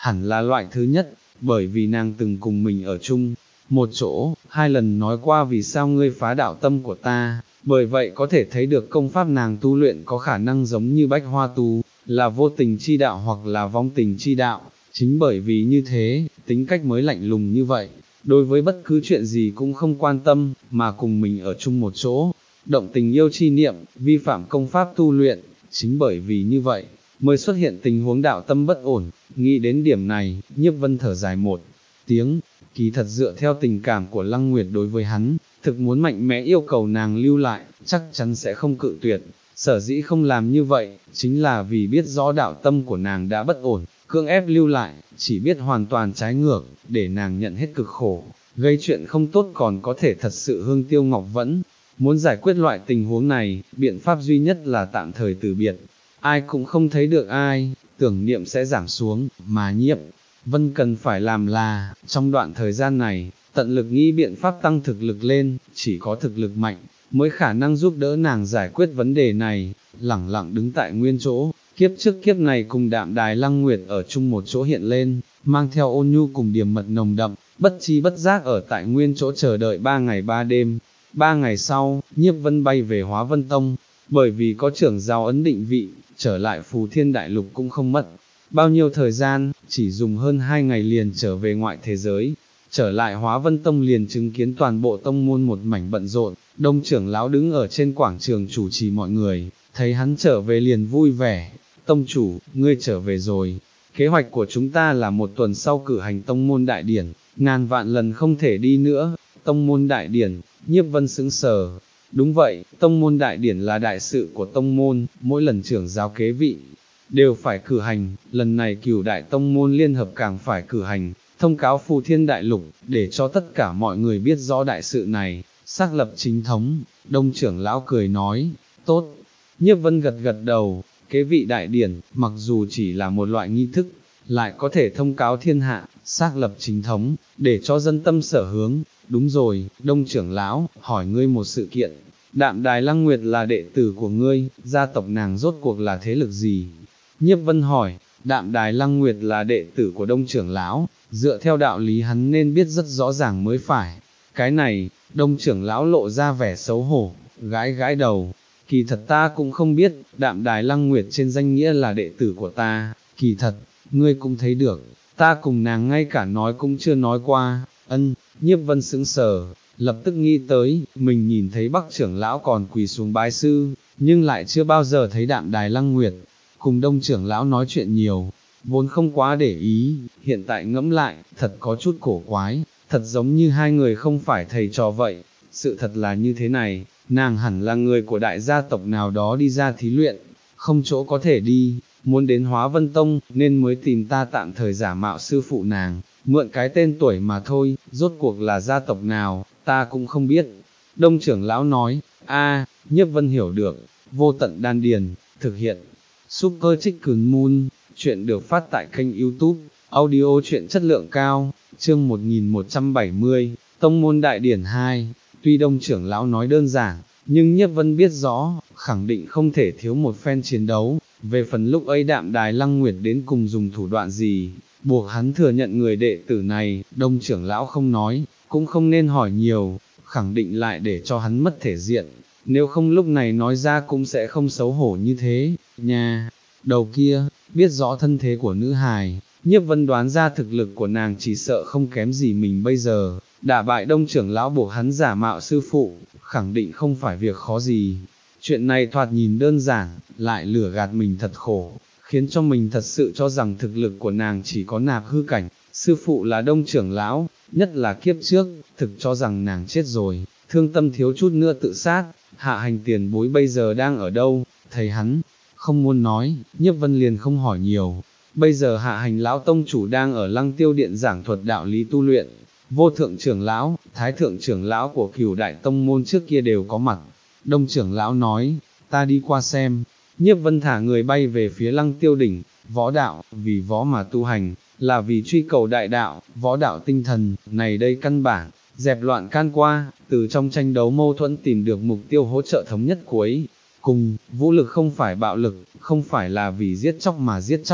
hẳn là loại thứ nhất, bởi vì nàng từng cùng mình ở chung một chỗ, hai lần nói qua vì sao ngươi phá đạo tâm của ta, bởi vậy có thể thấy được công pháp nàng tu luyện có khả năng giống như bách hoa tu, là vô tình chi đạo hoặc là vong tình chi đạo, chính bởi vì như thế, tính cách mới lạnh lùng như vậy, đối với bất cứ chuyện gì cũng không quan tâm, mà cùng mình ở chung một chỗ, động tình yêu chi niệm, vi phạm công pháp tu luyện, chính bởi vì như vậy, mới xuất hiện tình huống đạo tâm bất ổn, nghĩ đến điểm này, Nhiếp Vân thở dài một tiếng, kỳ thật dựa theo tình cảm của Lăng Nguyệt đối với hắn, thực muốn mạnh mẽ yêu cầu nàng lưu lại, chắc chắn sẽ không cự tuyệt, sở dĩ không làm như vậy, chính là vì biết rõ đạo tâm của nàng đã bất ổn, cưỡng ép lưu lại, chỉ biết hoàn toàn trái ngược, để nàng nhận hết cực khổ, gây chuyện không tốt còn có thể thật sự hương tiêu ngọc vẫn. Muốn giải quyết loại tình huống này, biện pháp duy nhất là tạm thời từ biệt, ai cũng không thấy được ai, tưởng niệm sẽ giảm xuống, mà Nhiếp Vân cần phải làm là, trong đoạn thời gian này, tận lực nghĩ biện pháp tăng thực lực lên, chỉ có thực lực mạnh, mới khả năng giúp đỡ nàng giải quyết vấn đề này, lẳng lặng đứng tại nguyên chỗ, kiếp trước kiếp này cùng Đạm Đài Lăng Nguyệt ở chung một chỗ hiện lên, mang theo ôn nhu cùng điềm mật nồng đậm, bất chi bất giác ở tại nguyên chỗ chờ đợi ba ngày ba đêm. Ba ngày sau, Nhiếp Vân bay về Hóa Vân Tông, bởi vì có trưởng giáo ấn định vị, trở lại Phù Thiên Đại Lục cũng không mất bao nhiêu thời gian, chỉ dùng hơn hai ngày liền trở về ngoại thế giới. Trở lại Hóa Vân Tông liền chứng kiến toàn bộ tông môn một mảnh bận rộn, Đông trưởng lão đứng ở trên quảng trường chủ trì mọi người, thấy hắn trở về liền vui vẻ, tông chủ, ngươi trở về rồi, kế hoạch của chúng ta là một tuần sau cử hành tông môn đại điển, ngàn vạn lần không thể đi nữa. Tông môn đại điển, Nhiếp Vân sững sờ, đúng vậy, tông môn đại điển là đại sự của tông môn, mỗi lần trưởng giáo kế vị, đều phải cử hành, lần này Cửu đại tông môn liên hợp càng phải cử hành, thông cáo Phù Thiên Đại Lục, để cho tất cả mọi người biết rõ đại sự này, xác lập chính thống. Đông trưởng lão cười nói, tốt. Nhiếp Vân gật gật đầu, kế vị đại điển, mặc dù chỉ là một loại nghi thức, lại có thể thông cáo thiên hạ, xác lập chính thống, để cho dân tâm sở hướng. Đúng rồi, Đông trưởng lão, hỏi ngươi một sự kiện, Đạm Đài Lăng Nguyệt là đệ tử của ngươi, gia tộc nàng rốt cuộc là thế lực gì? Nhiếp Vân hỏi, Đạm Đài Lăng Nguyệt là đệ tử của Đông trưởng lão, dựa theo đạo lý hắn nên biết rất rõ ràng mới phải. Cái này, Đông trưởng lão lộ ra vẻ xấu hổ, gãi gãi đầu, kỳ thật ta cũng không biết, Đạm Đài Lăng Nguyệt trên danh nghĩa là đệ tử của ta, kỳ thật, ngươi cũng thấy được, ta cùng nàng ngay cả nói cũng chưa nói qua. Ân, Nhiếp Vân sững sờ, lập tức nghĩ tới, mình nhìn thấy Bắc trưởng lão còn quỳ xuống bái sư, nhưng lại chưa bao giờ thấy Đạm Đài Lăng Nguyệt cùng Đông trưởng lão nói chuyện nhiều, vốn không quá để ý, hiện tại ngẫm lại, thật có chút cổ quái, thật giống như hai người không phải thầy trò vậy. Sự thật là như thế này, nàng hẳn là người của đại gia tộc nào đó đi ra thí luyện, không chỗ có thể đi, muốn đến Hóa Vân Tông, nên mới tìm ta tạm thời giả mạo sư phụ nàng, mượn cái tên tuổi mà thôi, rốt cuộc là gia tộc nào, ta cũng không biết. Đông trưởng lão nói, a, Nhiếp Vân hiểu được, Vô Tận Đan Điền, thực hiện, Super Chicken Moon, chuyện được phát tại kênh YouTube, audio chuyện chất lượng cao, chương một nghìn một trăm bảy mươi, Tông môn đại điển hai, tuy Đông trưởng lão nói đơn giản, nhưng Nhiếp Vân biết rõ, khẳng định không thể thiếu một phen chiến đấu. Về phần lúc ấy Đạm Đài Lăng Nguyệt đến cùng dùng thủ đoạn gì, buộc hắn thừa nhận người đệ tử này, Đông trưởng lão không nói, cũng không nên hỏi nhiều, khẳng định lại để cho hắn mất thể diện, nếu không lúc này nói ra cũng sẽ không xấu hổ như thế, nha. Đầu kia, biết rõ thân thế của nữ hài, Nhiếp Vân đoán ra thực lực của nàng chỉ sợ không kém gì mình bây giờ, đả bại Đông trưởng lão buộc hắn giả mạo sư phụ, khẳng định không phải việc khó gì. Chuyện này thoạt nhìn đơn giản, lại lừa gạt mình thật khổ, khiến cho mình thật sự cho rằng thực lực của nàng chỉ có nạp hư cảnh, sư phụ là Đông trưởng lão, nhất là kiếp trước, thực cho rằng nàng chết rồi, thương tâm thiếu chút nữa tự sát. Hạ hành tiền bối bây giờ đang ở đâu? Thầy hắn không muốn nói, Nhiếp Vân liền không hỏi nhiều. Bây giờ hạ hành lão tông chủ đang ở Lăng Tiêu Điện giảng thuật đạo lý tu luyện, Vô thượng trưởng lão, thái thượng trưởng lão của Cửu đại tông môn trước kia đều có mặt. Đông trưởng lão nói, ta đi qua xem. Nhiếp Vân thả người bay về phía Lăng Tiêu đỉnh. Võ đạo, vì võ mà tu hành, là vì truy cầu đại đạo, võ đạo tinh thần, này đây căn bản, dẹp loạn can qua, từ trong tranh đấu mâu thuẫn tìm được mục tiêu hỗ trợ thống nhất cuối cùng. Vũ lực không phải bạo lực, không phải là vì giết chóc mà giết chóc,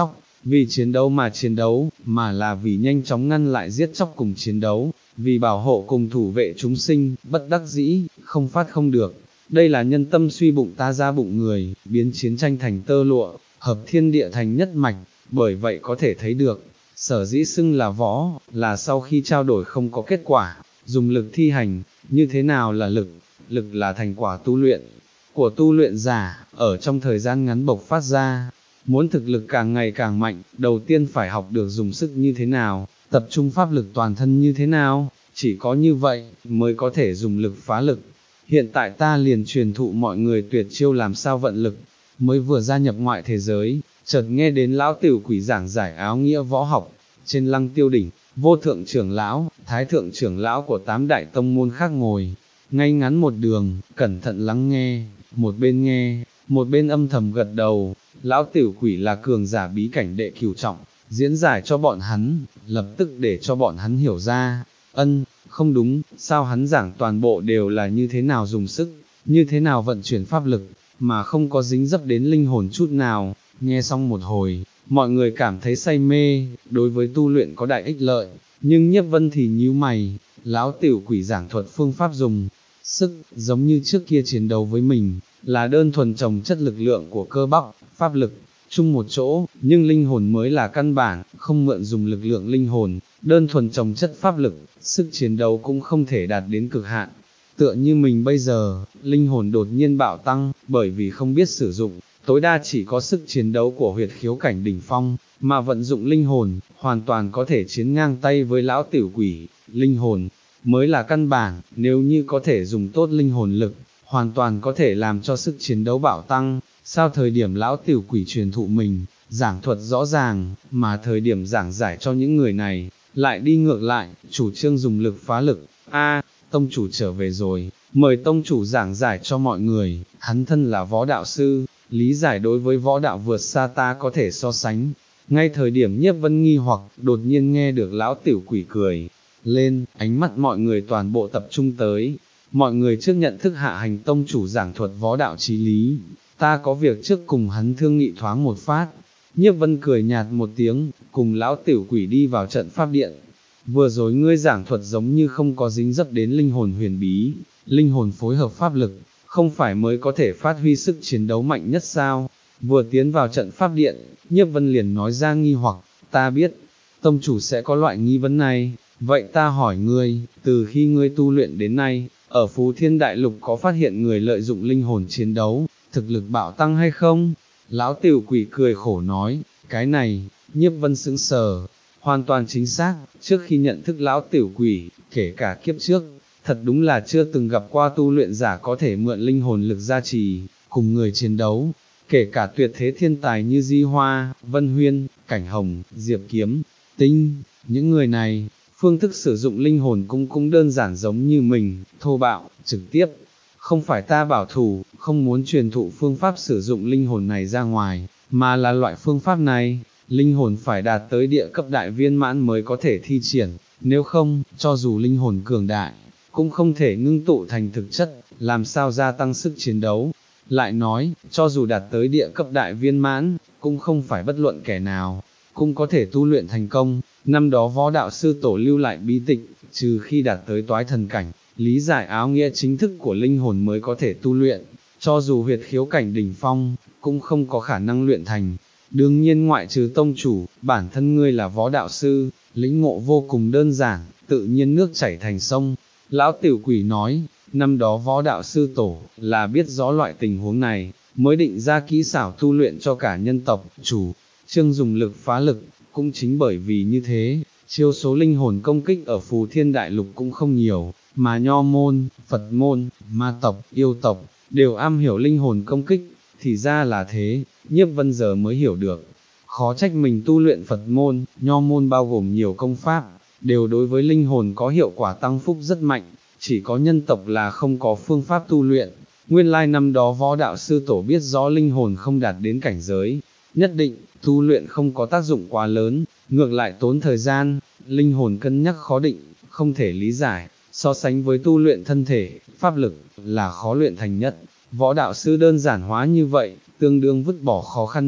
vì chiến đấu mà chiến đấu, mà là vì nhanh chóng ngăn lại giết chóc cùng chiến đấu, vì bảo hộ cùng thủ vệ chúng sinh, bất đắc dĩ, không phát không được. Đây là nhân tâm suy bụng ta ra bụng người, biến chiến tranh thành tơ lụa, hợp thiên địa thành nhất mạch, bởi vậy có thể thấy được, sở dĩ xưng là võ, là sau khi trao đổi không có kết quả, dùng lực thi hành, như thế nào là lực, lực là thành quả tu luyện, của tu luyện giả, ở trong thời gian ngắn bộc phát ra. Muốn thực lực càng ngày càng mạnh, đầu tiên phải học được dùng sức như thế nào, tập trung pháp lực toàn thân như thế nào, chỉ có như vậy, mới có thể dùng lực phá lực. Hiện tại ta liền truyền thụ mọi người tuyệt chiêu làm sao vận lực, mới vừa gia nhập ngoại thế giới, chợt nghe đến lão tiểu quỷ giảng giải áo nghĩa võ học, trên lăng tiêu đỉnh, vô thượng trưởng lão, thái thượng trưởng lão của tám đại tông môn khác ngồi, ngay ngắn một đường, cẩn thận lắng nghe, một bên nghe, một bên âm thầm gật đầu. Lão tiểu quỷ là cường giả bí cảnh đệ cửu trọng, diễn giải cho bọn hắn, lập tức để cho bọn hắn hiểu ra, ân, không đúng, sao hắn giảng toàn bộ đều là như thế nào dùng sức, như thế nào vận chuyển pháp lực, mà không có dính dấp đến linh hồn chút nào. Nghe xong một hồi, mọi người cảm thấy say mê, đối với tu luyện có đại ích lợi, nhưng Nhiếp Vân thì nhíu mày, lão tiểu quỷ giảng thuật phương pháp dùng sức, giống như trước kia chiến đấu với mình, là đơn thuần trồng chất lực lượng của cơ bắp, pháp lực, chung một chỗ, nhưng linh hồn mới là căn bản, không mượn dùng lực lượng linh hồn, đơn thuần trồng chất pháp lực, sức chiến đấu cũng không thể đạt đến cực hạn. Tựa như mình bây giờ, linh hồn đột nhiên bạo tăng, bởi vì không biết sử dụng, tối đa chỉ có sức chiến đấu của huyệt khiếu cảnh đỉnh phong, mà vận dụng linh hồn, hoàn toàn có thể chiến ngang tay với lão tiểu quỷ. Linh hồn mới là căn bản, nếu như có thể dùng tốt linh hồn lực, hoàn toàn có thể làm cho sức chiến đấu bạo tăng. Sao thời điểm lão tiểu quỷ truyền thụ mình, giảng thuật rõ ràng, mà thời điểm giảng giải cho những người này, lại đi ngược lại, chủ trương dùng lực phá lực. A, tông chủ trở về rồi, mời tông chủ giảng giải cho mọi người, hắn thân là võ đạo sư, lý giải đối với võ đạo vượt xa ta có thể so sánh. Ngay thời điểm Nhiếp Vân nghi hoặc, đột nhiên nghe được lão tiểu quỷ cười lên, ánh mắt mọi người toàn bộ tập trung tới. Mọi người trước nhận thức hạ hành tông chủ giảng thuật võ đạo chí lý, ta có việc trước cùng hắn thương nghị thoáng một phát. Nhiếp Vân cười nhạt một tiếng, cùng lão tiểu quỷ đi vào trận pháp điện. Vừa rồi ngươi giảng thuật giống như không có dính dấp đến linh hồn huyền bí, linh hồn phối hợp pháp lực, không phải mới có thể phát huy sức chiến đấu mạnh nhất sao? Vừa tiến vào trận pháp điện, Nhiếp Vân liền nói ra nghi hoặc, ta biết, tông chủ sẽ có loại nghi vấn này, vậy ta hỏi ngươi, từ khi ngươi tu luyện đến nay, ở Phú Thiên Đại Lục có phát hiện người lợi dụng linh hồn chiến đấu, thực lực bạo tăng hay không? Lão tiểu quỷ cười khổ nói, cái này, Nhiếp Vân sững sờ, hoàn toàn chính xác, trước khi nhận thức lão tiểu quỷ, kể cả kiếp trước, thật đúng là chưa từng gặp qua tu luyện giả có thể mượn linh hồn lực gia trì, cùng người chiến đấu, kể cả tuyệt thế thiên tài như Di Hoa, Vân Huyên, Cảnh Hồng, Diệp Kiếm, Tinh, những người này, phương thức sử dụng linh hồn cũng cũng đơn giản giống như mình, thô bạo, trực tiếp. Không phải ta bảo thủ, không muốn truyền thụ phương pháp sử dụng linh hồn này ra ngoài, mà là loại phương pháp này, linh hồn phải đạt tới địa cấp đại viên mãn mới có thể thi triển, nếu không, cho dù linh hồn cường đại, cũng không thể ngưng tụ thành thực chất, làm sao gia tăng sức chiến đấu. Lại nói, cho dù đạt tới địa cấp đại viên mãn, cũng không phải bất luận kẻ nào, cũng có thể tu luyện thành công. Năm đó võ đạo sư tổ lưu lại bí tịch, trừ khi đạt tới toái thần cảnh, lý giải áo nghĩa chính thức của linh hồn mới có thể tu luyện, cho dù huyệt khiếu cảnh đỉnh phong, cũng không có khả năng luyện thành. Đương nhiên ngoại trừ tông chủ, bản thân ngươi là võ đạo sư, lĩnh ngộ vô cùng đơn giản, tự nhiên nước chảy thành sông. Lão tiểu quỷ nói, năm đó võ đạo sư tổ, là biết rõ loại tình huống này, mới định ra kỹ xảo tu luyện cho cả nhân tộc, chủ, trương dùng lực phá lực, cũng chính bởi vì như thế, chiêu số linh hồn công kích ở Phù Thiên Đại Lục cũng không nhiều, mà nho môn, Phật môn, ma tộc, yêu tộc, đều am hiểu linh hồn công kích, thì ra là thế. Nhiếp Vân giờ mới hiểu được, khó trách mình tu luyện Phật môn, nho môn bao gồm nhiều công pháp, đều đối với linh hồn có hiệu quả tăng phúc rất mạnh, chỉ có nhân tộc là không có phương pháp tu luyện. Nguyên lai năm đó võ đạo sư tổ biết rõ linh hồn không đạt đến cảnh giới, nhất định, tu luyện không có tác dụng quá lớn, ngược lại tốn thời gian, linh hồn cân nhắc khó định, không thể lý giải, so sánh với tu luyện thân thể, pháp lực, là khó luyện thành nhất. Võ đạo sư đơn giản hóa như vậy, tương đương vứt bỏ khó khăn nhất.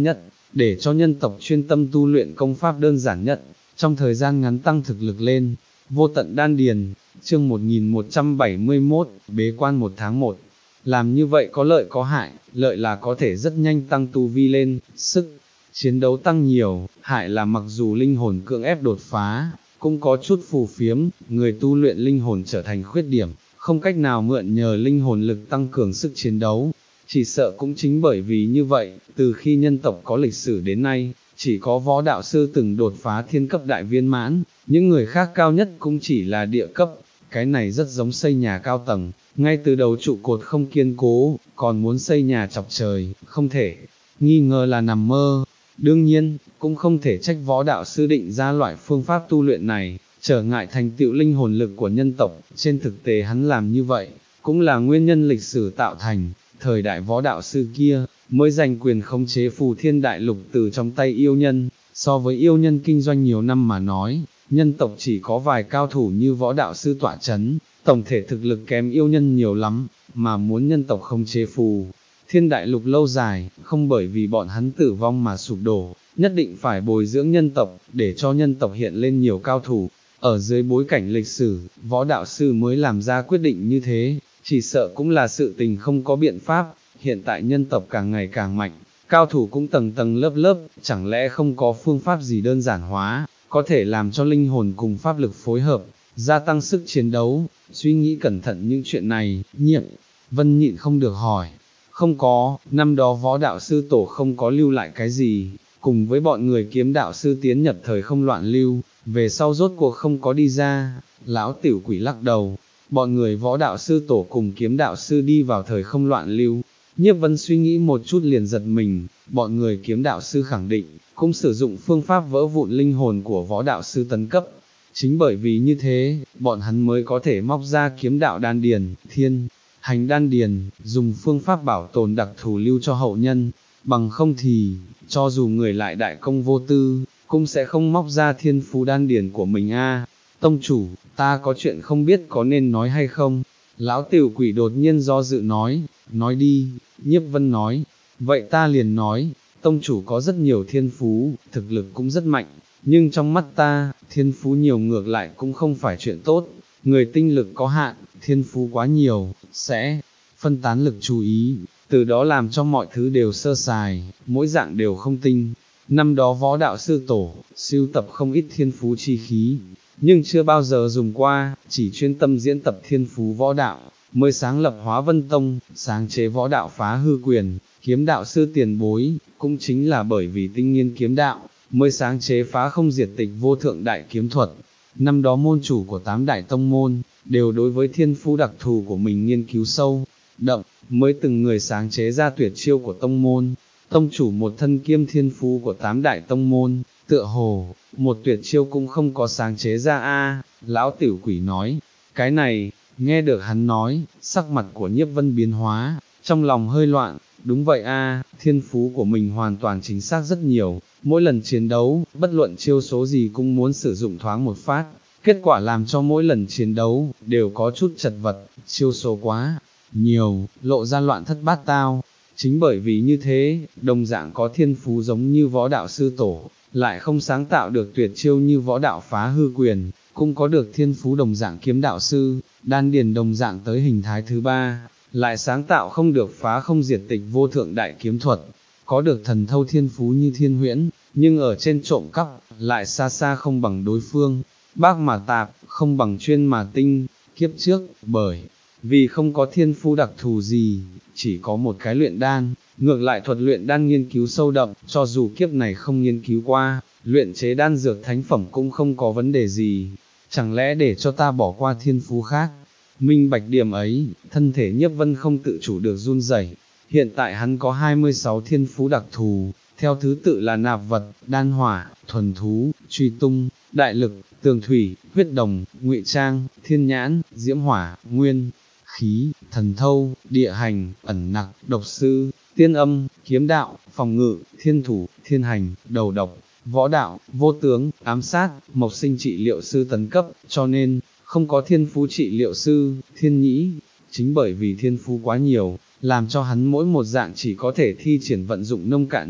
để cho nhân tộc chuyên tâm tu luyện công pháp đơn giản nhất, trong thời gian ngắn tăng thực lực lên. Vô tận đan điền, chương một nghìn một trăm bảy mươi mốt, bế quan một tháng một. Làm như vậy có lợi có hại, lợi là có thể rất nhanh tăng tu vi lên, sức chiến đấu tăng nhiều, hại là mặc dù linh hồn cưỡng ép đột phá, cũng có chút phù phiếm, người tu luyện linh hồn trở thành khuyết điểm, không cách nào mượn nhờ linh hồn lực tăng cường sức chiến đấu. Chỉ sợ cũng chính bởi vì như vậy, từ khi nhân tộc có lịch sử đến nay, chỉ có võ đạo sư từng đột phá thiên cấp đại viên mãn, những người khác cao nhất cũng chỉ là địa cấp. Cái này rất giống xây nhà cao tầng, ngay từ đầu trụ cột không kiên cố, còn muốn xây nhà chọc trời, không thể, nghi ngờ là nằm mơ. Đương nhiên, cũng không thể trách võ đạo sư định ra loại phương pháp tu luyện này, trở ngại thành tựu linh hồn lực của nhân tộc. Trên thực tế hắn làm như vậy, cũng là nguyên nhân lịch sử tạo thành. Thời đại võ đạo sư kia, mới giành quyền khống chế phù thiên đại lục từ trong tay yêu nhân. So với yêu nhân kinh doanh nhiều năm mà nói, nhân tộc chỉ có vài cao thủ như võ đạo sư tọa chấn, tổng thể thực lực kém yêu nhân nhiều lắm, mà muốn nhân tộc khống chế phù thiên đại lục lâu dài, không bởi vì bọn hắn tử vong mà sụp đổ, nhất định phải bồi dưỡng nhân tộc, để cho nhân tộc hiện lên nhiều cao thủ. Ở dưới bối cảnh lịch sử, võ đạo sư mới làm ra quyết định như thế, chỉ sợ cũng là sự tình không có biện pháp. Hiện tại nhân tộc càng ngày càng mạnh, cao thủ cũng tầng tầng lớp lớp, chẳng lẽ không có phương pháp gì đơn giản hóa, có thể làm cho linh hồn cùng pháp lực phối hợp, gia tăng sức chiến đấu. Suy nghĩ cẩn thận những chuyện này, Nhiệm Vân nhịn không được hỏi. Không có, năm đó võ đạo sư tổ không có lưu lại cái gì, cùng với bọn người kiếm đạo sư tiến nhập thời không loạn lưu, về sau rốt cuộc không có đi ra. Lão tiểu quỷ lắc đầu, bọn người võ đạo sư tổ cùng kiếm đạo sư đi vào thời không loạn lưu. Nhiếp Vân suy nghĩ một chút liền giật mình, bọn người kiếm đạo sư khẳng định, cũng sử dụng phương pháp vỡ vụn linh hồn của võ đạo sư tấn cấp. Chính bởi vì như thế, bọn hắn mới có thể móc ra kiếm đạo đan điền, thiên hành đan điền, dùng phương pháp bảo tồn đặc thù lưu cho hậu nhân, bằng không thì, cho dù người lại đại công vô tư, cũng sẽ không móc ra thiên phú đan điền của mình a. Tông chủ, ta có chuyện không biết có nên nói hay không? Lão tiểu quỷ đột nhiên do dự nói, nói đi. Nhiếp Vân nói, vậy ta liền nói, tông chủ có rất nhiều thiên phú, thực lực cũng rất mạnh, nhưng trong mắt ta, thiên phú nhiều ngược lại cũng không phải chuyện tốt. Người tinh lực có hạn, thiên phú quá nhiều, sẽ phân tán lực chú ý, từ đó làm cho mọi thứ đều sơ sài, mỗi dạng đều không tinh. Năm đó võ đạo sư tổ, sưu tập không ít thiên phú chi khí, nhưng chưa bao giờ dùng qua, chỉ chuyên tâm diễn tập thiên phú võ đạo, mới sáng lập Hóa Vân Tông, sáng chế võ đạo Phá Hư Quyền. Kiếm đạo sư tiền bối, cũng chính là bởi vì tinh nghiên kiếm đạo, mới sáng chế Phá Không Diệt Tịch Vô Thượng Đại Kiếm Thuật. Năm đó môn chủ của tám đại tông môn, đều đối với thiên phú đặc thù của mình nghiên cứu sâu đậm, mới từng người sáng chế ra tuyệt chiêu của tông môn. Tông chủ một thân kiêm thiên phú của tám đại tông môn, tựa hồ, một tuyệt chiêu cũng không có sáng chế ra a. Lão tiểu quỷ nói, cái này, nghe được hắn nói, sắc mặt của Nhiếp Vân biến hóa, trong lòng hơi loạn. Đúng vậy a, thiên phú của mình hoàn toàn chính xác rất nhiều, mỗi lần chiến đấu, bất luận chiêu số gì cũng muốn sử dụng thoáng một phát, kết quả làm cho mỗi lần chiến đấu, đều có chút chật vật, chiêu số quá nhiều, lộ ra loạn thất bát tao. Chính bởi vì như thế, đồng dạng có thiên phú giống như võ đạo sư tổ, lại không sáng tạo được tuyệt chiêu như võ đạo Phá Hư Quyền, cũng có được thiên phú đồng dạng kiếm đạo sư, đan điền đồng dạng tới hình thái thứ ba, lại sáng tạo không được Phá Không Diệt Tịch Vô Thượng Đại Kiếm Thuật, có được thần thâu thiên phú như Thiên Huyễn, nhưng ở trên trộm cắp, lại xa xa không bằng đối phương, bác mà tạp, không bằng chuyên mà tinh. Kiếp trước, bởi vì không có thiên phú đặc thù gì, chỉ có một cái luyện đan, ngược lại thuật luyện đan nghiên cứu sâu đậm, cho dù kiếp này không nghiên cứu qua, luyện chế đan dược thánh phẩm cũng không có vấn đề gì, chẳng lẽ để cho ta bỏ qua thiên phú khác? Minh bạch điểm ấy, thân thể Nhiếp Vân không tự chủ được run rẩy. Hiện tại hắn có hai mươi sáu thiên phú đặc thù, theo thứ tự là nạp vật, đan hỏa, thuần thú, truy tung, đại lực, tường thủy, huyết đồng, ngụy trang, thiên nhãn, diễm hỏa, nguyên khí, thần thâu, địa hành, ẩn nặc, độc sư, tiên âm, kiếm đạo, phòng ngự, thiên thủ, thiên hành, đầu độc, võ đạo, vô tướng, ám sát, mộc sinh trị liệu sư tấn cấp, cho nên, không có thiên phú trị liệu sư, thiên nhĩ. Chính bởi vì thiên phú quá nhiều, làm cho hắn mỗi một dạng chỉ có thể thi triển vận dụng nông cạn nhất,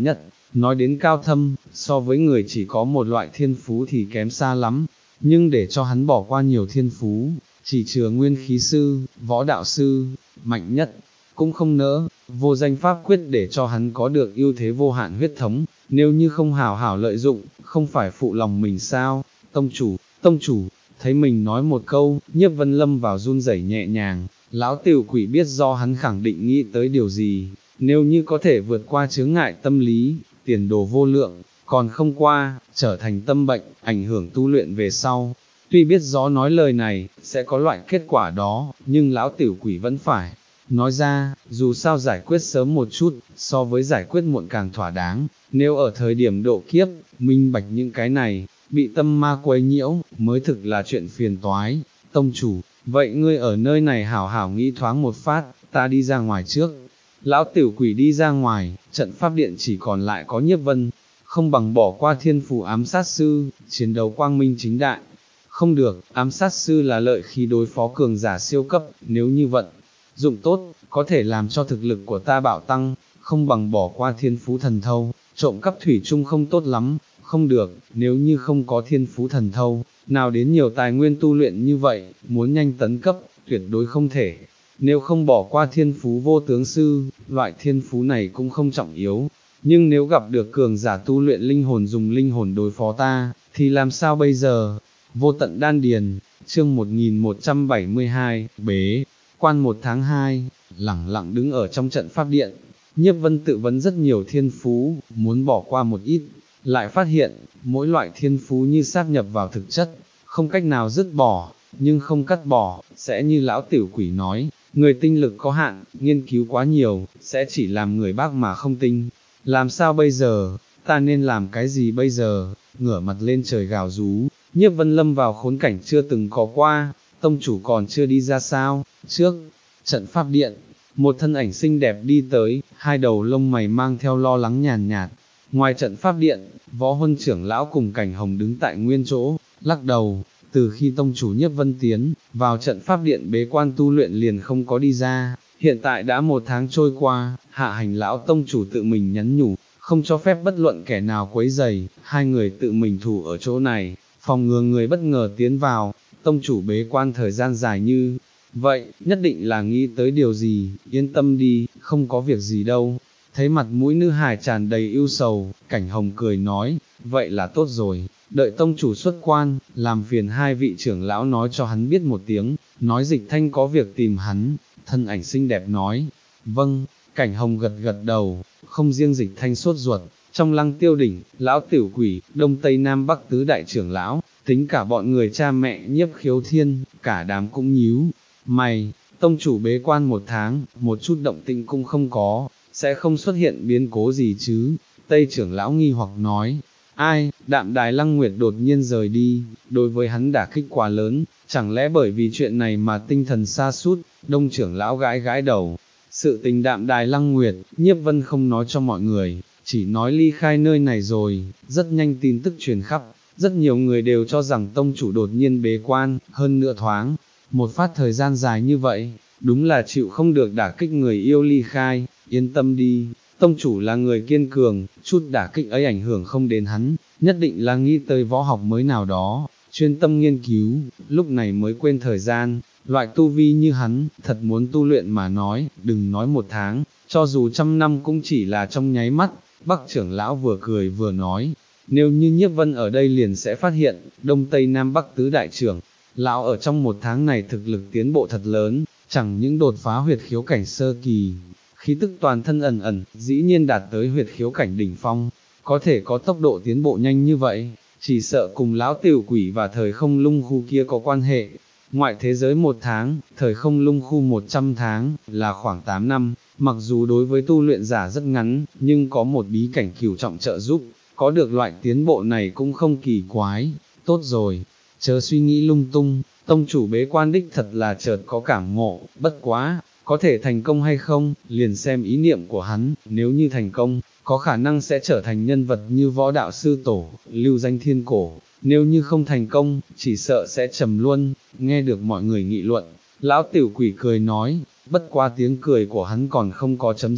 nói đến cao thâm, so với người chỉ có một loại thiên phú thì kém xa lắm, nhưng để cho hắn bỏ qua nhiều thiên phú, chỉ chừa nguyên khí sư, võ đạo sư, mạnh nhất, cũng không nỡ, vô danh pháp quyết để cho hắn có được ưu thế vô hạn huyết thống, nếu như không hảo hảo lợi dụng, không phải phụ lòng mình sao, tông chủ, tông chủ, thấy mình nói một câu, Nhiếp Vân lâm vào run rẩy nhẹ nhàng, lão tiểu quỷ biết do hắn khẳng định nghĩ tới điều gì, nếu như có thể vượt qua chướng ngại tâm lý, tiền đồ vô lượng, còn không qua, trở thành tâm bệnh, ảnh hưởng tu luyện về sau. Tuy biết rõ nói lời này, sẽ có loại kết quả đó, nhưng lão tiểu quỷ vẫn phải nói ra, dù sao giải quyết sớm một chút, so với giải quyết muộn càng thỏa đáng, nếu ở thời điểm độ kiếp, minh bạch những cái này, bị tâm ma quấy nhiễu, mới thực là chuyện phiền toái. Tông chủ, vậy ngươi ở nơi này hảo hảo nghĩ thoáng một phát, ta đi ra ngoài trước. Lão tiểu quỷ đi ra ngoài, trận pháp điện chỉ còn lại có Nhiếp Vân, không bằng bỏ qua thiên phù ám sát sư, chiến đấu quang minh chính đại. Không được, ám sát sư là lợi khí đối phó cường giả siêu cấp, nếu như vận dụng tốt, có thể làm cho thực lực của ta bạo tăng, không bằng bỏ qua thiên phú thần thâu, trộm cắp thủy chung không tốt lắm, không được, nếu như không có thiên phú thần thâu, nào đến nhiều tài nguyên tu luyện như vậy, muốn nhanh tấn cấp, tuyệt đối không thể. Nếu không bỏ qua thiên phú vô tướng sư, loại thiên phú này cũng không trọng yếu, nhưng nếu gặp được cường giả tu luyện linh hồn dùng linh hồn đối phó ta, thì làm sao bây giờ? Vô tận đan điền, chương một nghìn một trăm bảy mươi hai, bế, quan một tháng hai, lẳng lặng đứng ở trong trận pháp điện, Nhiếp Vân tự vấn rất nhiều thiên phú, muốn bỏ qua một ít, lại phát hiện, mỗi loại thiên phú như sáp nhập vào thực chất, không cách nào dứt bỏ, nhưng không cắt bỏ, sẽ như lão tiểu quỷ nói, người tinh lực có hạn, nghiên cứu quá nhiều, sẽ chỉ làm người bác mà không tinh. Làm sao bây giờ, ta nên làm cái gì bây giờ, ngửa mặt lên trời gào rú, Nhiếp Vân lâm vào khốn cảnh chưa từng có qua, tông chủ còn chưa đi ra sao, trước, trận pháp điện, một thân ảnh xinh đẹp đi tới, hai đầu lông mày mang theo lo lắng nhàn nhạt, ngoài trận pháp điện, võ huân trưởng lão cùng Cảnh Hồng đứng tại nguyên chỗ, lắc đầu, từ khi tông chủ Nhiếp Vân tiến, vào trận pháp điện bế quan tu luyện liền không có đi ra, hiện tại đã một tháng trôi qua, hạ hành lão tông chủ tự mình nhắn nhủ, không cho phép bất luận kẻ nào quấy rầy, hai người tự mình thủ ở chỗ này, phòng ngừa người bất ngờ tiến vào, tông chủ bế quan thời gian dài như vậy, nhất định là nghĩ tới điều gì, yên tâm đi, không có việc gì đâu. Thấy mặt mũi nữ hài tràn đầy ưu sầu, Cảnh Hồng cười nói, vậy là tốt rồi, đợi tông chủ xuất quan, làm phiền hai vị trưởng lão nói cho hắn biết một tiếng, nói Dịch Thanh có việc tìm hắn, thân ảnh xinh đẹp nói, vâng, Cảnh Hồng gật gật đầu, không riêng Dịch Thanh sốt ruột, trong Lăng Tiêu Đỉnh, lão tiểu quỷ, đông tây nam bắc tứ đại trưởng lão, tính cả bọn người cha mẹ Nhiếp Khiếu Thiên, cả đám cũng nhíu mày, tông chủ bế quan một tháng, một chút động tĩnh cũng không có, sẽ không xuất hiện biến cố gì chứ, Tây trưởng lão nghi hoặc nói, ai, Đạm Đài Lăng Nguyệt đột nhiên rời đi, đối với hắn đả kích quá lớn, chẳng lẽ bởi vì chuyện này mà tinh thần sa sút, Đông trưởng lão gãi gãi đầu, sự tình Đạm Đài Lăng Nguyệt, Nhiếp Vân không nói cho mọi người, chỉ nói ly khai nơi này rồi, rất nhanh tin tức truyền khắp, rất nhiều người đều cho rằng tông chủ đột nhiên bế quan, hơn nửa thoáng, một phát thời gian dài như vậy, đúng là chịu không được đả kích người yêu ly khai, yên tâm đi, tông chủ là người kiên cường, chút đả kích ấy ảnh hưởng không đến hắn, nhất định là nghĩ tới võ học mới nào đó, chuyên tâm nghiên cứu, lúc này mới quên thời gian, loại tu vi như hắn, thật muốn tu luyện mà nói, đừng nói một tháng, cho dù trăm năm cũng chỉ là trong nháy mắt, Bắc trưởng lão vừa cười vừa nói, nếu như Nhiếp Vân ở đây liền sẽ phát hiện, Đông Tây Nam Bắc tứ đại trưởng, lão ở trong một tháng này thực lực tiến bộ thật lớn, chẳng những đột phá huyệt khiếu cảnh sơ kỳ, khí tức toàn thân ẩn ẩn, dĩ nhiên đạt tới huyệt khiếu cảnh đỉnh phong, có thể có tốc độ tiến bộ nhanh như vậy, chỉ sợ cùng lão tiểu quỷ và thời không lung khu kia có quan hệ. Ngoại thế giới một tháng, thời không lung khu một trăm tháng, là khoảng tám năm, mặc dù đối với tu luyện giả rất ngắn, nhưng có một bí cảnh cửu trọng trợ giúp, có được loại tiến bộ này cũng không kỳ quái, tốt rồi, chớ suy nghĩ lung tung, tông chủ bế quan đích thật là chợt có cảm ngộ, bất quá, có thể thành công hay không, liền xem ý niệm của hắn, nếu như thành công, có khả năng sẽ trở thành nhân vật như võ đạo sư tổ, lưu danh thiên cổ, nếu như không thành công, chỉ sợ sẽ trầm luôn, nghe được mọi người nghị luận, lão tiểu quỷ cười nói, bất qua tiếng cười của hắn còn không có chấm dứt,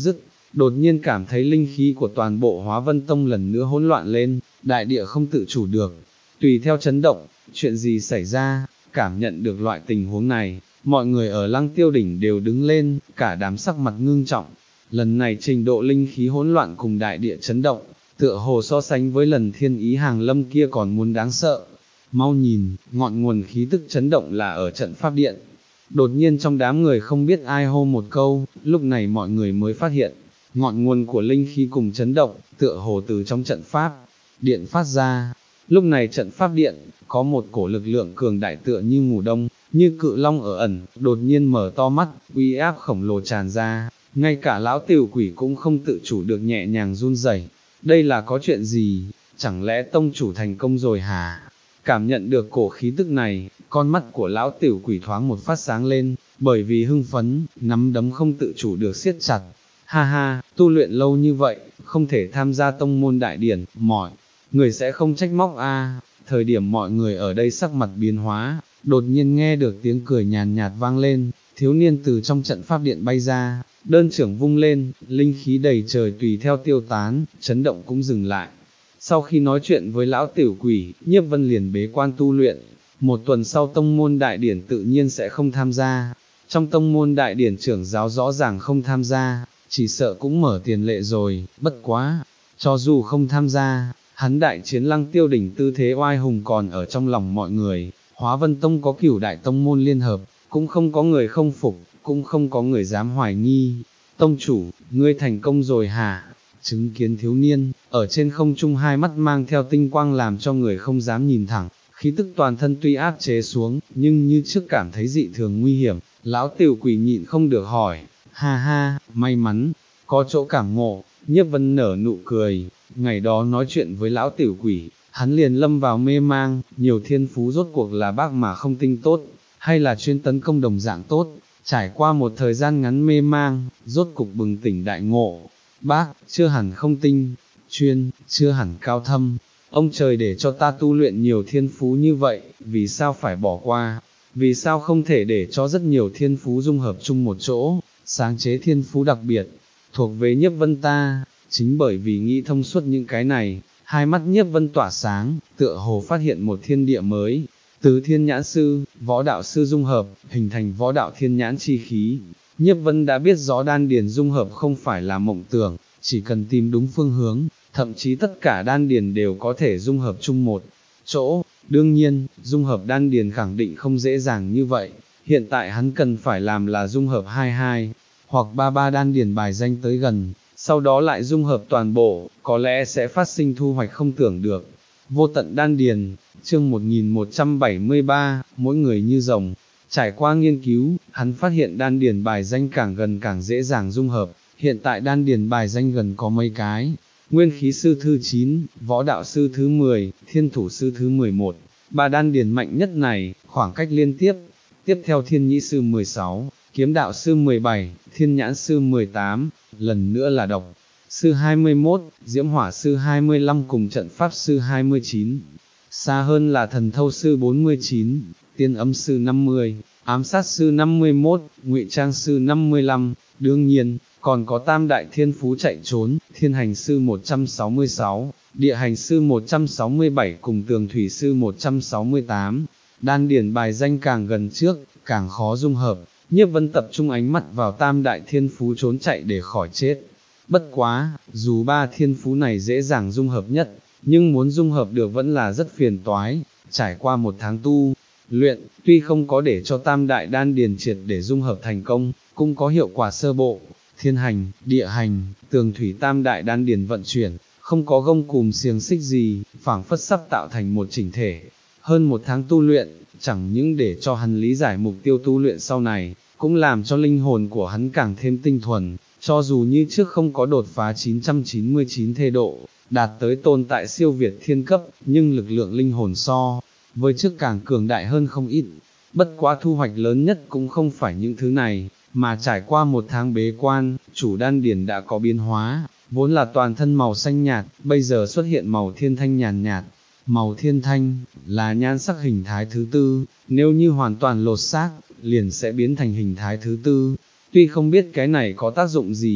đột nhiên cảm thấy linh khí của toàn bộ Hóa Vân Tông lần nữa hỗn loạn lên, đại địa không tự chủ được, tùy theo chấn động, chuyện gì xảy ra, cảm nhận được loại tình huống này, mọi người ở Lăng Tiêu Đỉnh đều đứng lên, cả đám sắc mặt ngưng trọng, lần này trình độ linh khí hỗn loạn cùng đại địa chấn động, tựa hồ so sánh với lần thiên ý hàng lâm kia còn muốn đáng sợ. Mau nhìn, ngọn nguồn khí tức chấn động là ở trận pháp điện. Đột nhiên trong đám người không biết ai hô một câu, lúc này mọi người mới phát hiện, ngọn nguồn của linh khí cùng chấn động, tựa hồ từ trong trận pháp điện phát ra. Lúc này trận pháp điện, có một cổ lực lượng cường đại tựa như ngủ đông, như cự long ở ẩn, đột nhiên mở to mắt, uy áp khổng lồ tràn ra, ngay cả lão tiểu quỷ cũng không tự chủ được nhẹ nhàng run rẩy. Đây là có chuyện gì, chẳng lẽ tông chủ thành công rồi hả? Cảm nhận được cổ khí tức này, con mắt của lão tiểu quỷ thoáng một phát sáng lên, bởi vì hưng phấn, nắm đấm không tự chủ được siết chặt. Ha ha, tu luyện lâu như vậy, không thể tham gia tông môn đại điển, mọi người sẽ không trách móc a. Thời điểm mọi người ở đây sắc mặt biến hóa, đột nhiên nghe được tiếng cười nhàn nhạt vang lên, thiếu niên từ trong trận pháp điện bay ra, đơn trưởng vung lên, linh khí đầy trời tùy theo tiêu tán, chấn động cũng dừng lại. Sau khi nói chuyện với lão tiểu quỷ, Nhiếp Vân liền bế quan tu luyện, một tuần sau tông môn đại điển tự nhiên sẽ không tham gia. Trong tông môn đại điển trưởng giáo rõ ràng không tham gia, chỉ sợ cũng mở tiền lệ rồi, bất quá, cho dù không tham gia, hắn đại chiến Lăng Tiêu Đỉnh tư thế oai hùng còn ở trong lòng mọi người. Hóa Vân Tông có cửu đại tông môn liên hợp, cũng không có người không phục, cũng không có người dám hoài nghi. Tông chủ, ngươi thành công rồi hả? Chứng kiến thiếu niên, ở trên không trung hai mắt mang theo tinh quang làm cho người không dám nhìn thẳng, khí tức toàn thân tuy áp chế xuống, nhưng như trước cảm thấy dị thường nguy hiểm, lão tiểu quỷ nhịn không được hỏi, ha ha, may mắn, có chỗ cảm ngộ. Nhiếp Vân nở nụ cười, ngày đó nói chuyện với lão tiểu quỷ, hắn liền lâm vào mê mang, nhiều thiên phú rốt cuộc là bác mà không tinh tốt, hay là chuyên tấn công đồng dạng tốt, trải qua một thời gian ngắn mê mang, rốt cục bừng tỉnh đại ngộ. Bác, chưa hẳn không tinh, chuyên, chưa hẳn cao thâm, ông trời để cho ta tu luyện nhiều thiên phú như vậy, vì sao phải bỏ qua, vì sao không thể để cho rất nhiều thiên phú dung hợp chung một chỗ, sáng chế thiên phú đặc biệt, thuộc về Nhiếp Vân ta, chính bởi vì nghĩ thông suốt những cái này, hai mắt Nhiếp Vân tỏa sáng, tựa hồ phát hiện một thiên địa mới, tứ thiên nhãn sư, võ đạo sư dung hợp, hình thành võ đạo thiên nhãn chi khí. Nhiếp Vân đã biết rõ đan điền dung hợp không phải là mộng tưởng, chỉ cần tìm đúng phương hướng, thậm chí tất cả đan điền đều có thể dung hợp chung một chỗ. Đương nhiên, dung hợp đan điền khẳng định không dễ dàng như vậy, hiện tại hắn cần phải làm là dung hợp hai hai, hoặc ba ba đan điền bài danh tới gần, sau đó lại dung hợp toàn bộ, có lẽ sẽ phát sinh thu hoạch không tưởng được. Vô tận đan điền, chương một nghìn một trăm bảy mươi ba, mỗi người như rồng. Trải qua nghiên cứu, hắn phát hiện đan điền bài danh càng gần càng dễ dàng dung hợp, hiện tại đan điền bài danh gần có mấy cái, nguyên khí sư thứ chín, võ đạo sư thứ mười, thiên thủ sư thứ mười một, ba đan điền mạnh nhất này, khoảng cách liên tiếp, tiếp theo thiên nhĩ sư mười sáu, kiếm đạo sư mười bảy, thiên nhãn sư mười tám, lần nữa là độc sư hai mươi mốt, diễm hỏa sư hai mươi lăm cùng trận pháp sư hai mươi chín, xa hơn là thần thâu sư bốn mươi chín, tiên âm sư năm mươi, ám sát sư năm mươi mốt, ngụy trang sư năm mươi lăm, đương nhiên, còn có tam đại thiên phú chạy trốn, thiên hành sư một trăm sáu mươi sáu, địa hành sư một trăm sáu mươi bảy cùng tường thủy sư một trăm sáu mươi tám, đan điển bài danh càng gần trước, càng khó dung hợp. Nhiếp Vân tập trung ánh mắt vào tam đại thiên phú trốn chạy để khỏi chết. Bất quá, dù ba thiên phú này dễ dàng dung hợp nhất, nhưng muốn dung hợp được vẫn là rất phiền toái. Trải qua một tháng tu luyện, tuy không có để cho tam đại đan điền triệt để dung hợp thành công, cũng có hiệu quả sơ bộ. Thiên hành, địa hành, tường thủy tam đại đan điền vận chuyển, không có gông cùm xiềng xích gì, phảng phất sắp tạo thành một chỉnh thể. Hơn một tháng tu luyện, chẳng những để cho hắn lý giải mục tiêu tu luyện sau này, cũng làm cho linh hồn của hắn càng thêm tinh thuần, cho dù như trước không có đột phá chín trăm chín mươi chín thê độ, đạt tới tồn tại siêu việt thiên cấp, nhưng lực lượng linh hồn so với trước càng cường đại hơn không ít. Bất quá thu hoạch lớn nhất cũng không phải những thứ này, mà trải qua một tháng bế quan, chủ đan điển đã có biến hóa, vốn là toàn thân màu xanh nhạt, bây giờ xuất hiện màu thiên thanh nhàn nhạt. Màu thiên thanh, là nhan sắc hình thái thứ tư, nếu như hoàn toàn lột xác, liền sẽ biến thành hình thái thứ tư. Tuy không biết cái này có tác dụng gì,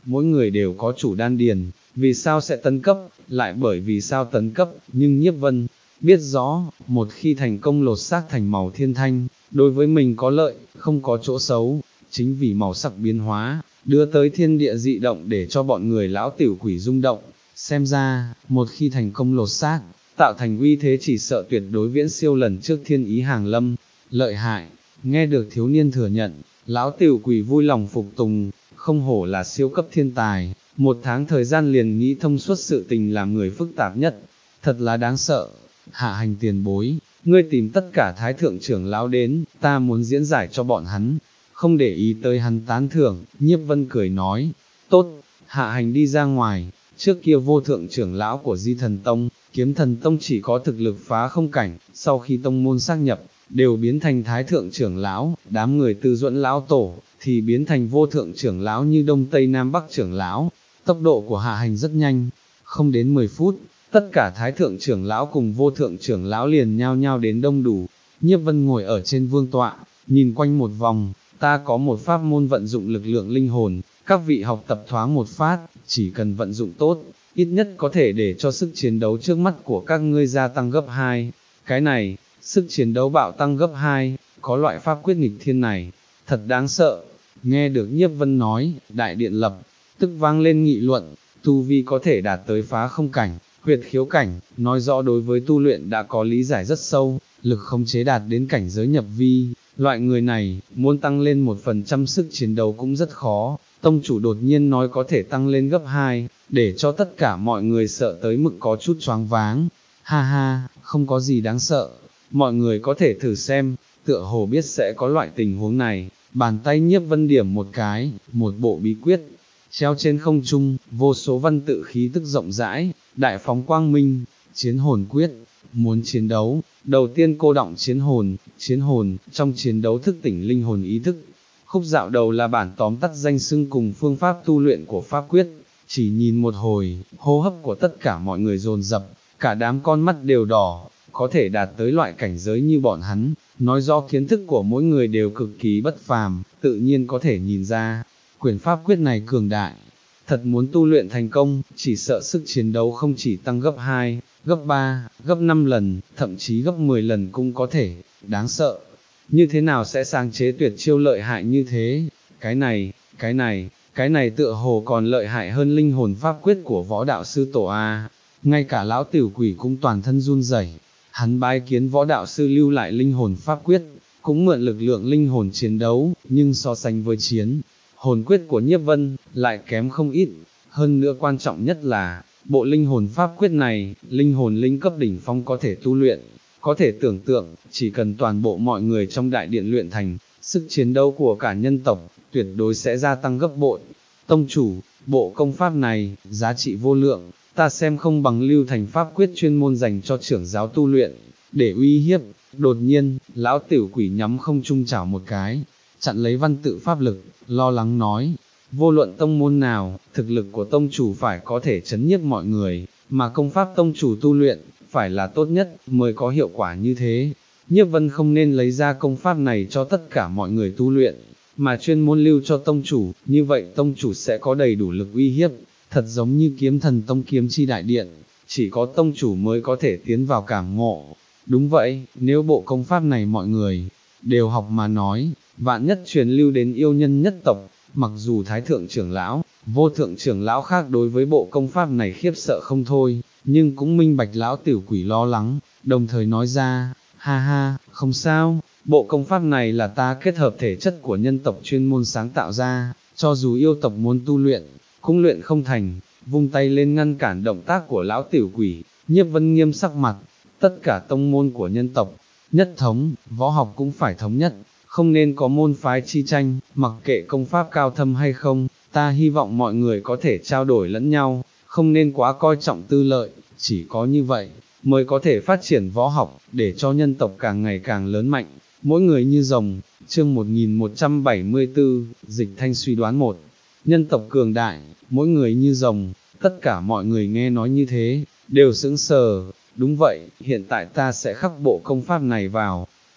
mỗi người đều có chủ đan điền, vì sao sẽ tấn cấp, lại bởi vì sao tấn cấp, nhưng Nhiếp Vân biết rõ, một khi thành công lột xác thành màu thiên thanh, đối với mình có lợi, không có chỗ xấu, chính vì màu sắc biến hóa, đưa tới thiên địa dị động để cho bọn người lão tiểu quỷ rung động, xem ra, một khi thành công lột xác, tạo thành uy thế chỉ sợ tuyệt đối viễn siêu lần trước thiên ý hàng lâm, lợi hại, nghe được thiếu niên thừa nhận, lão tiểu quỷ vui lòng phục tùng, không hổ là siêu cấp thiên tài, một tháng thời gian liền nghĩ thông suốt sự tình làm người phức tạp nhất, thật là đáng sợ, Hạ Hành tiền bối, ngươi tìm tất cả thái thượng trưởng lão đến, ta muốn diễn giải cho bọn hắn, không để ý tới hắn tán thưởng, Nhiếp Vân cười nói, tốt, Hạ Hành đi ra ngoài, trước kia vô thượng trưởng lão của Di Thần Tông, Kiếm Thần Tông chỉ có thực lực phá không cảnh, sau khi tông môn xác nhập, đều biến thành thái thượng trưởng lão, đám người Tư Duẫn lão tổ, thì biến thành vô thượng trưởng lão như Đông Tây Nam Bắc trưởng lão, tốc độ của Hạ Hành rất nhanh, không đến mười phút, tất cả thái thượng trưởng lão cùng vô thượng trưởng lão liền nhao nhao đến đông đủ, Nhiếp Vân ngồi ở trên vương tọa, nhìn quanh một vòng, ta có một pháp môn vận dụng lực lượng linh hồn, các vị học tập thoáng một phát, chỉ cần vận dụng tốt, ít nhất có thể để cho sức chiến đấu trước mắt của các ngươi gia tăng gấp hai, cái này, sức chiến đấu bạo tăng gấp hai, có loại pháp quyết nghịch thiên này, thật đáng sợ, nghe được Nhiếp Vân nói, đại điện lập, tức vang lên nghị luận, tu vi có thể đạt tới phá không cảnh, huyệt khiếu cảnh, nói rõ đối với tu luyện đã có lý giải rất sâu, lực khống chế đạt đến cảnh giới nhập vi, loại người này, muốn tăng lên một phần trăm sức chiến đấu cũng rất khó, tông chủ đột nhiên nói có thể tăng lên gấp hai, để cho tất cả mọi người sợ tới mức có chút choáng váng, ha ha, không có gì đáng sợ, mọi người có thể thử xem, tựa hồ biết sẽ có loại tình huống này, bàn tay Nhiếp Vân điểm một cái, một bộ bí quyết, treo trên không trung, vô số văn tự khí tức rộng rãi, đại phóng quang minh, chiến hồn quyết, muốn chiến đấu, đầu tiên cô đọng chiến hồn, chiến hồn, trong chiến đấu thức tỉnh linh hồn ý thức, khúc dạo đầu là bản tóm tắt danh xưng cùng phương pháp tu luyện của pháp quyết, chỉ nhìn một hồi, hô hấp của tất cả mọi người dồn dập, cả đám con mắt đều đỏ, có thể đạt tới loại cảnh giới như bọn hắn, nói do kiến thức của mỗi người đều cực kỳ bất phàm, tự nhiên có thể nhìn ra, quyền pháp quyết này cường đại, thật muốn tu luyện thành công, chỉ sợ sức chiến đấu không chỉ tăng gấp hai, gấp ba, gấp năm lần, thậm chí gấp mười lần cũng có thể, đáng sợ. Như thế nào sẽ sáng chế tuyệt chiêu lợi hại như thế? Cái này, cái này, cái này tựa hồ còn lợi hại hơn linh hồn pháp quyết của võ đạo sư tổ A. Ngay cả lão tiểu quỷ cũng toàn thân run rẩy. Hắn bái kiến võ đạo sư lưu lại linh hồn pháp quyết, cũng mượn lực lượng linh hồn chiến đấu, nhưng so sánh với chiến hồn quyết của Nhiếp Vân, lại kém không ít. Hơn nữa quan trọng nhất là, bộ linh hồn pháp quyết này, linh hồn linh cấp đỉnh phong có thể tu luyện. Có thể tưởng tượng, chỉ cần toàn bộ mọi người trong đại điện luyện thành, sức chiến đấu của cả nhân tộc, tuyệt đối sẽ gia tăng gấp bội. Tông chủ, bộ công pháp này, giá trị vô lượng, ta xem không bằng lưu thành pháp quyết chuyên môn dành cho trưởng giáo tu luyện, để uy hiếp. Đột nhiên, lão tiểu quỷ nhắm không trung chảo một cái, chặn lấy văn tự pháp lực, lo lắng nói, vô luận tông môn nào, thực lực của tông chủ phải có thể chấn nhiếp mọi người, mà công pháp tông chủ tu luyện, phải là tốt nhất, mới có hiệu quả như thế. Nhiếp Vân không nên lấy ra công pháp này cho tất cả mọi người tu luyện, mà chuyên môn lưu cho tông chủ, như vậy tông chủ sẽ có đầy đủ lực uy hiếp, thật giống như Kiếm Thần Tông kiếm chi đại điện, chỉ có tông chủ mới có thể tiến vào cảm ngộ. Đúng vậy, nếu bộ công pháp này mọi người đều học mà nói, vạn nhất truyền lưu đến yêu nhân nhất tộc, mặc dù thái thượng trưởng lão, vô thượng trưởng lão khác đối với bộ công pháp này khiếp sợ không thôi, nhưng cũng minh bạch lão tiểu quỷ lo lắng, đồng thời nói ra, ha ha, không sao, bộ công pháp này là ta kết hợp thể chất của nhân tộc chuyên môn sáng tạo ra, cho dù yêu tộc muốn tu luyện, cũng luyện không thành, vung tay lên ngăn cản động tác của lão tiểu quỷ, Nhiếp Vân nghiêm sắc mặt, tất cả tông môn của nhân tộc, nhất thống, võ học cũng phải thống nhất, không nên có môn phái chi tranh, mặc kệ công pháp cao thâm hay không, ta hy vọng mọi người có thể trao đổi lẫn nhau, không nên quá coi trọng tư lợi, chỉ có như vậy, mới có thể phát triển võ học, để cho nhân tộc càng ngày càng lớn mạnh, mỗi người như rồng. Chương một nghìn một trăm bảy mươi tư, Dịch Thanh suy đoán một, nhân tộc cường đại, mỗi người như rồng, tất cả mọi người nghe nói như thế, đều sững sờ, đúng vậy, hiện tại ta sẽ khắc bộ công pháp này vào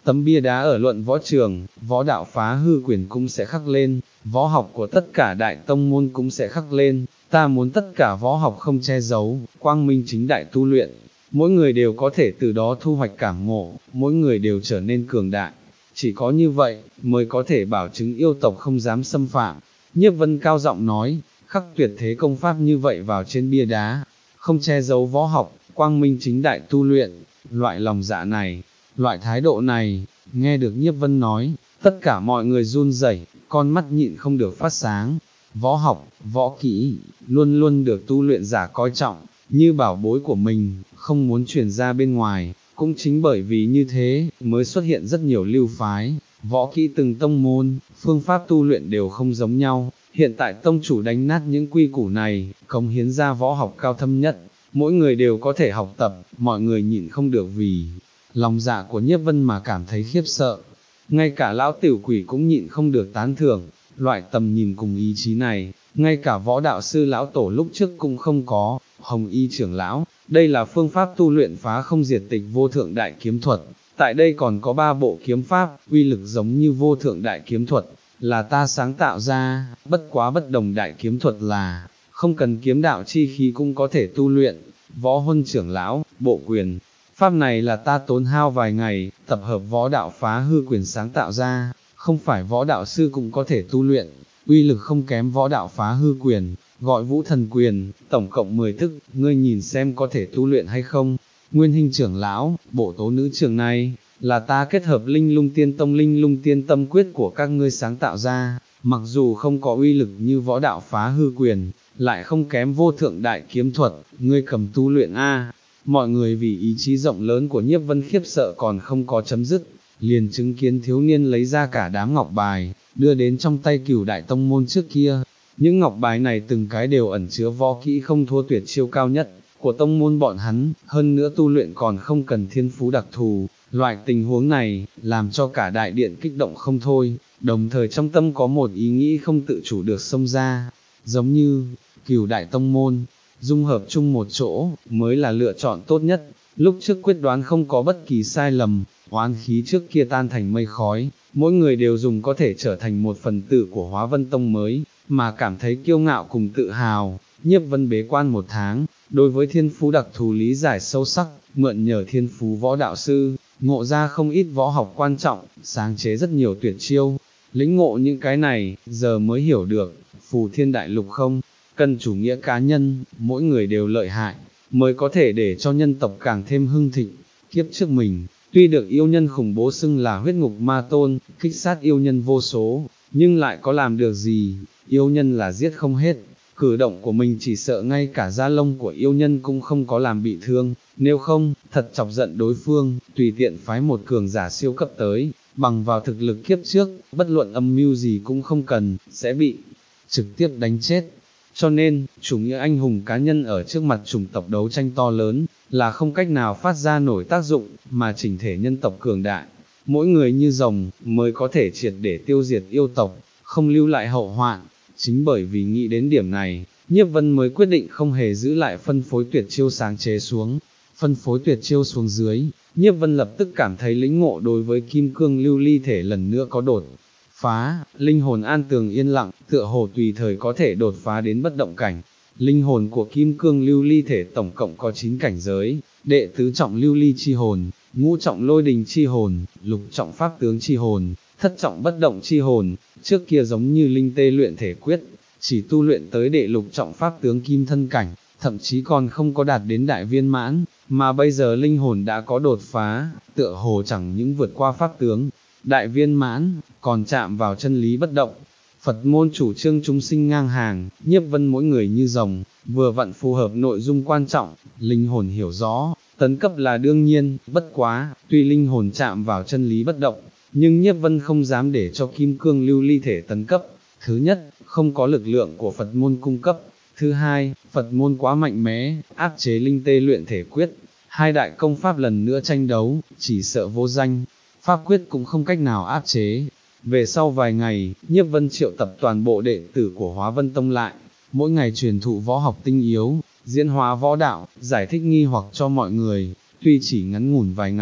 tấm bia đá ở luận võ trường, võ đạo phá hư quyền cũng sẽ khắc lên, võ học của tất cả đại tông môn cũng sẽ khắc lên, ta muốn tất cả võ học không che giấu, quang minh chính đại tu luyện, mỗi người đều có thể từ đó thu hoạch cảm ngộ, mỗi người đều trở nên cường đại, chỉ có như vậy, mới có thể bảo chứng yêu tộc không dám xâm phạm. Nhiếp Vân cao giọng nói, khắc tuyệt thế công pháp như vậy vào trên bia đá, không che giấu võ học, quang minh chính đại tu luyện, loại lòng dạ này, loại thái độ này, nghe được Nhiếp Vân nói, tất cả mọi người run rẩy, con mắt nhịn không được phát sáng. Võ học, võ kỹ, luôn luôn được tu luyện giả coi trọng, như bảo bối của mình, không muốn truyền ra bên ngoài, cũng chính bởi vì như thế, mới xuất hiện rất nhiều lưu phái, võ kỹ từng tông môn, phương pháp tu luyện đều không giống nhau, hiện tại tông chủ đánh nát những quy củ này, cống hiến ra võ học cao thâm nhất, mỗi người đều có thể học tập, mọi người nhịn không được vì lòng dạ của Nhiếp Vân mà cảm thấy khiếp sợ, ngay cả lão tiểu quỷ cũng nhịn không được tán thưởng, loại tầm nhìn cùng ý chí này, ngay cả võ đạo sư lão tổ lúc trước cũng không có. Hồng Y trưởng lão, đây là phương pháp tu luyện phá không diệt tịch vô thượng đại kiếm thuật, tại đây còn có ba bộ kiếm pháp, uy lực giống như vô thượng đại kiếm thuật, là ta sáng tạo ra, bất quá bất đồng đại kiếm thuật là, không cần kiếm đạo chi khí cũng có thể tu luyện. Võ Huân trưởng lão, bộ quyền pháp này là ta tốn hao vài ngày, tập hợp võ đạo phá hư quyền sáng tạo ra, không phải võ đạo sư cũng có thể tu luyện, uy lực không kém võ đạo phá hư quyền, gọi Vũ Thần quyền, tổng cộng mười thức, ngươi nhìn xem có thể tu luyện hay không. Nguyên Hinh trưởng lão, bộ tố nữ trường này, là ta kết hợp linh lung tiên tông linh lung tiên tâm quyết của các ngươi sáng tạo ra, mặc dù không có uy lực như võ đạo phá hư quyền, lại không kém vô thượng đại kiếm thuật, ngươi cầm tu luyện a. Mọi người vì ý chí rộng lớn của Nhiếp Vân khiếp sợ còn không có chấm dứt, liền chứng kiến thiếu niên lấy ra cả đám ngọc bài, đưa đến trong tay Cửu đại tông môn trước kia. Những ngọc bài này từng cái đều ẩn chứa võ kỹ không thua tuyệt chiêu cao nhất của tông môn bọn hắn, hơn nữa tu luyện còn không cần thiên phú đặc thù. Loại tình huống này, làm cho cả đại điện kích động không thôi, đồng thời trong tâm có một ý nghĩ không tự chủ được xông ra, giống như, Cửu đại tông môn, dung hợp chung một chỗ, mới là lựa chọn tốt nhất. Lúc trước quyết đoán không có bất kỳ sai lầm, oán khí trước kia tan thành mây khói, mỗi người đều dùng có thể trở thành một phần tử của Hóa Vân Tông mới, mà cảm thấy kiêu ngạo cùng tự hào. Nhiếp Vân bế quan một tháng, đối với thiên phú đặc thù lý giải sâu sắc, mượn nhờ thiên phú võ đạo sư, ngộ ra không ít võ học quan trọng, sáng chế rất nhiều tuyệt chiêu. Lĩnh ngộ những cái này, giờ mới hiểu được, phù thiên đại lục không cần chủ nghĩa cá nhân, mỗi người đều lợi hại, mới có thể để cho nhân tộc càng thêm hưng thịnh. Kiếp trước mình, tuy được yêu nhân khủng bố xưng là huyết ngục ma tôn, kích sát yêu nhân vô số, nhưng lại có làm được gì, yêu nhân là giết không hết, cử động của mình chỉ sợ ngay cả da lông của yêu nhân cũng không có làm bị thương, nếu không, thật chọc giận đối phương, tùy tiện phái một cường giả siêu cấp tới, bằng vào thực lực kiếp trước, bất luận âm mưu gì cũng không cần, sẽ bị trực tiếp đánh chết. Cho nên, chủ nghĩa anh hùng cá nhân ở trước mặt chủng tộc đấu tranh to lớn, là không cách nào phát ra nổi tác dụng, mà chỉnh thể nhân tộc cường đại, mỗi người như rồng, mới có thể triệt để tiêu diệt yêu tộc, không lưu lại hậu hoạn. Chính bởi vì nghĩ đến điểm này, Nhiếp Vân mới quyết định không hề giữ lại phân phối tuyệt chiêu sáng chế xuống. Phân phối tuyệt chiêu xuống dưới, Nhiếp Vân lập tức cảm thấy lĩnh ngộ đối với kim cương lưu ly thể lần nữa có đột phá, linh hồn an tường yên lặng, tựa hồ tùy thời có thể đột phá đến bất động cảnh. Linh hồn của kim cương lưu ly thể tổng cộng có chín cảnh giới, đệ tứ trọng lưu ly chi hồn, ngũ trọng lôi đình chi hồn, lục trọng pháp tướng chi hồn, thất trọng bất động chi hồn. Trước kia giống như linh tê luyện thể quyết, chỉ tu luyện tới đệ lục trọng pháp tướng kim thân cảnh, thậm chí còn không có đạt đến đại viên mãn, mà bây giờ linh hồn đã có đột phá, tựa hồ chẳng những vượt qua pháp tướng đại viên mãn, còn chạm vào chân lý bất động. Phật môn chủ trương chúng sinh ngang hàng, Nhiếp Vân mỗi người như rồng, vừa vặn phù hợp nội dung quan trọng, linh hồn hiểu rõ, tấn cấp là đương nhiên, bất quá, tuy linh hồn chạm vào chân lý bất động, nhưng Nhiếp Vân không dám để cho kim cương lưu ly thể tấn cấp. Thứ nhất, không có lực lượng của Phật môn cung cấp. Thứ hai, Phật môn quá mạnh mẽ, áp chế linh tê luyện thể quyết. Hai đại công pháp lần nữa tranh đấu, chỉ sợ vô danh. Pháp quyết cũng không cách nào áp chế. Về sau vài ngày, Nhiếp Vân triệu tập toàn bộ đệ tử của Hóa Vân Tông lại, mỗi ngày truyền thụ võ học tinh yếu, diễn hóa võ đạo, giải thích nghi hoặc cho mọi người. Tuy chỉ ngắn ngủn vài ngày,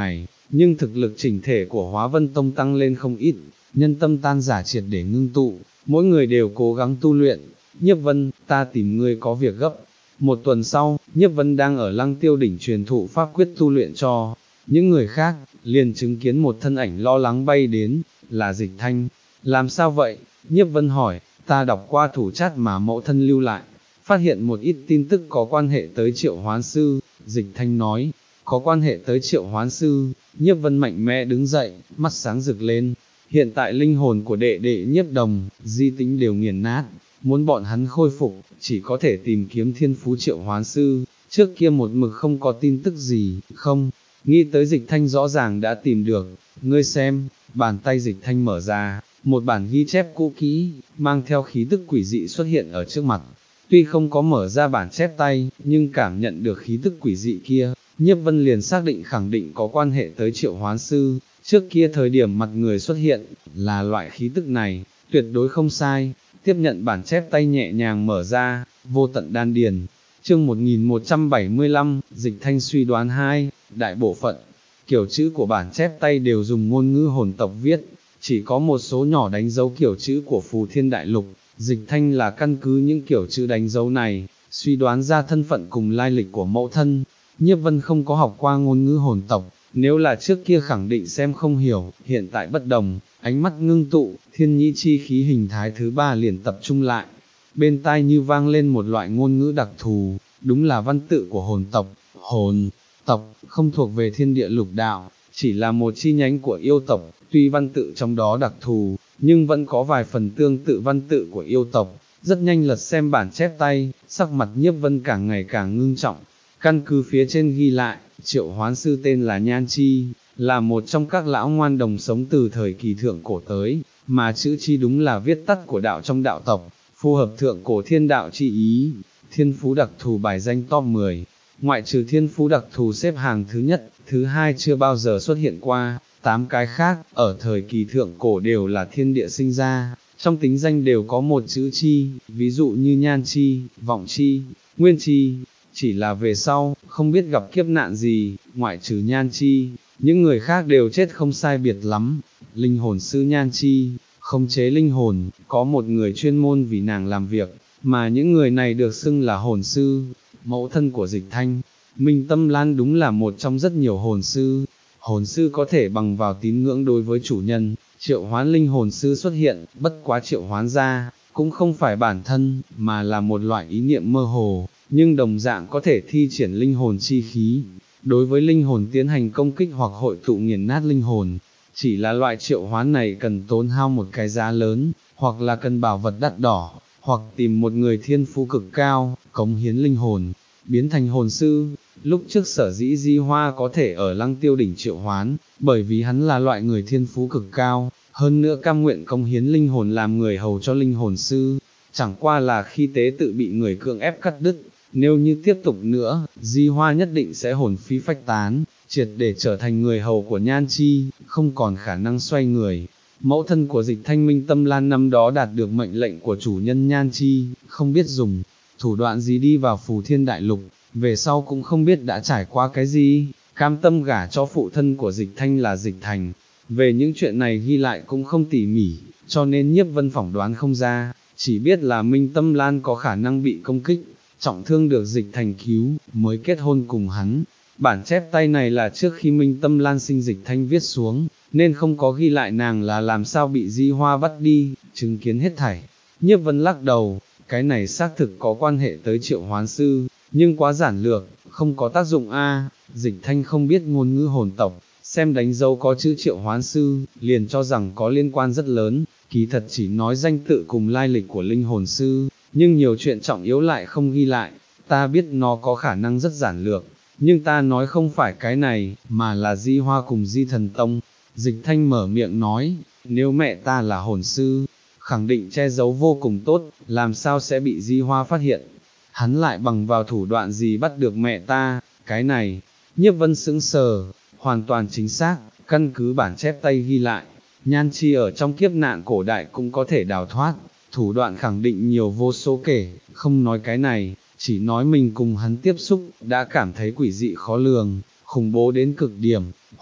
nhưng thực lực chỉnh thể của Hóa Vân Tông tăng lên không ít, nhân tâm tan giả triệt để ngưng tụ, mỗi người đều cố gắng tu luyện. Nhiếp Vân, ta tìm ngươi có việc gấp. Một tuần sau, Nhiếp Vân đang ở Lăng Tiêu đỉnh truyền thụ pháp quyết tu luyện cho những người khác, liền chứng kiến một thân ảnh lo lắng bay đến, là Dịch Thanh. Làm sao vậy? Nhiếp Vân hỏi, ta đọc qua thủ chát mà mẫu thân lưu lại, phát hiện một ít tin tức có quan hệ tới Triệu Hoán Sư. Dịch Thanh nói, có quan hệ tới Triệu Hoán Sư. Nhiếp Vân mạnh mẽ đứng dậy, mắt sáng rực lên. Hiện tại linh hồn của đệ đệ Nhiếp Đồng, Di Tĩnh đều nghiền nát, muốn bọn hắn khôi phục, chỉ có thể tìm kiếm thiên phú Triệu Hoán Sư. Trước kia một mực không có tin tức gì, không, nghĩ tới Dịch Thanh rõ ràng đã tìm được. Ngươi xem, bàn tay Dịch Thanh mở ra, một bản ghi chép cũ kỹ, mang theo khí tức quỷ dị xuất hiện ở trước mặt. Tuy không có mở ra bản chép tay, nhưng cảm nhận được khí tức quỷ dị kia, Nhiếp Vân liền xác định khẳng định có quan hệ tới Triệu Hoán Sư. Trước kia thời điểm mặt người xuất hiện, là loại khí tức này, tuyệt đối không sai. Tiếp nhận bản chép tay nhẹ nhàng mở ra, vô tận đan điền. Chương một nghìn một trăm bảy mươi lăm, Dịch Thanh suy đoán hai, đại bộ phận, kiểu chữ của bản chép tay đều dùng ngôn ngữ hồn tộc viết, chỉ có một số nhỏ đánh dấu kiểu chữ của Phù Thiên Đại Lục. Dịch Thanh là căn cứ những kiểu chữ đánh dấu này, suy đoán ra thân phận cùng lai lịch của mẫu thân. Nhiếp Vân không có học qua ngôn ngữ hồn tộc, nếu là trước kia khẳng định xem không hiểu, hiện tại bất đồng, ánh mắt ngưng tụ, thiên nhĩ chi khí hình thái thứ ba liền tập trung lại. Bên tai như vang lên một loại ngôn ngữ đặc thù, đúng là văn tự của hồn tộc. Hồn tộc không thuộc về thiên địa lục đạo, chỉ là một chi nhánh của yêu tộc, tuy văn tự trong đó đặc thù, nhưng vẫn có vài phần tương tự văn tự của yêu tộc. Rất nhanh lật xem bản chép tay, sắc mặt Nhiếp Vân càng ngày càng ngưng trọng. Căn cứ phía trên ghi lại, Triệu Hoán Sư tên là Nhan Chi, là một trong các lão ngoan đồng sống từ thời kỳ thượng cổ tới, mà chữ Chi đúng là viết tắt của đạo trong đạo tộc, phù hợp thượng cổ thiên đạo chi ý. Thiên phú đặc thù bài danh top mười, ngoại trừ thiên phú đặc thù xếp hàng thứ nhất, thứ hai chưa bao giờ xuất hiện qua, tám cái khác, ở thời kỳ thượng cổ đều là thiên địa sinh ra, trong tính danh đều có một chữ Chi, ví dụ như Nhan Chi, Vọng Chi, Nguyên Chi. Chỉ là về sau, không biết gặp kiếp nạn gì, ngoại trừ Nhan Chi, những người khác đều chết không sai biệt lắm. Linh hồn sư Nhan Chi, khống chế linh hồn, có một người chuyên môn vì nàng làm việc, mà những người này được xưng là hồn sư. Mẫu thân của Dịch Thanh, Minh Tâm Lan đúng là một trong rất nhiều hồn sư. Hồn sư có thể bằng vào tín ngưỡng đối với chủ nhân, triệu hoán linh hồn sư xuất hiện, bất quá triệu hoán ra, cũng không phải bản thân, mà là một loại ý niệm mơ hồ, nhưng đồng dạng có thể thi triển linh hồn chi khí, đối với linh hồn tiến hành công kích hoặc hội tụ nghiền nát linh hồn. Chỉ là loại triệu hoán này cần tốn hao một cái giá lớn, hoặc là cần bảo vật đắt đỏ, hoặc tìm một người thiên phú cực cao, cống hiến linh hồn, biến thành hồn sư. Lúc trước sở dĩ Di Hoa có thể ở Lăng Tiêu đỉnh triệu hoán, bởi vì hắn là loại người thiên phú cực cao, hơn nữa cam nguyện cống hiến linh hồn làm người hầu cho linh hồn sư, chẳng qua là khi tế tự bị người cưỡng ép cắt đứt. Nếu như tiếp tục nữa, Di Hoa nhất định sẽ hồn phi phách tán, triệt để trở thành người hầu của Nhan Chi, không còn khả năng xoay người. Mẫu thân của Dịch Thanh Minh Tâm Lan năm đó đạt được mệnh lệnh của chủ nhân Nhan Chi, không biết dùng thủ đoạn gì đi vào Phù Thiên Đại Lục, về sau cũng không biết đã trải qua cái gì, cam tâm gả cho phụ thân của Dịch Thanh là Dịch Thành. Về những chuyện này ghi lại cũng không tỉ mỉ, cho nên Nhiếp Vân phỏng đoán không ra, chỉ biết là Minh Tâm Lan có khả năng bị công kích, trọng thương được Dịch Thành cứu, mới kết hôn cùng hắn. Bản chép tay này là trước khi Minh Tâm Lan sinh Dịch Thanh viết xuống, nên không có ghi lại nàng là làm sao bị Di Hoa bắt đi, chứng kiến hết thảy. Nhiếp Vân lắc đầu, cái này xác thực có quan hệ tới triệu hoán sư, nhưng quá giản lược, không có tác dụng a. Dịch Thanh không biết ngôn ngữ hồn tộc, xem đánh dấu có chữ triệu hoán sư, liền cho rằng có liên quan rất lớn, kỳ thật chỉ nói danh tự cùng lai lịch của linh hồn sư, nhưng nhiều chuyện trọng yếu lại không ghi lại. Ta biết nó có khả năng rất giản lược, nhưng ta nói không phải cái này, mà là Di Hoa cùng Di Thần Tông. Dịch Thanh mở miệng nói, nếu mẹ ta là hồn sư, khẳng định che giấu vô cùng tốt, làm sao sẽ bị Di Hoa phát hiện. Hắn lại bằng vào thủ đoạn gì bắt được mẹ ta, cái này. Nhiếp Vân sững sờ, hoàn toàn chính xác, căn cứ bản chép tay ghi lại, Nhan Chi ở trong kiếp nạn cổ đại cũng có thể đào thoát, thủ đoạn khẳng định nhiều vô số kể, không nói cái này, chỉ nói mình cùng hắn tiếp xúc, đã cảm thấy quỷ dị khó lường, khủng bố đến cực điểm.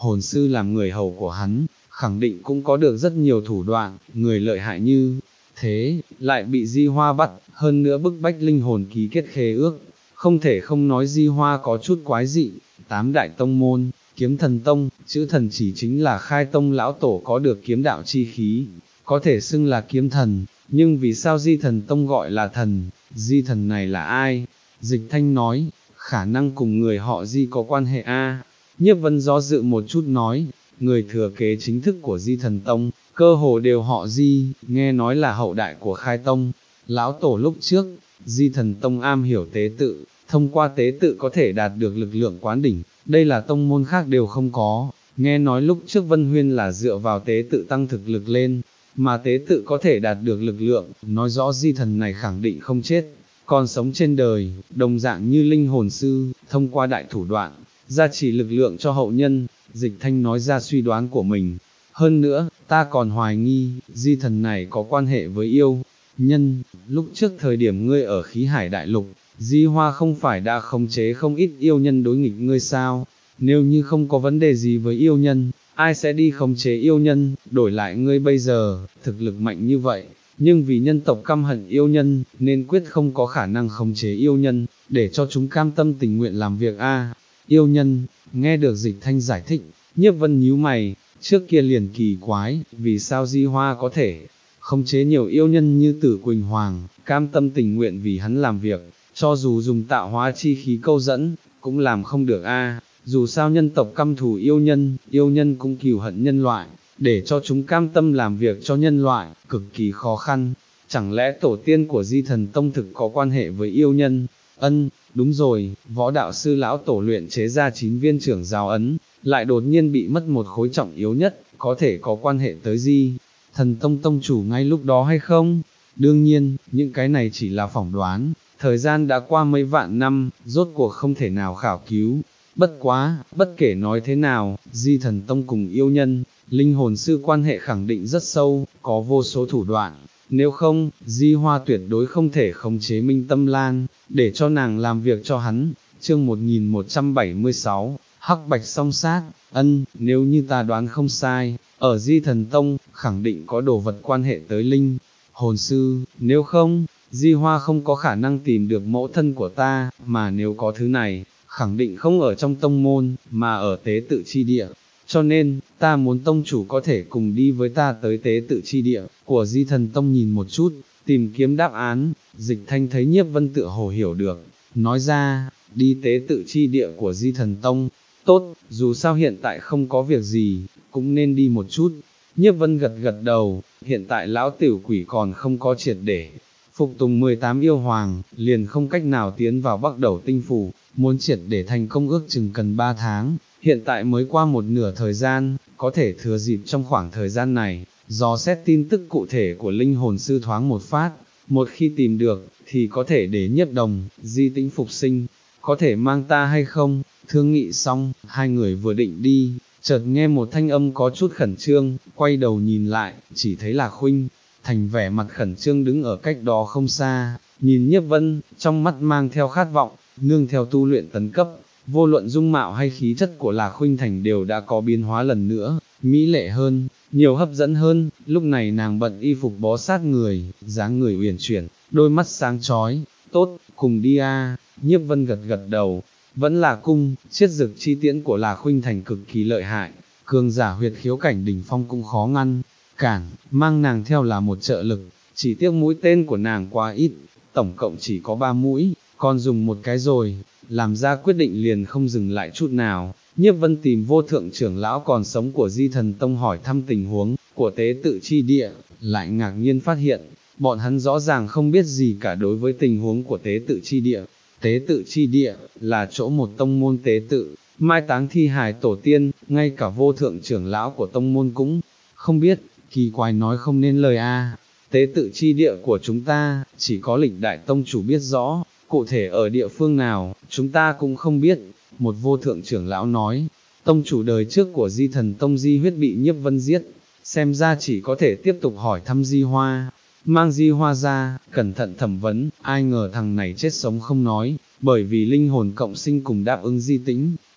hồn sư làm người hầu của hắn, khẳng định cũng có được rất nhiều thủ đoạn, người lợi hại như thế, lại bị Di Hoa bắt, hơn nữa bức bách linh hồn ký kết khế ước, không thể không nói Di Hoa có chút quái dị. Tám đại tông môn, Kiếm Thần Tông, chữ thần chỉ chính là khai tông lão tổ có được kiếm đạo chi khí, có thể xưng là kiếm thần, nhưng vì sao Di Thần Tông gọi là thần, Di thần này là ai? Dịch Thanh nói, khả năng cùng người họ Di có quan hệ a. Nhiếp Vân do dự một chút nói, người thừa kế chính thức của Di Thần Tông, cơ hồ đều họ Di, nghe nói là hậu đại của khai tông, lão tổ lúc trước, Di Thần Tông am hiểu tế tự, thông qua tế tự có thể đạt được lực lượng quán đỉnh, đây là tông môn khác đều không có, nghe nói lúc trước Vân Huyên là dựa vào tế tự tăng thực lực lên, mà tế tự có thể đạt được lực lượng, nói rõ Di thần này khẳng định không chết, còn sống trên đời, đồng dạng như linh hồn sư, thông qua đại thủ đoạn, gia trì lực lượng cho hậu nhân. Dịch Thanh nói ra suy đoán của mình, hơn nữa, ta còn hoài nghi, Di thần này có quan hệ với yêu nhân, lúc trước thời điểm ngươi ở khí hải đại lục, Di Hoa không phải đã khống chế không ít yêu nhân đối nghịch ngươi sao, nếu như không có vấn đề gì với yêu nhân, ai sẽ đi khống chế yêu nhân, đổi lại ngươi bây giờ, thực lực mạnh như vậy, nhưng vì nhân tộc căm hận yêu nhân, nên quyết không có khả năng khống chế yêu nhân, để cho chúng cam tâm tình nguyện làm việc a. Yêu nhân, nghe được Dịch Thanh giải thích, Nhiếp Vân nhíu mày, trước kia liền kỳ quái, vì sao Di Hoa có thể khống chế nhiều yêu nhân như Tử Quỳnh Hoàng, cam tâm tình nguyện vì hắn làm việc, cho dù dùng tạo hóa chi khí câu dẫn, cũng làm không được a. Dù sao nhân tộc căm thù yêu nhân, yêu nhân cũng cừu hận nhân loại, để cho chúng cam tâm làm việc cho nhân loại, cực kỳ khó khăn. Chẳng lẽ tổ tiên của Di Thần Tông thực có quan hệ với yêu nhân? Ân, đúng rồi, võ đạo sư lão tổ luyện chế ra chín viên trưởng giáo ấn, lại đột nhiên bị mất một khối trọng yếu nhất, có thể có quan hệ tới Di Thần Tông tông chủ ngay lúc đó hay không? Đương nhiên, những cái này chỉ là phỏng đoán, thời gian đã qua mấy vạn năm, rốt cuộc không thể nào khảo cứu. Bất quá, bất kể nói thế nào, Di Thần Tông cùng yêu nhân, linh hồn sư quan hệ khẳng định rất sâu, có vô số thủ đoạn. Nếu không, Di Hoa tuyệt đối không thể khống chế Minh Tâm Lan, để cho nàng làm việc cho hắn. Chương một nghìn một trăm bảy mươi sáu, Hắc Bạch song sát. Ân, nếu như ta đoán không sai, ở Di Thần Tông, khẳng định có đồ vật quan hệ tới linh hồn sư, nếu không, Di Hoa không có khả năng tìm được mẫu thân của ta, mà nếu có thứ này, khẳng định không ở trong tông môn, mà ở tế tự chi địa. Cho nên, ta muốn tông chủ có thể cùng đi với ta tới tế tự chi địa của Di Thần Tông nhìn một chút, tìm kiếm đáp án. Dịch Thanh thấy Nhiếp Vân tựa hồ hiểu được, nói ra, đi tế tự chi địa của Di Thần Tông, tốt, dù sao hiện tại không có việc gì, cũng nên đi một chút. Nhiếp Vân gật gật đầu, hiện tại lão tiểu quỷ còn không có triệt để phục tùng mười tám yêu hoàng, liền không cách nào tiến vào Bắc Đầu Tinh Phủ, muốn triệt để thành công ước chừng cần ba tháng, hiện tại mới qua một nửa thời gian, có thể thừa dịp trong khoảng thời gian này, dò xét tin tức cụ thể của linh hồn sư thoáng một phát, một khi tìm được, thì có thể để Nhiếp Đồng, Di Tĩnh phục sinh, có thể mang ta hay không? Thương nghị xong, hai người vừa định đi, chợt nghe một thanh âm có chút khẩn trương, quay đầu nhìn lại, chỉ thấy là Khuynh Thành vẻ mặt khẩn trương đứng ở cách đó không xa, nhìn Nhiếp Vân, trong mắt mang theo khát vọng, nương theo tu luyện tấn cấp, vô luận dung mạo hay khí chất của Lạc Khuynh Thành đều đã có biến hóa lần nữa, mỹ lệ hơn, nhiều hấp dẫn hơn. Lúc này nàng bận y phục bó sát người, dáng người uyển chuyển, đôi mắt sáng chói. Tốt, cùng đi a. Nhiếp Vân gật gật đầu, vẫn là cung, chiết dực chi tiễn của Lạc Khuynh Thành cực kỳ lợi hại, cường giả huyệt khiếu cảnh đỉnh phong cũng khó ngăn cản, mang nàng theo là một trợ lực, chỉ tiếc mũi tên của nàng quá ít, tổng cộng chỉ có ba mũi, còn dùng một cái rồi, làm ra quyết định liền không dừng lại chút nào. Nhiếp Vân tìm vô thượng trưởng lão còn sống của Di Thần Tông hỏi thăm tình huống của tế tự chi địa, lại ngạc nhiên phát hiện, bọn hắn rõ ràng không biết gì cả đối với tình huống của tế tự chi địa. Tế tự chi địa, là chỗ một tông môn tế tự, mai táng thi hài tổ tiên, ngay cả vô thượng trưởng lão của tông môn cũng không biết, kỳ quái nói không nên lời a. Tế tự chi địa của chúng ta, chỉ có Lịch Đại Tông chủ biết rõ, cụ thể ở địa phương nào, chúng ta cũng không biết. Một vô thượng trưởng lão nói, tông chủ đời trước của Di Thần Tông Di Huyết bị Nhiếp Vân giết, xem ra chỉ có thể tiếp tục hỏi thăm Di Hoa. Mang Di Hoa ra, cẩn thận thẩm vấn, ai ngờ thằng này chết sống không nói, bởi vì linh hồn cộng sinh cùng đáp ứng Di Tĩnh,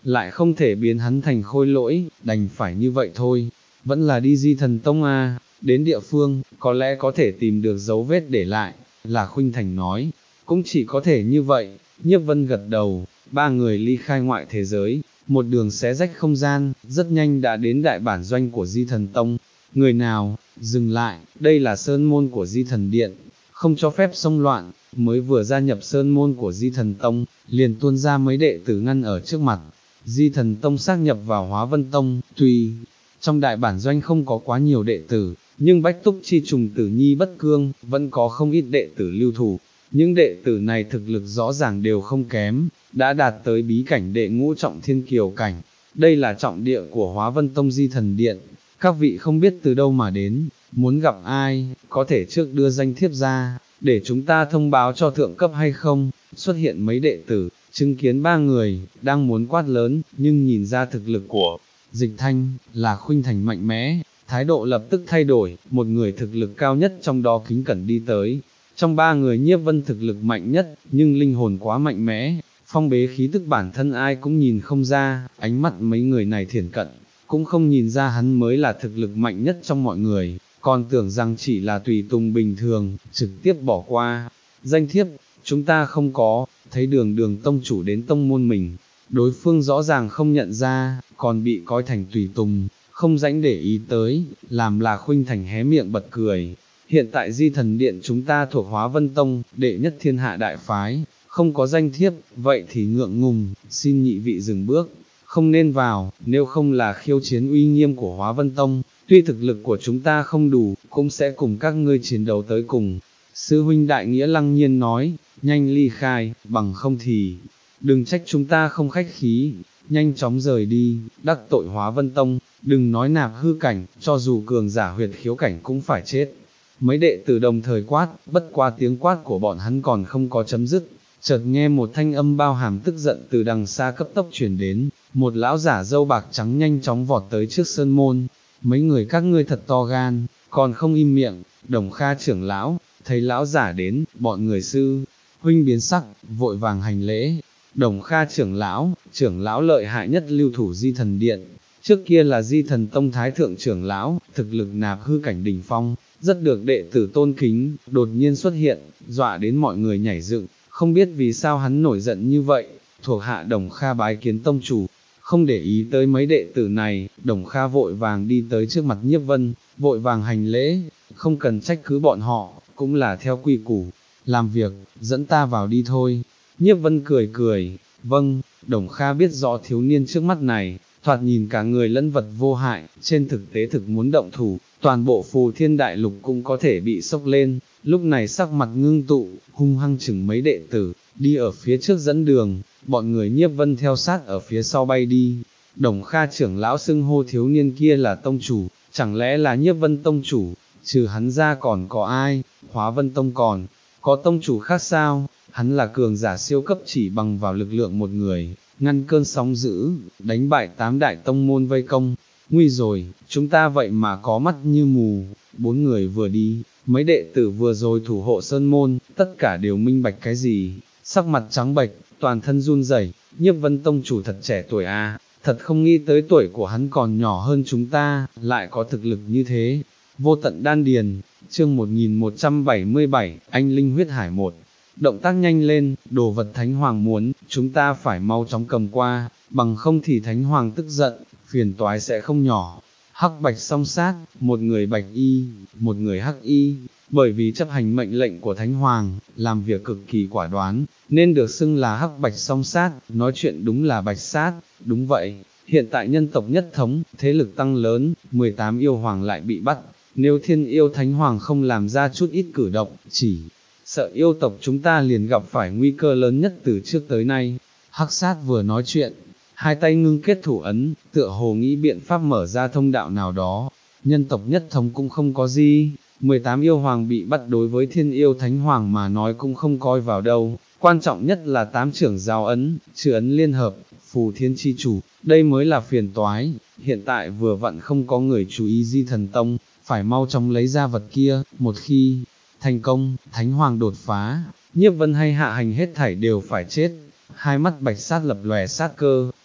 lại không thể biến hắn thành khôi lỗi, đành phải như vậy thôi, vẫn là đi Di Thần Tông a, đến địa phương, có lẽ có thể tìm được dấu vết để lại, là Khuynh Thành nói, cũng chỉ có thể như vậy. Nhiếp Vân gật đầu, ba người ly khai ngoại thế giới, một đường xé rách không gian, rất nhanh đã đến đại bản doanh của Di Thần Tông. Người nào, dừng lại, đây là sơn môn của Di Thần Điện, không cho phép xông loạn. Mới vừa gia nhập sơn môn của Di Thần Tông, liền tuôn ra mấy đệ tử ngăn ở trước mặt. Di Thần Tông xác nhập vào Hóa Vân Tông, tuy trong đại bản doanh không có quá nhiều đệ tử, nhưng Bách Túc Chi Trùng Tử Nhi Bất Cương, vẫn có không ít đệ tử lưu thủ. Những đệ tử này thực lực rõ ràng đều không kém, đã đạt tới bí cảnh đệ ngũ trọng thiên kiều cảnh. Đây là trọng địa của Hóa Vân Tông Di Thần Điện, các vị không biết từ đâu mà đến, muốn gặp ai, có thể trước đưa danh thiếp ra, để chúng ta thông báo cho thượng cấp hay không. Xuất hiện mấy đệ tử, chứng kiến ba người, đang muốn quát lớn, nhưng nhìn ra thực lực của Dịch Thanh, là Khuynh Thành mạnh mẽ, thái độ lập tức thay đổi, một người thực lực cao nhất trong đó kính cẩn đi tới. Trong ba người Nhiếp Vân thực lực mạnh nhất, nhưng linh hồn quá mạnh mẽ, phong bế khí tức bản thân ai cũng nhìn không ra, ánh mắt mấy người này thiển cận, cũng không nhìn ra hắn mới là thực lực mạnh nhất trong mọi người, còn tưởng rằng chỉ là tùy tùng bình thường, trực tiếp bỏ qua. Danh thiếp, chúng ta không có, thấy đường đường tông chủ đến tông môn mình, đối phương rõ ràng không nhận ra, còn bị coi thành tùy tùng, không rảnh để ý tới, làm là Khuynh Thành hé miệng bật cười. Hiện tại Di Thần Điện chúng ta thuộc Hóa Vân Tông, đệ nhất thiên hạ đại phái, không có danh thiếp, vậy thì ngượng ngùng, xin nhị vị dừng bước, không nên vào, nếu không là khiêu chiến uy nghiêm của Hóa Vân Tông, tuy thực lực của chúng ta không đủ, cũng sẽ cùng các ngươi chiến đấu tới cùng. Sư huynh đại nghĩa lăng nhiên nói, nhanh ly khai, bằng không thì, đừng trách chúng ta không khách khí, nhanh chóng rời đi, đắc tội Hóa Vân Tông, đừng nói nạp hư cảnh, cho dù cường giả huyệt khiếu cảnh cũng phải chết. Mấy đệ tử đồng thời quát, bất qua tiếng quát của bọn hắn còn không có chấm dứt, chợt nghe một thanh âm bao hàm tức giận từ đằng xa cấp tốc truyền đến, một lão giả râu bạc trắng nhanh chóng vọt tới trước sơn môn. Mấy người các ngươi thật to gan, còn không im miệng. Đồng Kha trưởng lão, thấy lão giả đến, bọn người sư huynh biến sắc, vội vàng hành lễ. Đồng Kha trưởng lão, trưởng lão lợi hại nhất lưu thủ Di Thần Điện, trước kia là Di Thần Tông thái thượng trưởng lão, thực lực nạp hư cảnh đỉnh phong, rất được đệ tử tôn kính, đột nhiên xuất hiện, dọa đến mọi người nhảy dựng, không biết vì sao hắn nổi giận như vậy. Thuộc hạ Đồng Kha bái kiến tông chủ. Không để ý tới mấy đệ tử này, Đồng Kha vội vàng đi tới trước mặt Nhiếp Vân, vội vàng hành lễ, không cần trách cứ bọn họ, cũng là theo quy củ, làm việc, dẫn ta vào đi thôi. Nhiếp Vân cười cười, vâng. Đồng Kha biết rõ thiếu niên trước mắt này, thoạt nhìn cả người lẫn vật vô hại, trên thực tế thực muốn động thủ, toàn bộ Phù Thiên Đại Lục cũng có thể bị sốc lên. Lúc này sắc mặt ngưng tụ, hung hăng chừng mấy đệ tử, đi ở phía trước dẫn đường, bọn người Nhiếp Vân theo sát ở phía sau bay đi. Đồng Kha trưởng lão xưng hô thiếu niên kia là tông chủ, chẳng lẽ là Nhiếp Vân tông chủ, trừ hắn ra còn có ai? Hóa Vân Tông còn có tông chủ khác sao? Hắn là cường giả siêu cấp chỉ bằng vào lực lượng một người, ngăn cơn sóng dữ, đánh bại tám đại tông môn vây công. Nguy rồi, chúng ta vậy mà có mắt như mù. Bốn người vừa đi, mấy đệ tử vừa rồi thủ hộ sơn môn, tất cả đều minh bạch cái gì, sắc mặt trắng bệch, toàn thân run rẩy. Nhiếp Vân tông chủ thật trẻ tuổi a, thật không nghĩ tới tuổi của hắn còn nhỏ hơn chúng ta, lại có thực lực như thế. Vô tận đan điền, chương một nghìn một trăm bảy mươi bảy, anh linh huyết hải một. Động tác nhanh lên, đồ vật Thánh Hoàng muốn, chúng ta phải mau chóng cầm qua, bằng không thì Thánh Hoàng tức giận, phiền toái sẽ không nhỏ. Hắc bạch song sát, một người bạch y, một người hắc y, bởi vì chấp hành mệnh lệnh của Thánh Hoàng, làm việc cực kỳ quả đoán, nên được xưng là hắc bạch song sát, nói chuyện đúng là bạch sát. Đúng vậy, hiện tại nhân tộc nhất thống, thế lực tăng lớn, mười tám yêu hoàng lại bị bắt, nếu Thiên Yêu Thánh Hoàng không làm ra chút ít cử động, chỉ sợ yêu tộc chúng ta liền gặp phải nguy cơ lớn nhất từ trước tới nay. Hắc sát vừa nói chuyện, hai tay ngưng kết thủ ấn, tựa hồ nghĩ biện pháp mở ra thông đạo nào đó. Nhân tộc nhất thống cũng không có gì, mười tám yêu hoàng bị bắt đối với Thiên Yêu Thánh Hoàng mà nói cũng không coi vào đâu. Quan trọng nhất là tám trưởng giao ấn, trừ ấn liên hợp, Phù Thiên chi chủ, đây mới là phiền toái. Hiện tại vừa vặn không có người chú ý Di Thần Tông, phải mau chóng lấy ra vật kia, một khi thành công, Thánh Hoàng đột phá, Nhiếp Vân hay hạ hành hết thảy đều phải chết. Hai mắt bạch sát lập lòe sát cơ,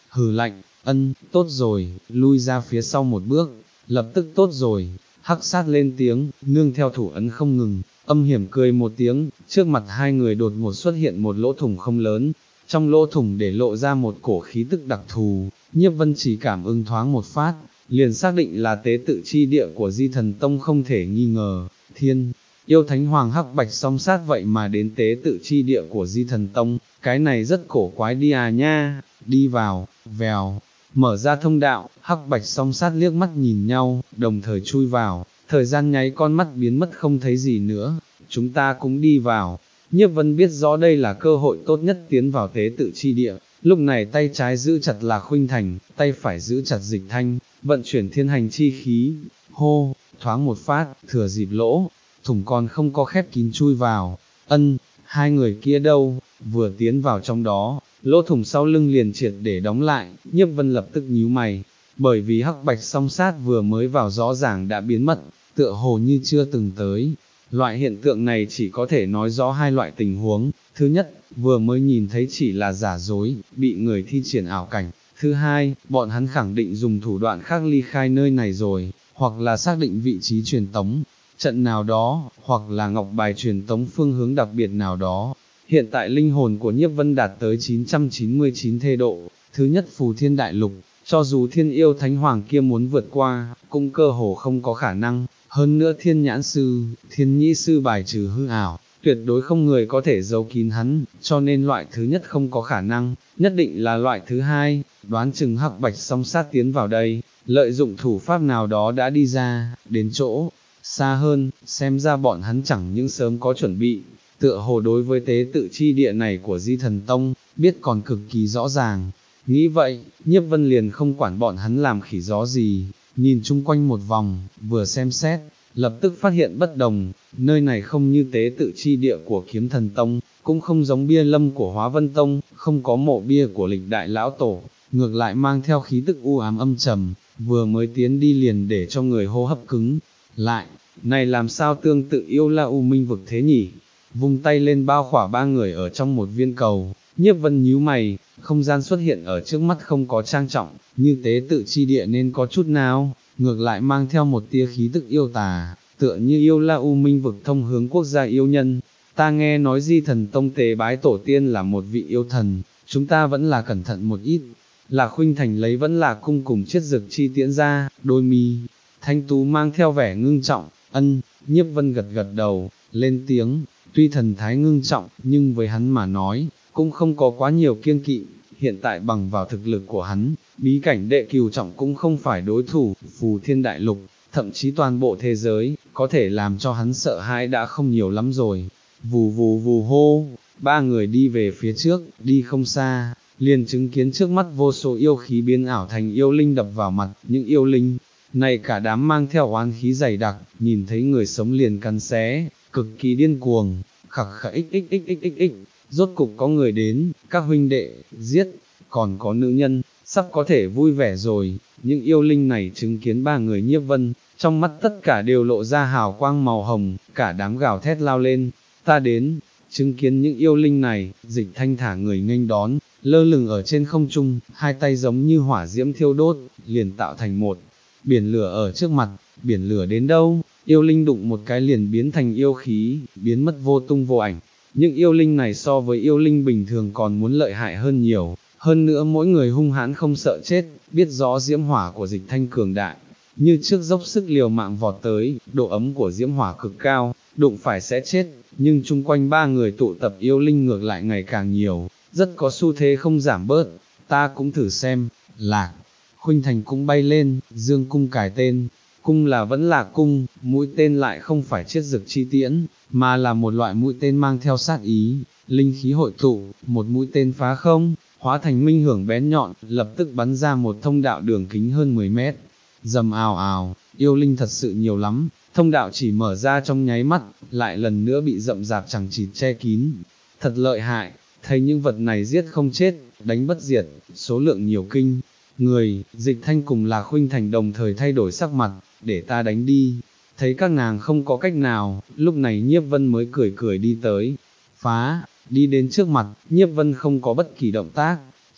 hừ lạnh, ân, tốt rồi, lui ra phía sau một bước, lập tức tốt rồi, hắc sát lên tiếng, nương theo thủ ấn không ngừng, âm hiểm cười một tiếng, trước mặt hai người đột ngột xuất hiện một lỗ thủng không lớn, trong lỗ thủng để lộ ra một cổ khí tức đặc thù, Nhiếp Vân chỉ cảm ứng thoáng một phát, liền xác định là tế tự chi địa của Di Thần Tông không thể nghi ngờ, thiên. Yêu Thánh Hoàng hắc bạch song sát vậy mà đến tế tự chi địa của Di Thần Tông, cái này rất cổ quái đi à nha, đi vào, vèo, mở ra thông đạo, hắc bạch song sát liếc mắt nhìn nhau, đồng thời chui vào, thời gian nháy con mắt biến mất không thấy gì nữa, chúng ta cũng đi vào. Nhiếp Vân biết rõ đây là cơ hội tốt nhất tiến vào tế tự chi địa, lúc này tay trái giữ chặt Lạc Khuynh Thành, tay phải giữ chặt Dịch Thanh, vận chuyển thiên hành chi khí, hô, thoáng một phát, thừa dịp lỗ thủng còn không có khép kín chui vào, ân, hai người kia đâu, vừa tiến vào trong đó, lỗ thủng sau lưng liền triệt để đóng lại, Nhiếp Vân lập tức nhíu mày, bởi vì hắc bạch song sát vừa mới vào rõ ràng đã biến mất, tựa hồ như chưa từng tới. Loại hiện tượng này chỉ có thể nói rõ hai loại tình huống, thứ nhất, vừa mới nhìn thấy chỉ là giả dối, bị người thi triển ảo cảnh, thứ hai, bọn hắn khẳng định dùng thủ đoạn khác ly khai nơi này rồi, hoặc là xác định vị trí truyền tống, trận nào đó, hoặc là ngọc bài truyền tống phương hướng đặc biệt nào đó. Hiện tại linh hồn của Nhiếp Vân đạt tới chín trăm chín mươi chín thê độ, thứ nhất phù thiên đại lục, cho dù thiên yêu thánh hoàng kia muốn vượt qua, cũng cơ hồ không có khả năng, hơn nữa thiên nhãn sư, thiên nhĩ sư bài trừ hư ảo, tuyệt đối không người có thể giấu kín hắn, cho nên loại thứ nhất không có khả năng, nhất định là loại thứ hai, đoán chừng hắc bạch song sát tiến vào đây, lợi dụng thủ pháp nào đó đã đi ra, đến chỗ xa hơn, xem ra bọn hắn chẳng những sớm có chuẩn bị, tựa hồ đối với tế tự chi địa này của Di Thần Tông, biết còn cực kỳ rõ ràng. Nghĩ vậy, Nhiếp Vân liền không quản bọn hắn làm khỉ gió gì, nhìn chung quanh một vòng, vừa xem xét, lập tức phát hiện bất đồng, nơi này không như tế tự chi địa của Kiếm Thần Tông, cũng không giống bia lâm của Hóa Vân Tông, không có mộ bia của lịch đại lão tổ, ngược lại mang theo khí tức u ám âm trầm, vừa mới tiến đi liền để cho người hô hấp cứng lại, này làm sao tương tự Yêu La U Minh vực thế nhỉ? Vung tay lên bao khỏa ba người ở trong một viên cầu, Nhiếp Vân nhíu mày, không gian xuất hiện ở trước mắt không có trang trọng, như tế tự chi địa nên có chút nào, ngược lại mang theo một tia khí tức yêu tà, tựa như Yêu La U Minh vực thông hướng quốc gia yêu nhân. Ta nghe nói Di Thần Tông tế bái tổ tiên là một vị yêu thần, chúng ta vẫn là cẩn thận một ít. Lạc Khuynh Thành lấy vẫn là cung cùng chiết dược chi tiễn ra, đôi mi thanh tú mang theo vẻ ngưng trọng, ân, Nhiếp Vân gật gật đầu, lên tiếng, tuy thần thái ngưng trọng, nhưng với hắn mà nói, cũng không có quá nhiều kiêng kỵ, hiện tại bằng vào thực lực của hắn, bí cảnh đệ cửu trọng cũng không phải đối thủ, phù thiên đại lục, thậm chí toàn bộ thế giới, có thể làm cho hắn sợ hãi đã không nhiều lắm rồi. Vù vù vù hô, ba người đi về phía trước, đi không xa, liền chứng kiến trước mắt vô số yêu khí biến ảo thành yêu linh đập vào mặt, những yêu linh này cả đám mang theo oán khí dày đặc, nhìn thấy người sống liền cắn xé, cực kỳ điên cuồng, khặc khặc ích ích ích ích ích ích, rốt cục có người đến, các huynh đệ, giết, còn có nữ nhân, sắp có thể vui vẻ rồi, những yêu linh này chứng kiến ba người Nhiếp Vân, trong mắt tất cả đều lộ ra hào quang màu hồng, cả đám gào thét lao lên, ta đến, chứng kiến những yêu linh này, Dịch Thanh thả người nghênh đón, lơ lửng ở trên không trung, hai tay giống như hỏa diễm thiêu đốt, liền tạo thành một biển lửa ở trước mặt, biển lửa đến đâu, yêu linh đụng một cái liền biến thành yêu khí, biến mất vô tung vô ảnh. Những yêu linh này so với yêu linh bình thường còn muốn lợi hại hơn nhiều, hơn nữa mỗi người hung hãn không sợ chết, biết rõ diễm hỏa của Dịch Thanh cường đại, như trước dốc sức liều mạng vọt tới, độ ấm của diễm hỏa cực cao, đụng phải sẽ chết, nhưng chung quanh ba người tụ tập yêu linh ngược lại ngày càng nhiều, rất có xu thế không giảm bớt, ta cũng thử xem, Lạc Khuynh Thành cũng bay lên, dương cung cài tên, cung là vẫn là cung, mũi tên lại không phải chiết dược chi tiễn, mà là một loại mũi tên mang theo sát ý, linh khí hội tụ, một mũi tên phá không, hóa thành minh hưởng bén nhọn, lập tức bắn ra một thông đạo đường kính hơn mười mét, dầm ào ào, yêu linh thật sự nhiều lắm, thông đạo chỉ mở ra trong nháy mắt, lại lần nữa bị rậm rạp chẳng chịt che kín, thật lợi hại, thấy những vật này giết không chết, đánh bất diệt, số lượng nhiều kinh người, Dịch Thanh cùng Lạc Khuynh Thành đồng thời thay đổi sắc mặt, để ta đánh đi, thấy các nàng không có cách nào, lúc này Nhiếp Vân mới cười cười đi tới, phá, đi đến trước mặt, Nhiếp Vân không có bất kỳ động tác,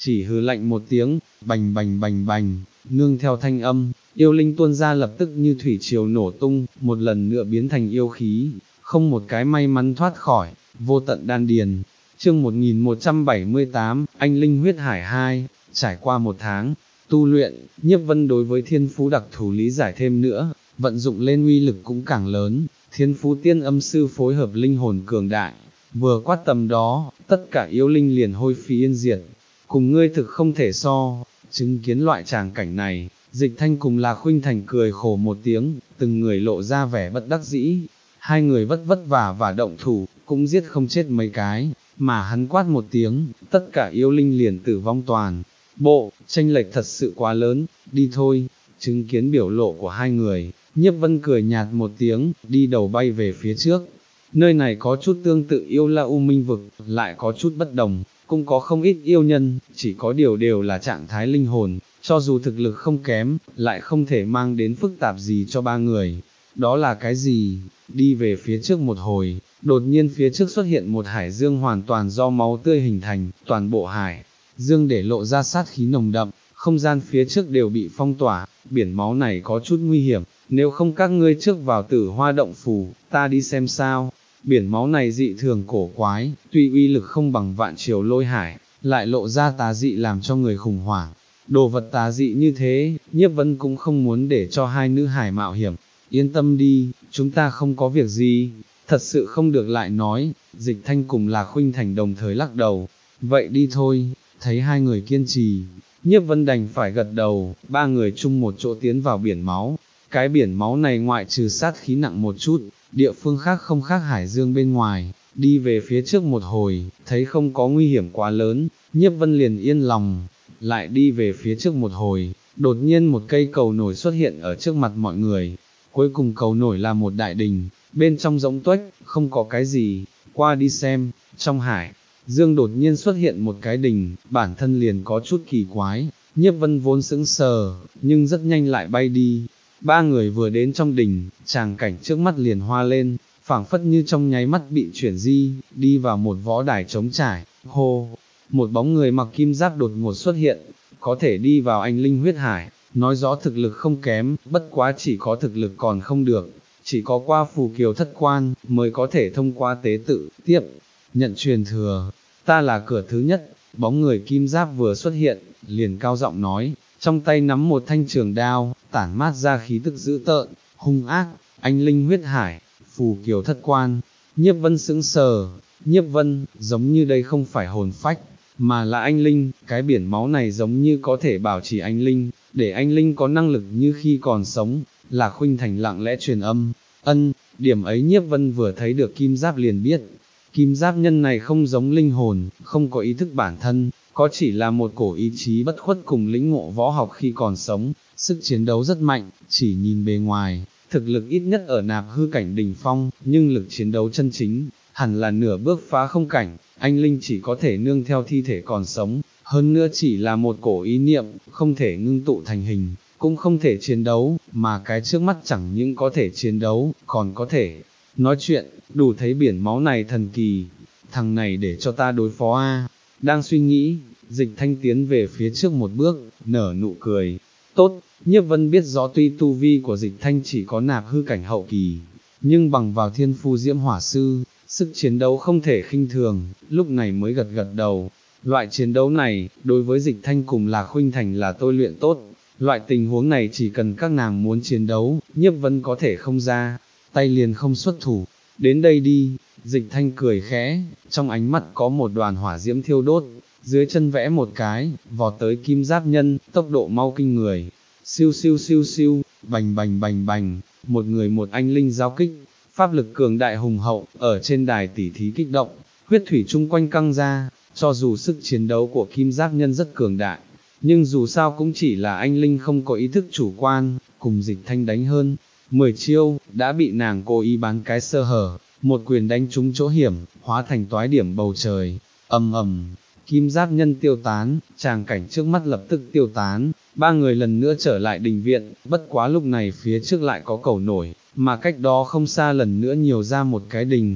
chỉ hừ lạnh một tiếng, bành bành bành bành, nương theo thanh âm, yêu linh tuôn ra lập tức như thủy triều nổ tung, một lần nữa biến thành yêu khí, không một cái may mắn thoát khỏi, vô tận đan điền. Chương một nghìn một trăm bảy mươi tám, Anh Linh huyết hải hai, trải qua một tháng, tu luyện, Nhiếp Vân đối với thiên phú đặc thù lý giải thêm nữa, vận dụng lên uy lực cũng càng lớn, thiên phú tiên âm sư phối hợp linh hồn cường đại, vừa quát tầm đó, tất cả yêu linh liền hôi phi yên diệt, cùng ngươi thực không thể so, chứng kiến loại tràng cảnh này, Dịch Thanh cùng Lạc Khuynh Thành cười khổ một tiếng, từng người lộ ra vẻ bất đắc dĩ, hai người vất vất vả và động thủ, cũng giết không chết mấy cái, mà hắn quát một tiếng, tất cả yêu linh liền tử vong toàn. Bộ, tranh lệch thật sự quá lớn, đi thôi, chứng kiến biểu lộ của hai người, Nhiếp Vân cười nhạt một tiếng, đi đầu bay về phía trước. Nơi này có chút tương tự yêu La U Minh vực, lại có chút bất đồng, cũng có không ít yêu nhân, chỉ có điều đều là trạng thái linh hồn, cho dù thực lực không kém, lại không thể mang đến phức tạp gì cho ba người. Đó là cái gì? Đi về phía trước một hồi, đột nhiên phía trước xuất hiện một hải dương hoàn toàn do máu tươi hình thành, toàn bộ hải dương để lộ ra sát khí nồng đậm, không gian phía trước đều bị phong tỏa, biển máu này có chút nguy hiểm, nếu không các ngươi trước vào Tử Hoa động phủ, ta đi xem sao. Biển máu này dị thường cổ quái, tuy uy lực không bằng vạn triều lôi hải, lại lộ ra tà dị làm cho người khủng hoảng. Đồ vật tà dị như thế, Nhiếp Vân cũng không muốn để cho hai nữ hải mạo hiểm. Yên tâm đi, chúng ta không có việc gì, thật sự không được lại nói. Dịch Thanh cùng Lạc Khuynh Thành đồng thời lắc đầu, vậy đi thôi. Thấy hai người kiên trì, Nhiếp Vân đành phải gật đầu, ba người chung một chỗ tiến vào biển máu. Cái biển máu này ngoại trừ sát khí nặng một chút, địa phương khác không khác hải dương bên ngoài, đi về phía trước một hồi, thấy không có nguy hiểm quá lớn, Nhiếp Vân liền yên lòng, lại đi về phía trước một hồi, đột nhiên một cây cầu nổi xuất hiện ở trước mặt mọi người, cuối cùng cầu nổi là một đại đình, bên trong rỗng tuếch, không có cái gì, qua đi xem, trong hải dương đột nhiên xuất hiện một cái đình, bản thân liền có chút kỳ quái, Nhiếp Vân vốn sững sờ, nhưng rất nhanh lại bay đi. Ba người vừa đến trong đình, tràng cảnh trước mắt liền hoa lên, phảng phất như trong nháy mắt bị chuyển di, đi vào một võ đài trống trải, hô, một bóng người mặc kim giáp đột ngột xuất hiện, có thể đi vào Anh Linh huyết hải, nói rõ thực lực không kém, bất quá chỉ có thực lực còn không được, chỉ có qua phù kiều thất quan, mới có thể thông qua tế tự, tiếp, nhận truyền thừa, ta là cửa thứ nhất. Bóng người kim giáp vừa xuất hiện, liền cao giọng nói, trong tay nắm một thanh trường đao, tản mát ra khí tức dữ tợn, hung ác, Anh Linh huyết hải, phù kiều thất quan. Nhiếp Vân sững sờ, Nhiếp Vân, giống như đây không phải hồn phách, mà là anh Linh, cái biển máu này giống như có thể bảo trì anh Linh, để anh Linh có năng lực như khi còn sống. Lạc Khuynh Thành lặng lẽ truyền âm, ân, điểm ấy Nhiếp Vân vừa thấy được kim giáp liền biết, kim giáp nhân này không giống linh hồn, không có ý thức bản thân, có chỉ là một cổ ý chí bất khuất cùng lĩnh ngộ võ học khi còn sống, sức chiến đấu rất mạnh, chỉ nhìn bề ngoài, thực lực ít nhất ở nạp hư cảnh đỉnh phong, nhưng lực chiến đấu chân chính, hẳn là nửa bước phá không cảnh, anh Linh chỉ có thể nương theo thi thể còn sống, hơn nữa chỉ là một cổ ý niệm, không thể ngưng tụ thành hình, cũng không thể chiến đấu, mà cái trước mắt chẳng những có thể chiến đấu, còn có thể nói chuyện, đủ thấy biển máu này thần kỳ, thằng này để cho ta đối phó a. Đang suy nghĩ, Dịch Thanh tiến về phía trước một bước, nở nụ cười, tốt. Nhiếp Vân biết rõ tuy tu vi của Dịch Thanh chỉ có nạp hư cảnh hậu kỳ, nhưng bằng vào thiên phu diễm hỏa sư, sức chiến đấu không thể khinh thường, lúc này mới gật gật đầu. Loại chiến đấu này, đối với Dịch Thanh cùng Lạc Khuynh Thành là tôi luyện tốt, loại tình huống này chỉ cần các nàng muốn chiến đấu, Nhiếp Vân có thể không ra, tay liền không xuất thủ. Đến đây đi, Dịch Thanh cười khẽ, trong ánh mắt có một đoàn hỏa diễm thiêu đốt, dưới chân vẽ một cái, vọt tới kim giáp nhân, tốc độ mau kinh người. Siêu siêu siêu siêu, bành bành bành bành, một người một anh linh giao kích, pháp lực cường đại hùng hậu, ở trên đài tỉ thí kích động, huyết thủy chung quanh căng ra, cho dù sức chiến đấu của kim giáp nhân rất cường đại, nhưng dù sao cũng chỉ là anh linh không có ý thức chủ quan, cùng Dịch Thanh đánh hơn mười chiêu, đã bị nàng cố ý bán cái sơ hở, một quyền đánh trúng chỗ hiểm, hóa thành toái điểm bầu trời, ầm ầm. Kim giáp nhân tiêu tán, tràng cảnh trước mắt lập tức tiêu tán, ba người lần nữa trở lại đình viện, bất quá lúc này phía trước lại có cầu nổi, mà cách đó không xa lần nữa nhiều ra một cái đình,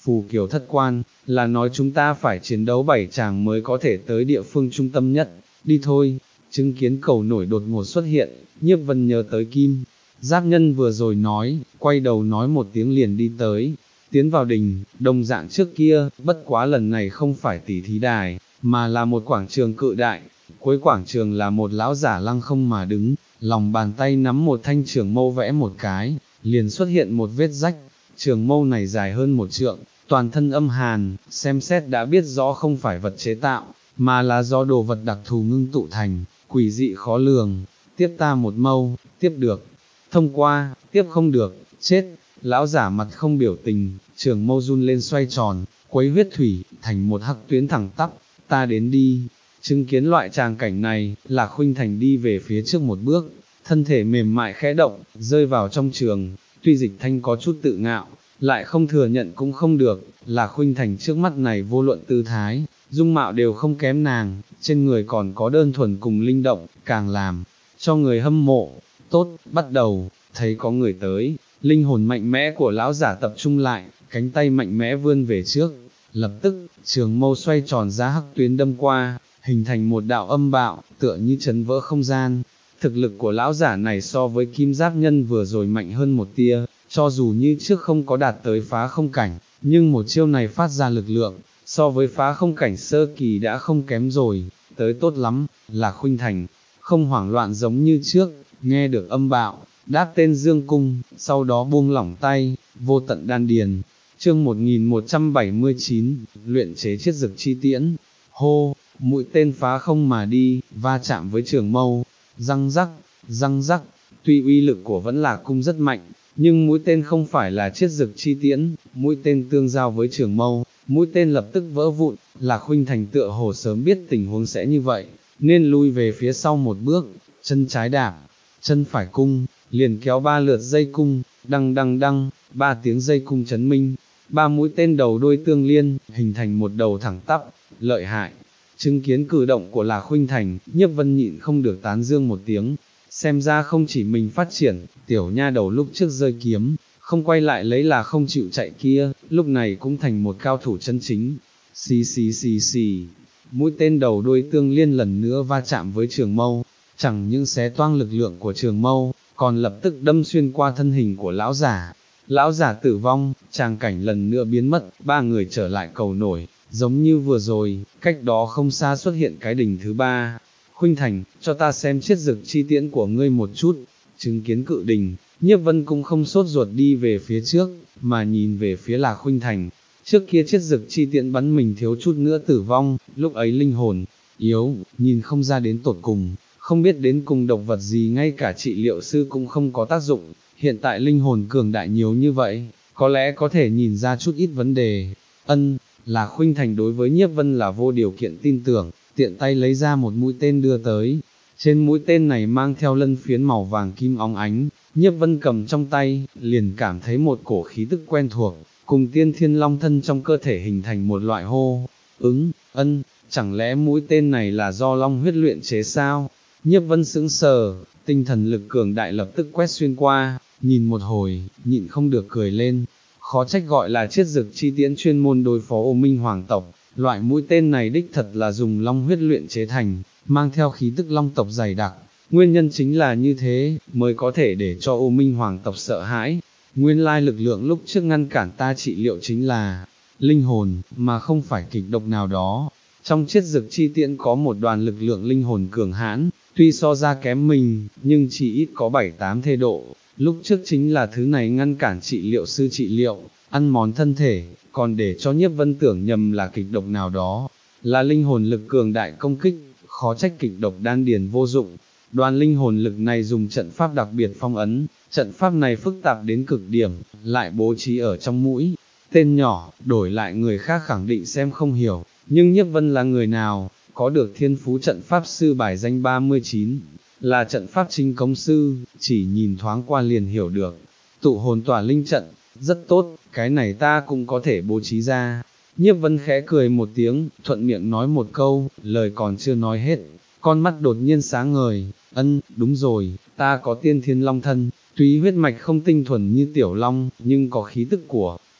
phù kiều thất quan, là nói chúng ta phải chiến đấu bảy tràng mới có thể tới địa phương trung tâm nhất, đi thôi. Chứng kiến cầu nổi đột ngột xuất hiện, Nhiếp Vân nhớ tới Kim Giáp Nhân vừa rồi nói, quay đầu nói một tiếng liền đi tới, tiến vào đình, đồng dạng trước kia, bất quá lần này không phải tỷ thí đài, mà là một quảng trường cự đại, cuối quảng trường là một lão giả lăng không mà đứng, lòng bàn tay nắm một thanh trường mâu vẽ một cái, liền xuất hiện một vết rách, trường mâu này dài hơn một trượng, toàn thân âm hàn, xem xét đã biết rõ không phải vật chế tạo, mà là do đồ vật đặc thù ngưng tụ thành, quỷ dị khó lường, tiếp ta một mâu, tiếp được, thông qua, tiếp không được, chết, lão giả mặt không biểu tình, trường mâu run lên xoay tròn, quấy huyết thủy, thành một hắc tuyến thẳng tắp, ta đến đi. Chứng kiến loại tràng cảnh này, Lạc Khuynh Thành đi về phía trước một bước, thân thể mềm mại khẽ động, rơi vào trong trường, tuy Dịch Thanh có chút tự ngạo, lại không thừa nhận cũng không được, Lạc Khuynh Thành trước mắt này vô luận tư thái, dung mạo đều không kém nàng, trên người còn có đơn thuần cùng linh động, càng làm cho người hâm mộ. Tốt, bắt đầu, thấy có người tới, linh hồn mạnh mẽ của lão giả tập trung lại, cánh tay mạnh mẽ vươn về trước, lập tức, trường mâu xoay tròn ra hắc tuyến đâm qua, hình thành một đạo âm bạo, tựa như chấn vỡ không gian. Thực lực của lão giả này so với Kim Giáp Nhân vừa rồi mạnh hơn một tia, cho dù như trước không có đạt tới phá không cảnh, nhưng một chiêu này phát ra lực lượng, so với phá không cảnh sơ kỳ đã không kém rồi, tới tốt lắm. Lạc Khuynh Thành không hoảng loạn giống như trước, nghe được âm bạo, đáp tên dương cung, sau đó buông lỏng tay, vô tận đan điền. Chương một nghìn một trăm bảy mươi chín, luyện chế chiết dực chi tiễn. Hô, mũi tên phá không mà đi, va chạm với trường mâu, răng rắc, răng rắc. Tuy uy lực của Vẫn Lạc cung rất mạnh, nhưng mũi tên không phải là chiết dực chi tiễn, mũi tên tương giao với trường mâu, mũi tên lập tức vỡ vụn. Lạc Khuynh Thành tựa hồ sớm biết tình huống sẽ như vậy, nên lui về phía sau một bước, chân trái đạp, chân phải cung, liền kéo ba lượt dây cung, đăng đăng đăng, ba tiếng dây cung chấn minh, ba mũi tên đầu đuôi tương liên, hình thành một đầu thẳng tắp, lợi hại. Chứng kiến cử động của Lạc Khuynh Thành, Nhiếp Vân nhịn không được tán dương một tiếng, xem ra không chỉ mình phát triển, tiểu nha đầu lúc trước rơi kiếm, không quay lại lấy là không chịu chạy kia, lúc này cũng thành một cao thủ chân chính. Xì xì xì xì, mũi tên đầu đuôi tương liên lần nữa va chạm với trường mâu, chẳng những xé toang lực lượng của trường mâu, còn lập tức đâm xuyên qua thân hình của lão giả. Lão giả tử vong, tràng cảnh lần nữa biến mất, ba người trở lại cầu nổi, giống như vừa rồi, cách đó không xa xuất hiện cái đỉnh thứ ba. Khuynh Thành, cho ta xem chiết dực chi tiễn của ngươi một chút. Chứng kiến cự đỉnh, Nhiếp Vân cũng không sốt ruột đi về phía trước, mà nhìn về phía Lạc Khuynh Thành. Trước kia chiết dực chi tiễn bắn mình thiếu chút nữa tử vong, lúc ấy linh hồn yếu, nhìn không ra đến tột cùng, không biết đến cùng độc vật gì, ngay cả trị liệu sư cũng không có tác dụng. Hiện tại linh hồn cường đại nhiều như vậy, có lẽ có thể nhìn ra chút ít vấn đề. Ân, Lạc Khuynh Thành đối với Nhiếp Vân là vô điều kiện tin tưởng, tiện tay lấy ra một mũi tên đưa tới. Trên mũi tên này mang theo lân phiến màu vàng kim óng ánh, Nhiếp Vân cầm trong tay, liền cảm thấy một cổ khí tức quen thuộc, cùng tiên thiên long thân trong cơ thể hình thành một loại hô ứng. Ân, chẳng lẽ mũi tên này là do long huyết luyện chế sao? Nhiếp Vân sững sờ, tinh thần lực cường đại lập tức quét xuyên qua, nhìn một hồi, nhịn không được cười lên. Khó trách gọi là chiết dực chi tiễn chuyên môn đối phó Ô Minh hoàng tộc, loại mũi tên này đích thật là dùng long huyết luyện chế thành, mang theo khí tức long tộc dày đặc. Nguyên nhân chính là như thế, mới có thể để cho Ô Minh hoàng tộc sợ hãi. Nguyên lai lực lượng lúc trước ngăn cản ta trị liệu chính là linh hồn, mà không phải kịch độc nào đó. Trong chiết dực chi tiễn có một đoàn lực lượng linh hồn cường hãn, tuy so ra kém mình, nhưng chỉ ít có bảy tám thê độ. Lúc trước chính là thứ này ngăn cản trị liệu sư trị liệu, ăn mòn thân thể, còn để cho Nhiếp Vân tưởng nhầm là kịch độc nào đó, là linh hồn lực cường đại công kích, khó trách kịch độc đan điền vô dụng. Đoàn linh hồn lực này dùng trận pháp đặc biệt phong ấn, trận pháp này phức tạp đến cực điểm, lại bố trí ở trong mũi tên nhỏ, đổi lại người khác khẳng định xem không hiểu, nhưng Nhiếp Vân là người nào, có được thiên phú trận pháp sư bài danh ba mươi chín, là trận pháp chính công sư, chỉ nhìn thoáng qua liền hiểu được. Tụ hồn tỏa linh trận, rất tốt, cái này ta cũng có thể bố trí ra. Nhiếp Vân khẽ cười một tiếng, thuận miệng nói một câu, lời còn chưa nói hết, con mắt đột nhiên sáng ngời. Ân, đúng rồi, ta có tiên thiên long thân, tuy huyết mạch không tinh thuần như tiểu long, nhưng có khí tức của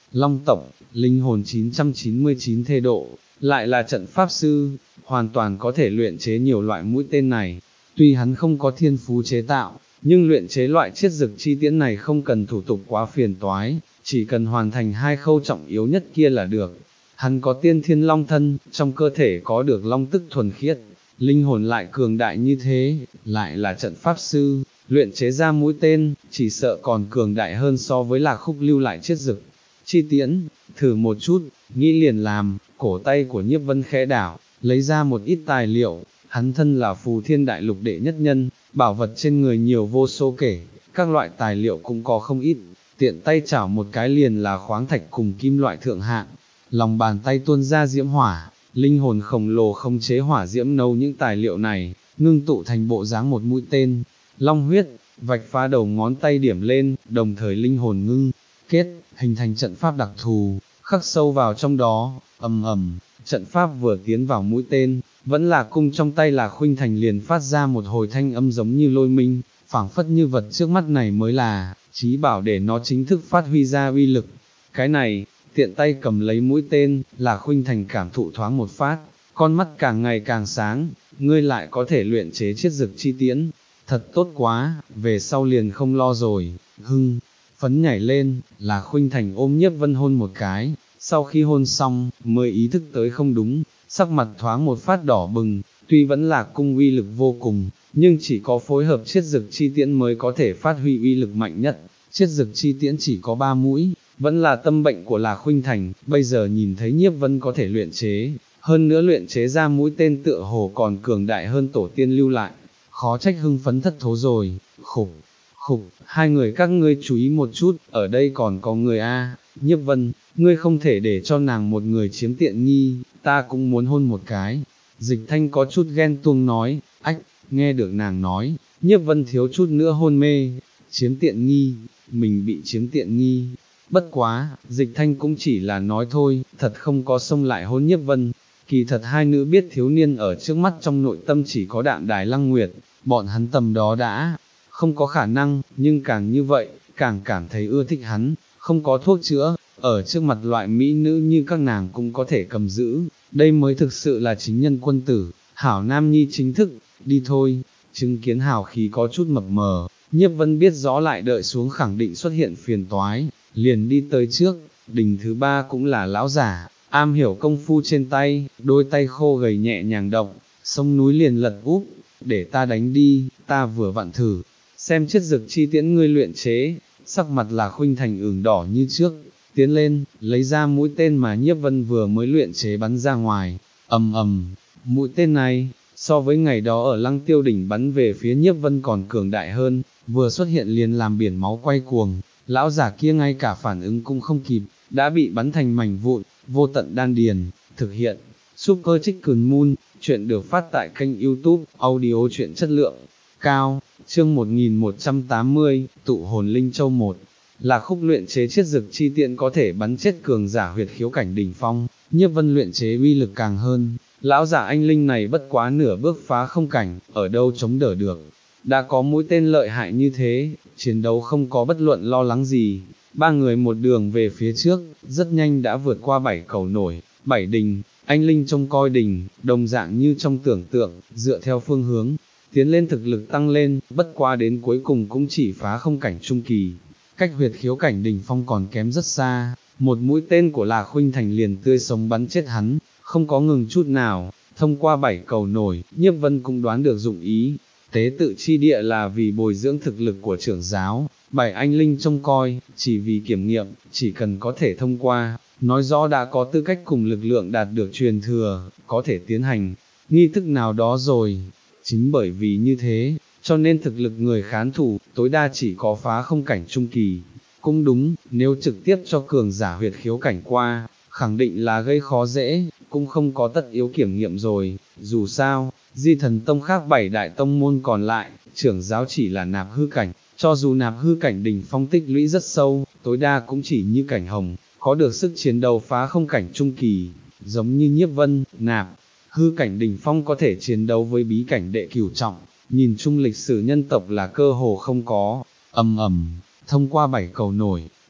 Long tộc, linh hồn chín trăm chín mươi chín thê độ, lại là trận pháp sư, hoàn toàn có thể luyện chế nhiều loại mũi tên này. Tuy hắn không có thiên phú chế tạo, nhưng luyện chế loại chiết dực chi tiễn này không cần thủ tục quá phiền toái, chỉ cần hoàn thành hai khâu trọng yếu nhất kia là được. Hắn có tiên thiên long thân, trong cơ thể có được long tức thuần khiết, linh hồn lại cường đại như thế, lại là trận pháp sư, luyện chế ra mũi tên, chỉ sợ còn cường đại hơn so với Lạc Khúc lưu lại chiết dực chi tiễn. Thử một chút, nghĩ liền làm, cổ tay của Nhiếp Vân khẽ đảo, lấy ra một ít tài liệu. Hắn thân là Phù Thiên Đại Lục đệ nhất nhân, bảo vật trên người nhiều vô số kể, các loại tài liệu cũng có không ít, tiện tay chảo một cái liền là khoáng thạch cùng kim loại thượng hạng. Lòng bàn tay tuôn ra diễm hỏa, linh hồn khổng lồ không chế hỏa diễm nấu những tài liệu này, ngưng tụ thành bộ dáng một mũi tên. Long huyết, vạch phá đầu ngón tay điểm lên, đồng thời linh hồn ngưng kết, hình thành trận pháp đặc thù, khắc sâu vào trong đó. Ầm ầm, trận pháp vừa tiến vào mũi tên, vẫn là cung trong tay là Khuynh Thành liền phát ra một hồi thanh âm giống như lôi minh, phảng phất như vật trước mắt này mới là chí bảo để nó chính thức phát huy ra uy lực. Cái này, tiện tay cầm lấy mũi tên, là Khuynh Thành cảm thụ thoáng một phát, con mắt càng ngày càng sáng, ngươi lại có thể luyện chế chiết dực chi tiễn, thật tốt quá, về sau liền không lo rồi. Hưng phấn nhảy lên, là Khuynh Thành ôm Nhiếp Vân hôn một cái, sau khi hôn xong, mới ý thức tới không đúng, sắc mặt thoáng một phát đỏ bừng, tuy vẫn là cung uy lực vô cùng, nhưng chỉ có phối hợp chiết dực chi tiễn mới có thể phát huy uy lực mạnh nhất. Chiết dực chi tiễn chỉ có ba mũi, vẫn là tâm bệnh của là Khuynh Thành, bây giờ nhìn thấy Nhiếp Vân có thể luyện chế, hơn nữa luyện chế ra mũi tên tựa hồ còn cường đại hơn tổ tiên lưu lại, khó trách hưng phấn thất thố rồi. Khục, khục, hai người các ngươi chú ý một chút, ở đây còn có người a. Nhiếp Vân, ngươi không thể để cho nàng một người chiếm tiện nghi, ta cũng muốn hôn một cái. Dịch Thanh có chút ghen tuông nói. Ách, nghe được nàng nói, Nhiếp Vân thiếu chút nữa hôn mê. Chiếm tiện nghi, mình bị chiếm tiện nghi. Bất quá, Dịch Thanh cũng chỉ là nói thôi, thật không có xông lại hôn Nhiếp Vân. Kỳ thật hai nữ biết thiếu niên ở trước mắt trong nội tâm chỉ có Đạm Đài Lăng Nguyệt, bọn hắn tầm đó đã không có khả năng, nhưng càng như vậy, càng cảm thấy ưa thích hắn, không có thuốc chữa, ở trước mặt loại mỹ nữ như các nàng cũng có thể cầm giữ, đây mới thực sự là chính nhân quân tử, hảo nam nhi chính thức. Đi thôi. Chứng kiến hào khí có chút mập mờ, Nhiếp Vân biết rõ lại đợi xuống khẳng định xuất hiện phiền toái, liền đi tới trước. Đỉnh thứ ba cũng là lão giả, am hiểu công phu trên tay, đôi tay khô gầy nhẹ nhàng động, sông núi liền lật úp. Để ta đánh đi, ta vừa vặn thử xem chiết dực chi tiễn ngươi luyện chế. Sắc mặt là Khuynh Thành ửng đỏ như trước, tiến lên, lấy ra mũi tên mà Nhiếp Vân vừa mới luyện chế bắn ra ngoài. Ầm ầm, mũi tên này, so với ngày đó ở Lăng Tiêu đỉnh bắn về phía Nhiếp Vân còn cường đại hơn, vừa xuất hiện liền làm biển máu quay cuồng, lão giả kia ngay cả phản ứng cũng không kịp, đã bị bắn thành mảnh vụn. Vô Tận Đan Điền, thực hiện, Super Chicken Moon, chuyện được phát tại kênh YouTube, audio truyện chất lượng cao, chương một nghìn một trăm tám mươi, Tụ Hồn Linh Châu một. Là Khúc luyện chế chiết dực chi tiện có thể bắn chết cường giả huyệt khiếu cảnh đỉnh phong, Nhiếp Vân luyện chế uy lực càng hơn, lão giả anh linh này bất quá nửa bước phá không cảnh, ở đâu chống đỡ được. Đã có mũi tên lợi hại như thế, chiến đấu không có bất luận lo lắng gì, ba người một đường về phía trước, rất nhanh đã vượt qua bảy cầu nổi, bảy đình. Anh linh trông coi đình, đồng dạng như trong tưởng tượng, dựa theo phương hướng tiến lên thực lực tăng lên, bất qua đến cuối cùng cũng chỉ phá không cảnh trung kỳ, cách huyệt khiếu cảnh đỉnh phong còn kém rất xa. Một mũi tên của là Khuynh Thành liền tươi sống bắn chết hắn, không có ngừng chút nào. Thông qua bảy cầu nổi, Nhiếp Vân cũng đoán được dụng ý, tế tự chi địa là vì bồi dưỡng thực lực của trưởng giáo, bảy anh linh trông coi, chỉ vì kiểm nghiệm, chỉ cần có thể thông qua, nói rõ đã có tư cách cùng lực lượng đạt được truyền thừa, có thể tiến hành nghi thức nào đó rồi. Chính bởi vì như thế, cho nên thực lực người khán thủ, tối đa chỉ có phá không cảnh trung kỳ. Cũng đúng, nếu trực tiếp cho cường giả huyệt khiếu cảnh qua, khẳng định là gây khó dễ, cũng không có tất yếu kiểm nghiệm rồi. Dù sao, Di Thần Tông khác bảy đại tông môn còn lại, trưởng giáo chỉ là nạp hư cảnh, cho dù nạp hư cảnh đỉnh phong tích lũy rất sâu, tối đa cũng chỉ như cảnh hồng, có được sức chiến đấu phá không cảnh trung kỳ, giống như Nhiếp Vân, nạp hư cảnh đỉnh phong có thể chiến đấu với bí cảnh đệ cửu trọng, nhìn chung lịch sử nhân tộc là cơ hồ không có. Ầm ầm, thông qua bảy cầu nổi,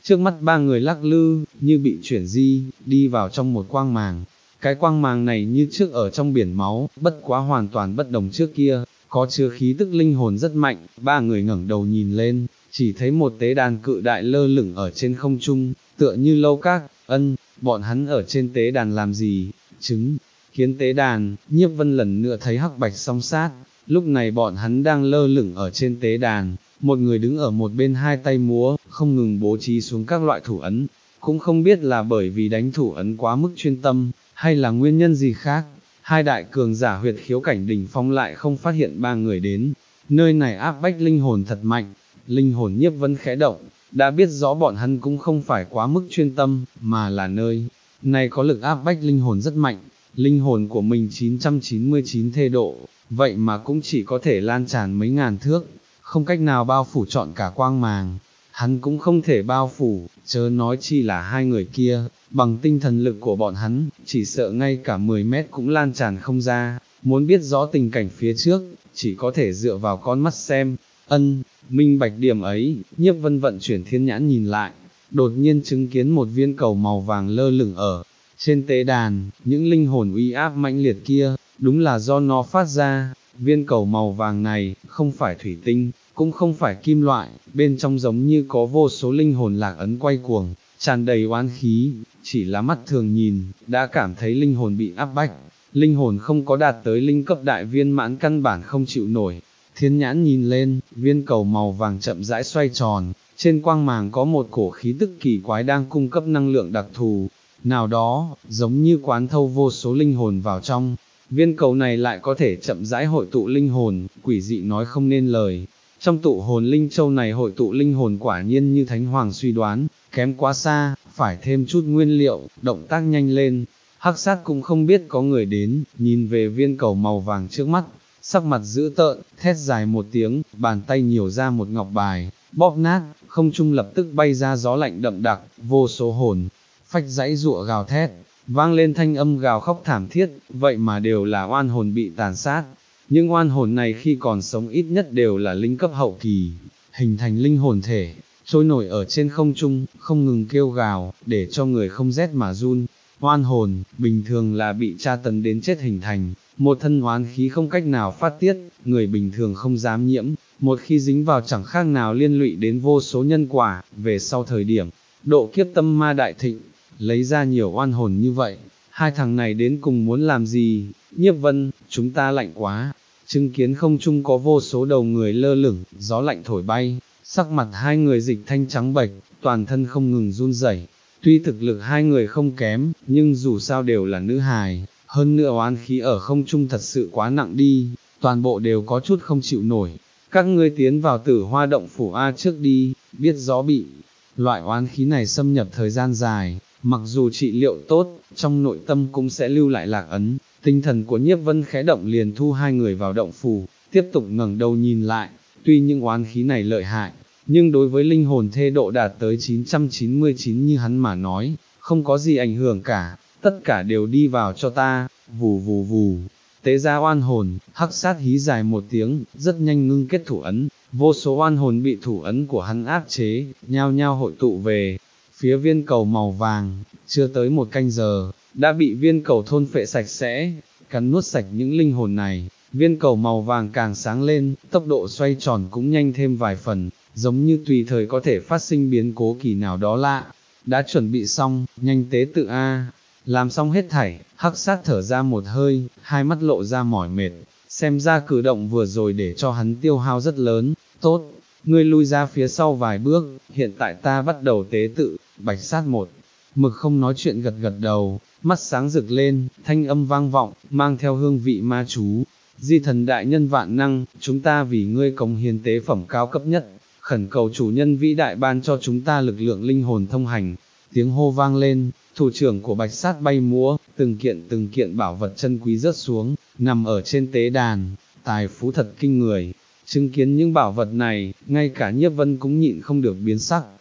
trước mắt ba người lắc lư, như bị chuyển di, đi vào trong một quang màng. Cái quang màng này như trước ở trong biển máu, bất quá hoàn toàn bất đồng trước kia, có chứa khí tức linh hồn rất mạnh, ba người ngẩng đầu nhìn lên, chỉ thấy một tế đàn cự đại lơ lửng ở trên không trung, tựa như lâu các, ân, bọn hắn ở trên tế đàn làm gì, chứng, kiến tế đàn, Nhiếp Vân lần nữa thấy hắc bạch song sát, lúc này bọn hắn đang lơ lửng ở trên tế đàn, một người đứng ở một bên hai tay múa, không ngừng bố trí xuống các loại thủ ấn, cũng không biết là bởi vì đánh thủ ấn quá mức chuyên tâm, hay là nguyên nhân gì khác, hai đại cường giả huyệt khiếu cảnh đỉnh phong lại không phát hiện ba người đến, nơi này áp bách linh hồn thật mạnh, linh hồn Nhiếp Vân khẽ động, đã biết rõ bọn hắn cũng không phải quá mức chuyên tâm, mà là nơi này có lực áp bách linh hồn rất mạnh, linh hồn của mình chín trăm chín mươi chín thê độ, vậy mà cũng chỉ có thể lan tràn mấy ngàn thước, không cách nào bao phủ trọn cả quang màng, hắn cũng không thể bao phủ, chớ nói chi là hai người kia, bằng tinh thần lực của bọn hắn, chỉ sợ ngay cả mười mét cũng lan tràn không ra, muốn biết rõ tình cảnh phía trước, chỉ có thể dựa vào con mắt xem, ân, minh bạch điểm ấy, Nhiếp Vân vận chuyển thiên nhãn nhìn lại, đột nhiên chứng kiến một viên cầu màu vàng lơ lửng ở trên tế đàn, những linh hồn uy áp mãnh liệt kia, đúng là do nó phát ra, viên cầu màu vàng này, không phải thủy tinh, cũng không phải kim loại, bên trong giống như có vô số linh hồn lạc ấn quay cuồng, tràn đầy oán khí, chỉ là mắt thường nhìn, đã cảm thấy linh hồn bị áp bách, linh hồn không có đạt tới linh cấp đại viên mãn căn bản không chịu nổi. Thiên nhãn nhìn lên, viên cầu màu vàng chậm rãi xoay tròn, trên quang màng có một cổ khí tức kỳ quái đang cung cấp năng lượng đặc thù, nào đó, giống như quán thâu vô số linh hồn vào trong. Viên cầu này lại có thể chậm rãi hội tụ linh hồn, quỷ dị nói không nên lời. Trong tụ hồn linh châu này hội tụ linh hồn quả nhiên như Thánh Hoàng suy đoán, kém quá xa, phải thêm chút nguyên liệu, động tác nhanh lên. Hắc sát cũng không biết có người đến, nhìn về viên cầu màu vàng trước mắt, sắc mặt dữ tợn, thét dài một tiếng, bàn tay nhiều ra một ngọc bài, bóp nát, không trung lập tức bay ra gió lạnh đậm đặc, vô số hồn, phách dãy giụa gào thét, vang lên thanh âm gào khóc thảm thiết, vậy mà đều là oan hồn bị tàn sát. Những oan hồn này khi còn sống ít nhất đều là linh cấp hậu kỳ, hình thành linh hồn thể, trôi nổi ở trên không trung, không ngừng kêu gào, để cho người không rét mà run. Oan hồn, bình thường là bị tra tấn đến chết hình thành, một thân oán khí không cách nào phát tiết, người bình thường không dám nhiễm, một khi dính vào chẳng khác nào liên lụy đến vô số nhân quả, về sau thời điểm, độ kiếp tâm ma đại thịnh, lấy ra nhiều oan hồn như vậy, hai thằng này đến cùng muốn làm gì? Nhiếp Vân, chúng ta lạnh quá, chứng kiến không trung có vô số đầu người lơ lửng, gió lạnh thổi bay, sắc mặt hai người dịch thanh trắng bệch, toàn thân không ngừng run rẩy. Tuy thực lực hai người không kém, nhưng dù sao đều là nữ hài, hơn nữa oán khí ở không trung thật sự quá nặng đi, toàn bộ đều có chút không chịu nổi. Các ngươi tiến vào Tử Hoa động phủ A trước đi, biết rõ bị loại oán khí này xâm nhập thời gian dài, mặc dù trị liệu tốt, trong nội tâm cũng sẽ lưu lại lạc ấn. Tinh thần của Nhiếp Vân khẽ động liền thu hai người vào động phủ, tiếp tục ngẩng đầu nhìn lại, tuy những oán khí này lợi hại, nhưng đối với linh hồn thê độ đạt tới chín trăm chín mươi chín như hắn mà nói, không có gì ảnh hưởng cả, tất cả đều đi vào cho ta, vù vù vù. Tế ra oan hồn, hắc sát hí dài một tiếng, rất nhanh ngưng kết thủ ấn, vô số oan hồn bị thủ ấn của hắn áp chế, nhao nhao hội tụ về phía viên cầu màu vàng, chưa tới một canh giờ, đã bị viên cầu thôn phệ sạch sẽ, cắn nuốt sạch những linh hồn này, viên cầu màu vàng càng sáng lên, tốc độ xoay tròn cũng nhanh thêm vài phần, giống như tùy thời có thể phát sinh biến cố kỳ nào đó lạ. Đã chuẩn bị xong, nhanh tế tự A, làm xong hết thảy, hắc sát thở ra một hơi, hai mắt lộ ra mỏi mệt, xem ra cử động vừa rồi để cho hắn tiêu hao rất lớn, tốt, ngươi lui ra phía sau vài bước, hiện tại ta bắt đầu tế tự. Bạch sát một mực không nói chuyện gật gật đầu, mắt sáng rực lên, thanh âm vang vọng, mang theo hương vị ma chú. Di thần đại nhân vạn năng, chúng ta vì ngươi cống hiến tế phẩm cao cấp nhất, khẩn cầu chủ nhân vĩ đại ban cho chúng ta lực lượng linh hồn thông hành. Tiếng hô vang lên, thủ trưởng của bạch sát bay múa, từng kiện từng kiện bảo vật chân quý rớt xuống, nằm ở trên tế đàn, tài phú thật kinh người. Chứng kiến những bảo vật này, ngay cả Nhiếp Vân cũng nhịn không được biến sắc.